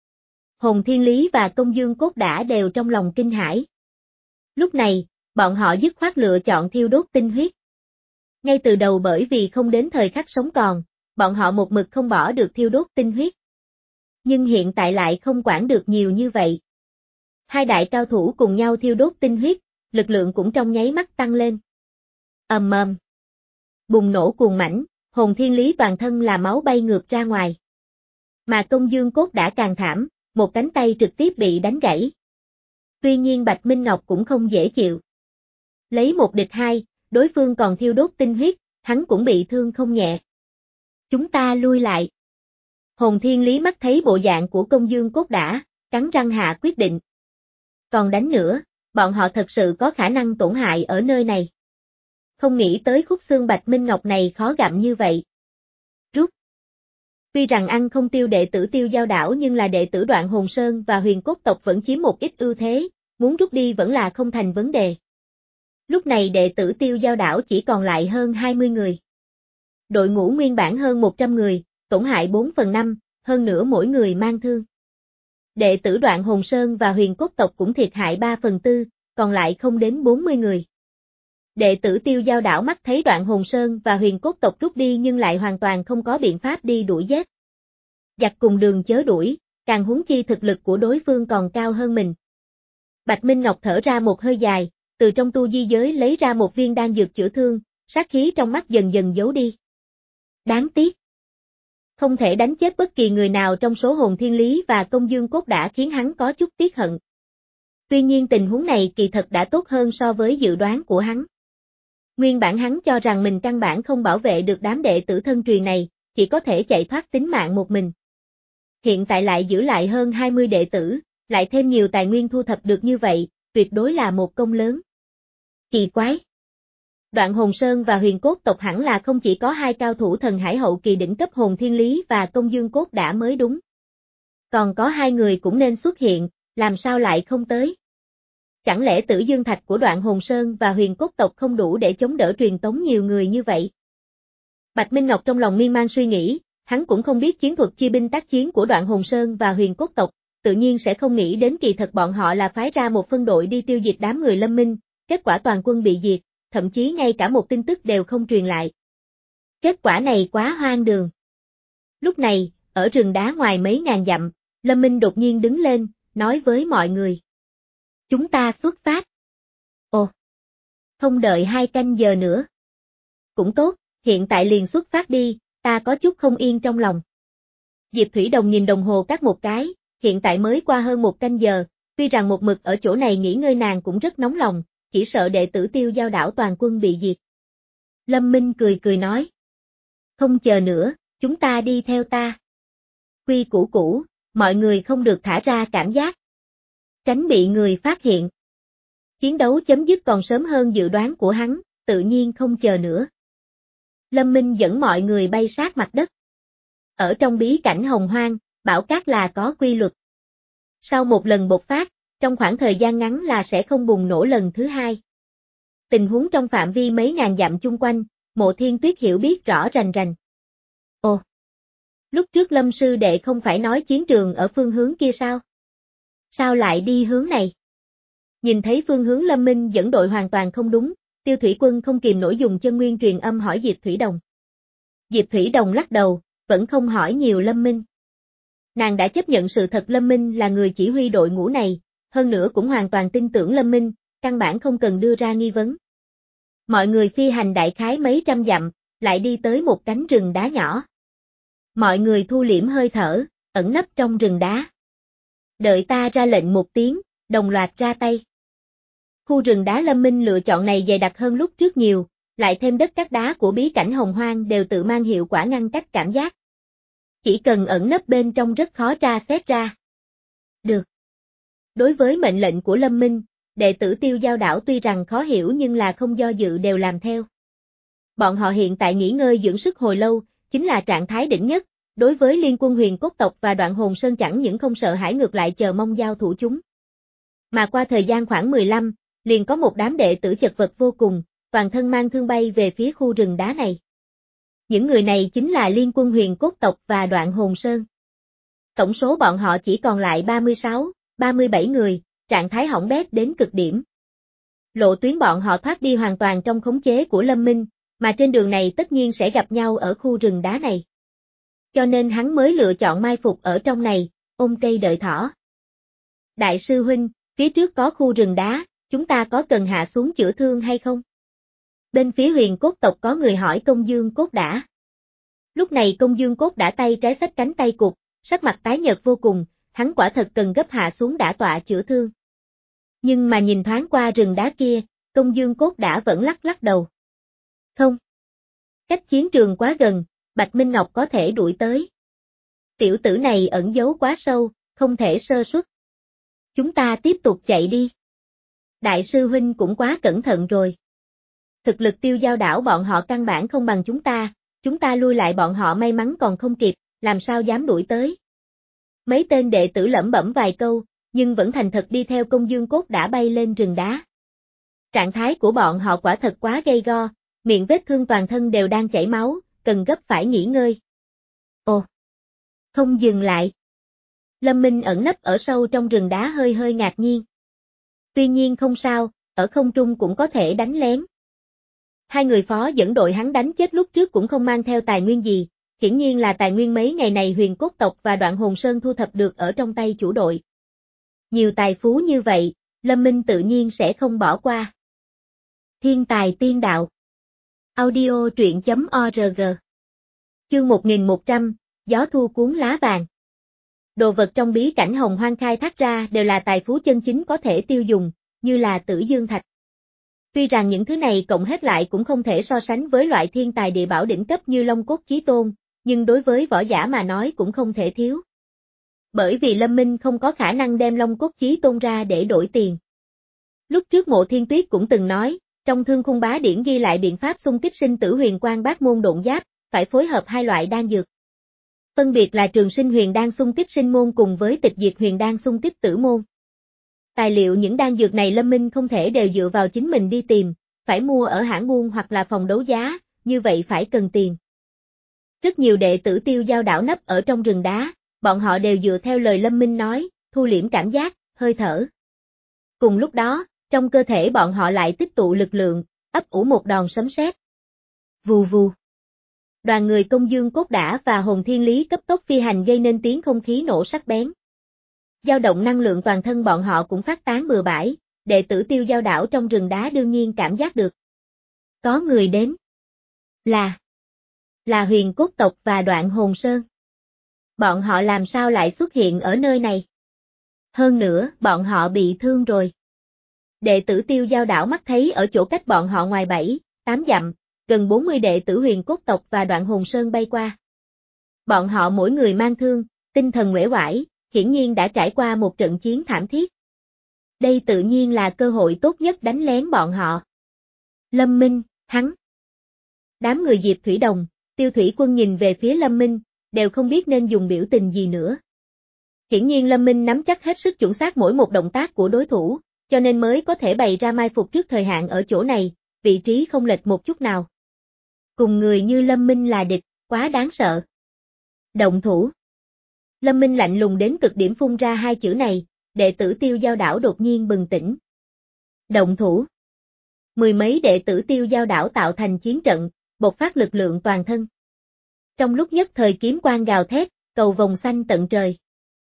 Hồn Thiên Lý và Công Dương Cốt đã đều trong lòng kinh hãi. Lúc này, bọn họ dứt khoát lựa chọn thiêu đốt tinh huyết. Ngay từ đầu bởi vì không đến thời khắc sống còn, bọn họ một mực không bỏ được thiêu đốt tinh huyết. Nhưng hiện tại lại không quản được nhiều như vậy. Hai đại cao thủ cùng nhau thiêu đốt tinh huyết, lực lượng cũng trong nháy mắt tăng lên. Ầm ầm. Bùng nổ cuồng mãnh, Hồn Thiên Lý toàn thân là máu bay ngược ra ngoài. Mà Công Dương Cốt đã càng thảm, một cánh tay trực tiếp bị đánh gãy. Tuy nhiên Bạch Minh Ngọc cũng không dễ chịu. Lấy một địch hai, đối phương còn thiêu đốt tinh huyết, hắn cũng bị thương không nhẹ. Chúng ta lui lại. Hồn Thiên Lý mắt thấy bộ dạng của Công Dương Cốt đã, cắn răng hạ quyết định. Còn đánh nữa, bọn họ thật sự có khả năng tổn hại ở nơi này. Không nghĩ tới khúc xương Bạch Minh Ngọc này khó gặm như vậy. Rút. Tuy rằng ăn không tiêu đệ tử Tiêu Giao đảo nhưng là đệ tử Đoạn Hồn Sơn và Huyền Cốt tộc vẫn chiếm một ít ưu thế, muốn rút đi vẫn là không thành vấn đề. Lúc này đệ tử Tiêu Giao đảo chỉ còn lại hơn hai mươi người. Đội ngũ nguyên bản hơn một trăm người, tổn hại bốn phần năm, hơn nữa mỗi người mang thương. Đệ tử Đoạn Hồn Sơn và Huyền Cốt tộc cũng thiệt hại ba phần tư, còn lại không đến bốn mươi người. Đệ tử Tiêu Giao đảo mắt thấy Đoạn Hồn Sơn và Huyền Cốt tộc rút đi nhưng lại hoàn toàn không có biện pháp đi đuổi giết. Giặc cùng đường chớ đuổi, càng huống chi thực lực của đối phương còn cao hơn mình. Bạch Minh Ngọc thở ra một hơi dài, từ trong tu di giới lấy ra một viên đan dược chữa thương, sát khí trong mắt dần dần giấu đi. Đáng tiếc. Không thể đánh chết bất kỳ người nào trong số Hồn Thiên Lý và Công Dương Cốt đã khiến hắn có chút tiếc hận. Tuy nhiên tình huống này kỳ thật đã tốt hơn so với dự đoán của hắn. Nguyên bản hắn cho rằng mình căn bản không bảo vệ được đám đệ tử thân truyền này, chỉ có thể chạy thoát tính mạng một mình. Hiện tại lại giữ lại hơn hai mươi đệ tử, lại thêm nhiều tài nguyên thu thập được như vậy, tuyệt đối là một công lớn. Kỳ quái! Đoạn Hồn Sơn và Huyền Cốt tộc hẳn là không chỉ có hai cao thủ thần hải hậu kỳ đỉnh cấp Hồn Thiên Lý và Công Dương Cốt đã mới đúng. Còn có hai người cũng nên xuất hiện, làm sao lại không tới? Chẳng lẽ Tử Dương Thạch của Đoạn Hồn Sơn và Huyền Cốt tộc không đủ để chống đỡ truyền tống nhiều người như vậy? Bạch Minh Ngọc trong lòng miên man suy nghĩ, hắn cũng không biết chiến thuật chia binh tác chiến của Đoạn Hồn Sơn và Huyền Cốt tộc, tự nhiên sẽ không nghĩ đến kỳ thật bọn họ là phái ra một phân đội đi tiêu diệt đám người Lâm Minh, kết quả toàn quân bị diệt, thậm chí ngay cả một tin tức đều không truyền lại. Kết quả này quá hoang đường. Lúc này, ở rừng đá ngoài mấy ngàn dặm, Lâm Minh đột nhiên đứng lên, nói với mọi người. Chúng ta xuất phát. Ồ! Không đợi hai canh giờ nữa. Cũng tốt, hiện tại liền xuất phát đi, ta có chút không yên trong lòng. Diệp Thủy Đồng nhìn đồng hồ cắt một cái, hiện tại mới qua hơn một canh giờ, tuy rằng một mực ở chỗ này nghỉ ngơi nàng cũng rất nóng lòng, chỉ sợ đệ tử Tiêu Giao đảo toàn quân bị diệt. Lâm Minh cười cười nói. Không chờ nữa, chúng ta đi theo ta. Quy củ cũ, mọi người không được thả ra cảm giác. Tránh bị người phát hiện. Chiến đấu chấm dứt còn sớm hơn dự đoán của hắn, tự nhiên không chờ nữa. Lâm Minh dẫn mọi người bay sát mặt đất. Ở trong bí cảnh hồng hoang, bão cát là có quy luật. Sau một lần bộc phát, trong khoảng thời gian ngắn là sẽ không bùng nổ lần thứ hai. Tình huống trong phạm vi mấy ngàn dặm chung quanh, Mộ Thiên Tuyết hiểu biết rõ rành rành. Ồ! Lúc trước Lâm sư đệ không phải nói chiến trường ở phương hướng kia sao? Sao lại đi hướng này? Nhìn thấy phương hướng Lâm Minh dẫn đội hoàn toàn không đúng, Tiêu Thủy Quân không kìm nổi dùng chân nguyên truyền âm hỏi Diệp Thủy Đồng. Diệp Thủy Đồng lắc đầu, vẫn không hỏi nhiều Lâm Minh. Nàng đã chấp nhận sự thật Lâm Minh là người chỉ huy đội ngũ này, hơn nữa cũng hoàn toàn tin tưởng Lâm Minh, căn bản không cần đưa ra nghi vấn. Mọi người phi hành đại khái mấy trăm dặm, lại đi tới một cánh rừng đá nhỏ. Mọi người thu liễm hơi thở, ẩn nấp trong rừng đá. Đợi ta ra lệnh một tiếng, đồng loạt ra tay. Khu rừng đá Lâm Minh lựa chọn này dày đặc hơn lúc trước nhiều, lại thêm đất cát đá của bí cảnh hồng hoang đều tự mang hiệu quả ngăn cách cảm giác. Chỉ cần ẩn nấp bên trong rất khó tra xét ra. Được. Đối với mệnh lệnh của Lâm Minh, đệ tử Tiêu Giao Đảo tuy rằng khó hiểu nhưng là không do dự đều làm theo. Bọn họ hiện tại nghỉ ngơi dưỡng sức hồi lâu, chính là trạng thái đỉnh nhất, đối với Liên Quân Huyền Cốt tộc và Đoạn Hồn Sơn chẳng những không sợ hãi ngược lại chờ mong giao thủ chúng. Mà qua thời gian khoảng mười lăm, liền có một đám đệ tử chật vật vô cùng, toàn thân mang thương bay về phía khu rừng đá này. Những người này chính là Liên Quân Huyền Cốt tộc và Đoạn Hồn Sơn. Tổng số bọn họ chỉ còn lại ba mươi sáu, ba mươi bảy người, trạng thái hỏng bét đến cực điểm. Lộ tuyến bọn họ thoát đi hoàn toàn trong khống chế của Lâm Minh, mà trên đường này tất nhiên sẽ gặp nhau ở khu rừng đá này. Cho nên hắn mới lựa chọn mai phục ở trong này, ôm cây đợi thỏ. Đại sư huynh, phía trước có khu rừng đá, chúng ta có cần hạ xuống chữa thương hay không? Bên phía Huyền Cốt tộc có người hỏi Công Dương Cốt Đả. Lúc này Công Dương Cốt Đả tay trái xách cánh tay cụt, sắc mặt tái nhợt vô cùng, hắn quả thật cần gấp hạ xuống đả tọa chữa thương. Nhưng mà nhìn thoáng qua rừng đá kia, Công Dương Cốt Đả vẫn lắc lắc đầu. Không. Cách chiến trường quá gần, Bạch Minh Ngọc có thể đuổi tới. Tiểu tử này ẩn giấu quá sâu, không thể sơ suất. Chúng ta tiếp tục chạy đi. Đại sư huynh cũng quá cẩn thận rồi. Thực lực Tiêu Giao Đảo bọn họ căn bản không bằng chúng ta, chúng ta lui lại bọn họ may mắn còn không kịp, làm sao dám đuổi tới. Mấy tên đệ tử lẩm bẩm vài câu, nhưng vẫn thành thật đi theo Công Dương Cốt Đả bay lên rừng đá. Trạng thái của bọn họ quả thật quá gay go, miệng vết thương toàn thân đều đang chảy máu, cần gấp phải nghỉ ngơi. Ồ! Không dừng lại. Lâm Minh ẩn nấp ở sâu trong rừng đá hơi hơi ngạc nhiên. Tuy nhiên không sao, ở không trung cũng có thể đánh lén. Hai người phó dẫn đội hắn đánh chết lúc trước cũng không mang theo tài nguyên gì, hiển nhiên là tài nguyên mấy ngày này Huyền Cốt tộc và Đoạn Hồn Sơn thu thập được ở trong tay chủ đội. Nhiều tài phú như vậy, Lâm Minh tự nhiên sẽ không bỏ qua. Thiên tài tiên đạo. Audio truyện chấm org. Chương một nghìn một trăm, gió thu cuốn lá vàng. Đồ vật trong bí cảnh hồng hoang khai thác ra đều là tài phú chân chính có thể tiêu dùng, như là Tử Dương Thạch. Tuy rằng những thứ này cộng hết lại cũng không thể so sánh với loại thiên tài địa bảo đỉnh cấp như Long Cốt Chí Tôn, nhưng đối với võ giả mà nói cũng không thể thiếu. Bởi vì Lâm Minh không có khả năng đem Long Cốt Chí Tôn ra để đổi tiền. Lúc trước Mộ Thiên Tuyết cũng từng nói, trong Thương Khung Bá Điển ghi lại biện pháp xung kích sinh tử huyền quang bát môn độn giáp, phải phối hợp hai loại đan dược. Phân biệt là Trường Sinh Huyền Đan xung kích sinh môn cùng với Tịch Diệt Huyền Đan xung kích tử môn. Tài liệu những đan dược này Lâm Minh không thể đều dựa vào chính mình đi tìm, phải mua ở hãng buôn hoặc là phòng đấu giá, như vậy phải cần tiền. Rất nhiều đệ tử Tiêu Giao Đảo nấp ở trong rừng đá, bọn họ đều dựa theo lời Lâm Minh nói, thu liễm cảm giác, hơi thở. Cùng lúc đó, trong cơ thể bọn họ lại tích tụ lực lượng, ấp ủ một đòn sấm sét. Vù vù. Đoàn người Công Dương Cốt Đả và Hồn Thiên Lý cấp tốc phi hành gây nên tiếng không khí nổ sắc bén. Dao động năng lượng toàn thân bọn họ cũng phát tán bừa bãi, đệ tử Tiêu Giao Đảo trong rừng đá đương nhiên cảm giác được. Có người đến. Là. Là Huyền Cốt tộc và Đoạn Hồn Sơn. Bọn họ làm sao lại xuất hiện ở nơi này? Hơn nữa, bọn họ bị thương rồi. Đệ tử Tiêu Giao Đảo mắt thấy ở chỗ cách bọn họ ngoài bảy, tám dặm, gần bốn mươi đệ tử Huyền Cốt tộc và Đoạn Hồn Sơn bay qua. Bọn họ mỗi người mang thương, tinh thần uể oải, hiển nhiên đã trải qua một trận chiến thảm thiết. Đây tự nhiên là cơ hội tốt nhất đánh lén bọn họ. Lâm Minh, hắn. Đám người Diệp Thủy Đồng, Tiêu Thủy Quân nhìn về phía Lâm Minh, đều không biết nên dùng biểu tình gì nữa. Hiển nhiên Lâm Minh nắm chắc hết sức chuẩn xác mỗi một động tác của đối thủ, cho nên mới có thể bày ra mai phục trước thời hạn ở chỗ này, vị trí không lệch một chút nào. Cùng người như Lâm Minh là địch, quá đáng sợ. Động thủ. Lâm Minh lạnh lùng đến cực điểm phun ra hai chữ này, đệ tử Tiêu Giao Đảo đột nhiên bừng tỉnh. Động thủ. Mười mấy đệ tử Tiêu Giao Đảo tạo thành chiến trận, bộc phát lực lượng toàn thân. Trong lúc nhất thời kiếm quang gào thét, cầu vòng xanh tận trời.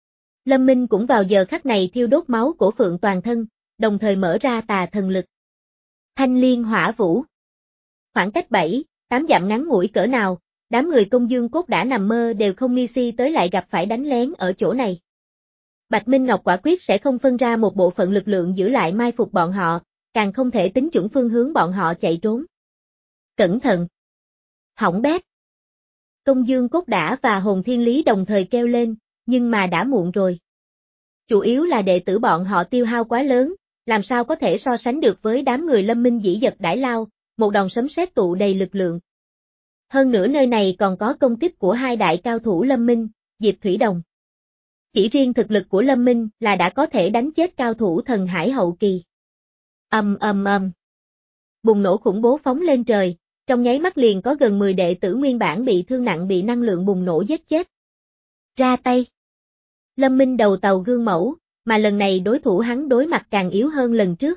Lâm Minh cũng vào giờ khắc này thiêu đốt máu cổ phượng toàn thân, đồng thời mở ra tà thần lực. Thanh liên hỏa vũ. Khoảng cách bảy, tám dặm ngắn ngủi cỡ nào, đám người Công Dương Cốt đã nằm mơ đều không nghi si tới lại gặp phải đánh lén ở chỗ này. Bạch Minh Ngọc quả quyết sẽ không phân ra một bộ phận lực lượng giữ lại mai phục bọn họ, càng không thể tính chuẩn phương hướng bọn họ chạy trốn. Cẩn thận! Hỏng bét! Công Dương Cốt Đả và Hồn Thiên Lý đồng thời kêu lên, nhưng mà đã muộn rồi. Chủ yếu là đệ tử bọn họ tiêu hao quá lớn, làm sao có thể so sánh được với đám người Lâm Minh dĩ dật đãi lao, một đòn sấm sét tụ đầy lực lượng. Hơn nữa nơi này còn có công kích của hai đại cao thủ Lâm Minh, Diệp Thủy Đồng. Chỉ riêng thực lực của Lâm Minh là đã có thể đánh chết cao thủ thần hải hậu kỳ. Ầm ầm ầm. Bùng nổ khủng bố phóng lên trời, trong nháy mắt liền có gần mười đệ tử nguyên bản bị thương nặng bị năng lượng bùng nổ giết chết. Ra tay. Lâm Minh đầu tàu gương mẫu, mà lần này đối thủ hắn đối mặt càng yếu hơn lần trước.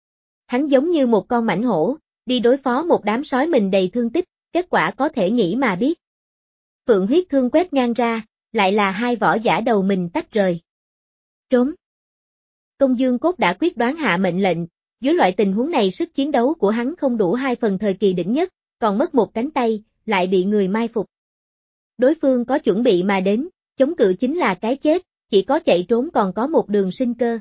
Hắn giống như một con mãnh hổ, đi đối phó một đám sói mình đầy thương tích, kết quả có thể nghĩ mà biết. Phượng huyết thương quét ngang ra, lại là hai võ giả đầu mình tách rời. Trốn. Công Dương Cốt đã quyết đoán hạ mệnh lệnh, dưới loại tình huống này sức chiến đấu của hắn không đủ hai phần thời kỳ đỉnh nhất, còn mất một cánh tay, lại bị người mai phục. Đối phương có chuẩn bị mà đến, chống cự chính là cái chết, chỉ có chạy trốn còn có một đường sinh cơ.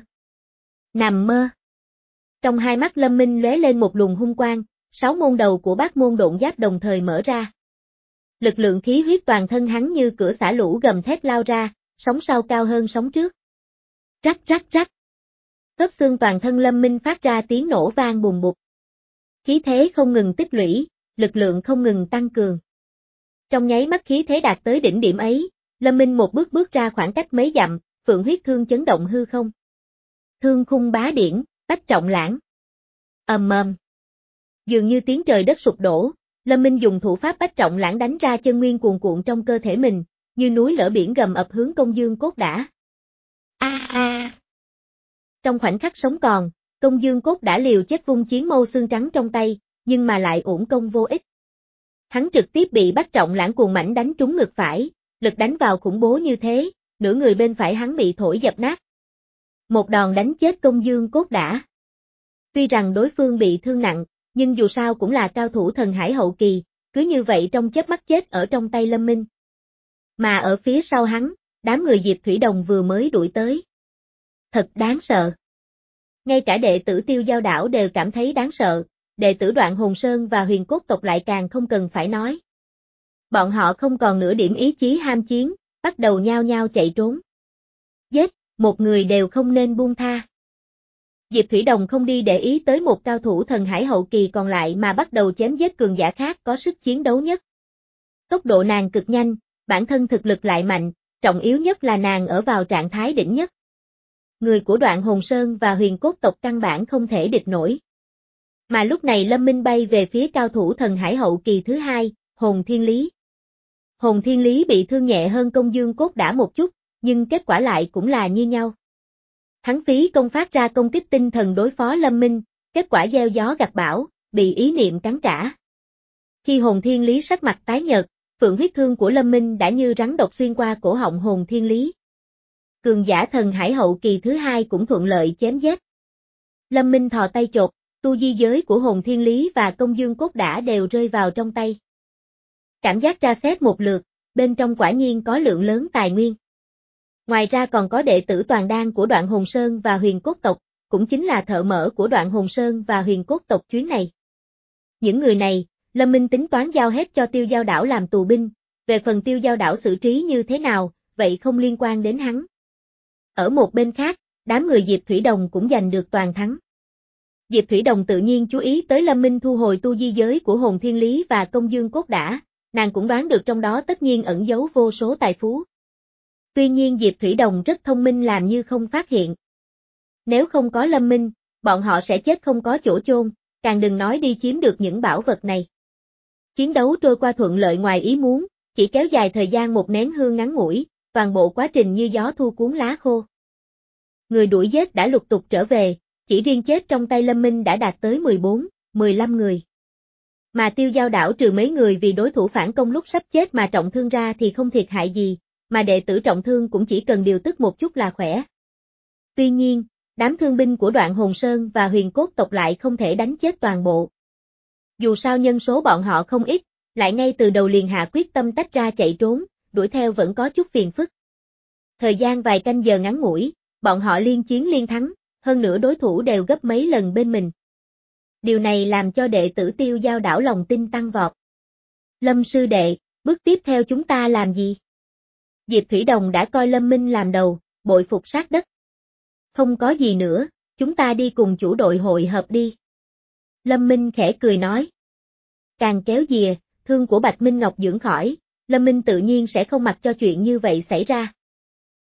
Nằm mơ. Trong hai mắt Lâm Minh lóe lên một luồng hung quang, sáu môn đầu của bát môn độn giáp đồng thời mở ra. Lực lượng khí huyết toàn thân hắn như cửa xả lũ gầm thét lao ra, sóng sau cao hơn sóng trước. Rắc rắc rắc. Khớp xương toàn thân Lâm Minh phát ra tiếng nổ vang bùng bục. Khí thế không ngừng tích lũy, lực lượng không ngừng tăng cường. Trong nháy mắt khí thế đạt tới đỉnh điểm ấy, Lâm Minh một bước bước ra khoảng cách mấy dặm, phượng huyết thương chấn động hư không. Thương khung bá điển, bách trọng lãng. Ầm ầm. Dường như tiếng trời đất sụp đổ, Lâm Minh dùng thủ pháp bách trọng lãng đánh ra chân nguyên cuồn cuộn trong cơ thể mình, như núi lở biển gầm ập hướng Công Dương Cốt Đả. A a. Trong khoảnh khắc sống còn, Công Dương Cốt Đả liều chết vung chiến mâu xương trắng trong tay, nhưng mà lại uổng công vô ích. Hắn trực tiếp bị bách trọng lãng cuồng mãnh đánh trúng ngực phải, lực đánh vào khủng bố như thế, nửa người bên phải hắn bị thổi dập nát. Một đòn đánh chết Công Dương Cốt Đả. Tuy rằng đối phương bị thương nặng, nhưng dù sao cũng là cao thủ thần hải hậu kỳ, cứ như vậy trong chớp mắt chết ở trong tay Lâm Minh. Mà ở phía sau hắn, đám người Diệp Thủy Đồng vừa mới đuổi tới. Thật đáng sợ. Ngay cả đệ tử Tiêu Giao Đảo đều cảm thấy đáng sợ, đệ tử Đoạn Hồn Sơn và Huyền Cốt tộc lại càng không cần phải nói. Bọn họ không còn nửa điểm ý chí ham chiến, bắt đầu nhao nhao chạy trốn. Giết, một người đều không nên buông tha. Diệp Thủy Đồng không đi để ý tới một cao thủ thần hải hậu kỳ còn lại mà bắt đầu chém giết cường giả khác có sức chiến đấu nhất. Tốc độ nàng cực nhanh, bản thân thực lực lại mạnh, trọng yếu nhất là nàng ở vào trạng thái đỉnh nhất. Người của Đoạn Hồn Sơn và Huyền Cốt tộc căn bản không thể địch nổi. Mà lúc này Lâm Minh bay về phía cao thủ thần hải hậu kỳ thứ hai, Hồn Thiên Lý. Hồn Thiên Lý bị thương nhẹ hơn Công Dương Cốt Đả một chút, nhưng kết quả lại cũng là như nhau. Hắn phí công phát ra công kích tinh thần đối phó Lâm Minh, kết quả gieo gió gặt bão, bị ý niệm cắn trả. Khi Hồn Thiên Lý sắc mặt tái nhợt, phượng huyết thương của Lâm Minh đã như rắn độc xuyên qua cổ họng Hồn Thiên Lý. Cường giả thần hải hậu kỳ thứ hai cũng thuận lợi chém giết. Lâm Minh thò tay chộp, tu di giới của Hồn Thiên Lý và Công Dương Cốt Đả đều rơi vào trong tay. Cảm giác tra xét một lượt, bên trong quả nhiên có lượng lớn tài nguyên. Ngoài ra còn có đệ tử toàn đan của Đoạn Hồn Sơn và Huyền Cốt tộc, cũng chính là thợ mở của Đoạn Hồn Sơn và Huyền Cốt tộc chuyến này. Những người này, Lâm Minh tính toán giao hết cho Tiêu Giao Đảo làm tù binh, về phần Tiêu Giao Đảo xử trí như thế nào, vậy không liên quan đến hắn. Ở một bên khác, đám người Diệp Thủy Đồng cũng giành được toàn thắng. Diệp Thủy Đồng tự nhiên chú ý tới Lâm Minh thu hồi tu di giới của hồn thiên lý và công dương cốt đả, nàng cũng đoán được trong đó tất nhiên ẩn giấu vô số tài phú. Tuy nhiên Diệp Thủy Đồng rất thông minh làm như không phát hiện. Nếu không có Lâm Minh, bọn họ sẽ chết không có chỗ chôn, càng đừng nói đi chiếm được những bảo vật này. Chiến đấu trôi qua thuận lợi ngoài ý muốn, chỉ kéo dài thời gian một nén hương ngắn ngủi, toàn bộ quá trình như gió thu cuốn lá khô. Người đuổi giết đã lục tục trở về, chỉ riêng chết trong tay Lâm Minh đã đạt tới mười bốn, mười lăm người. Mà Tiêu Giao đảo trừ mấy người vì đối thủ phản công lúc sắp chết mà trọng thương ra thì không thiệt hại gì, mà đệ tử trọng thương cũng chỉ cần điều tức một chút là khỏe. Tuy nhiên, đám thương binh của Đoạn Hồn Sơn và Huyền Cốt tộc lại không thể đánh chết toàn bộ. Dù sao nhân số bọn họ không ít, lại ngay từ đầu liền hạ quyết tâm tách ra chạy trốn, đuổi theo vẫn có chút phiền phức. Thời gian vài canh giờ ngắn ngủi, bọn họ liên chiến liên thắng, hơn nữa đối thủ đều gấp mấy lần bên mình. Điều này làm cho đệ tử Tiêu Giao đảo lòng tin tăng vọt. Lâm sư đệ, bước tiếp theo chúng ta làm gì? Diệp Thủy Đồng đã coi Lâm Minh làm đầu, bội phục sát đất. Không có gì nữa, chúng ta đi cùng chủ đội hội hợp đi. Lâm Minh khẽ cười nói. Càng kéo dìa, thương của Bạch Minh Ngọc dưỡng khỏi, Lâm Minh tự nhiên sẽ không mặc cho chuyện như vậy xảy ra.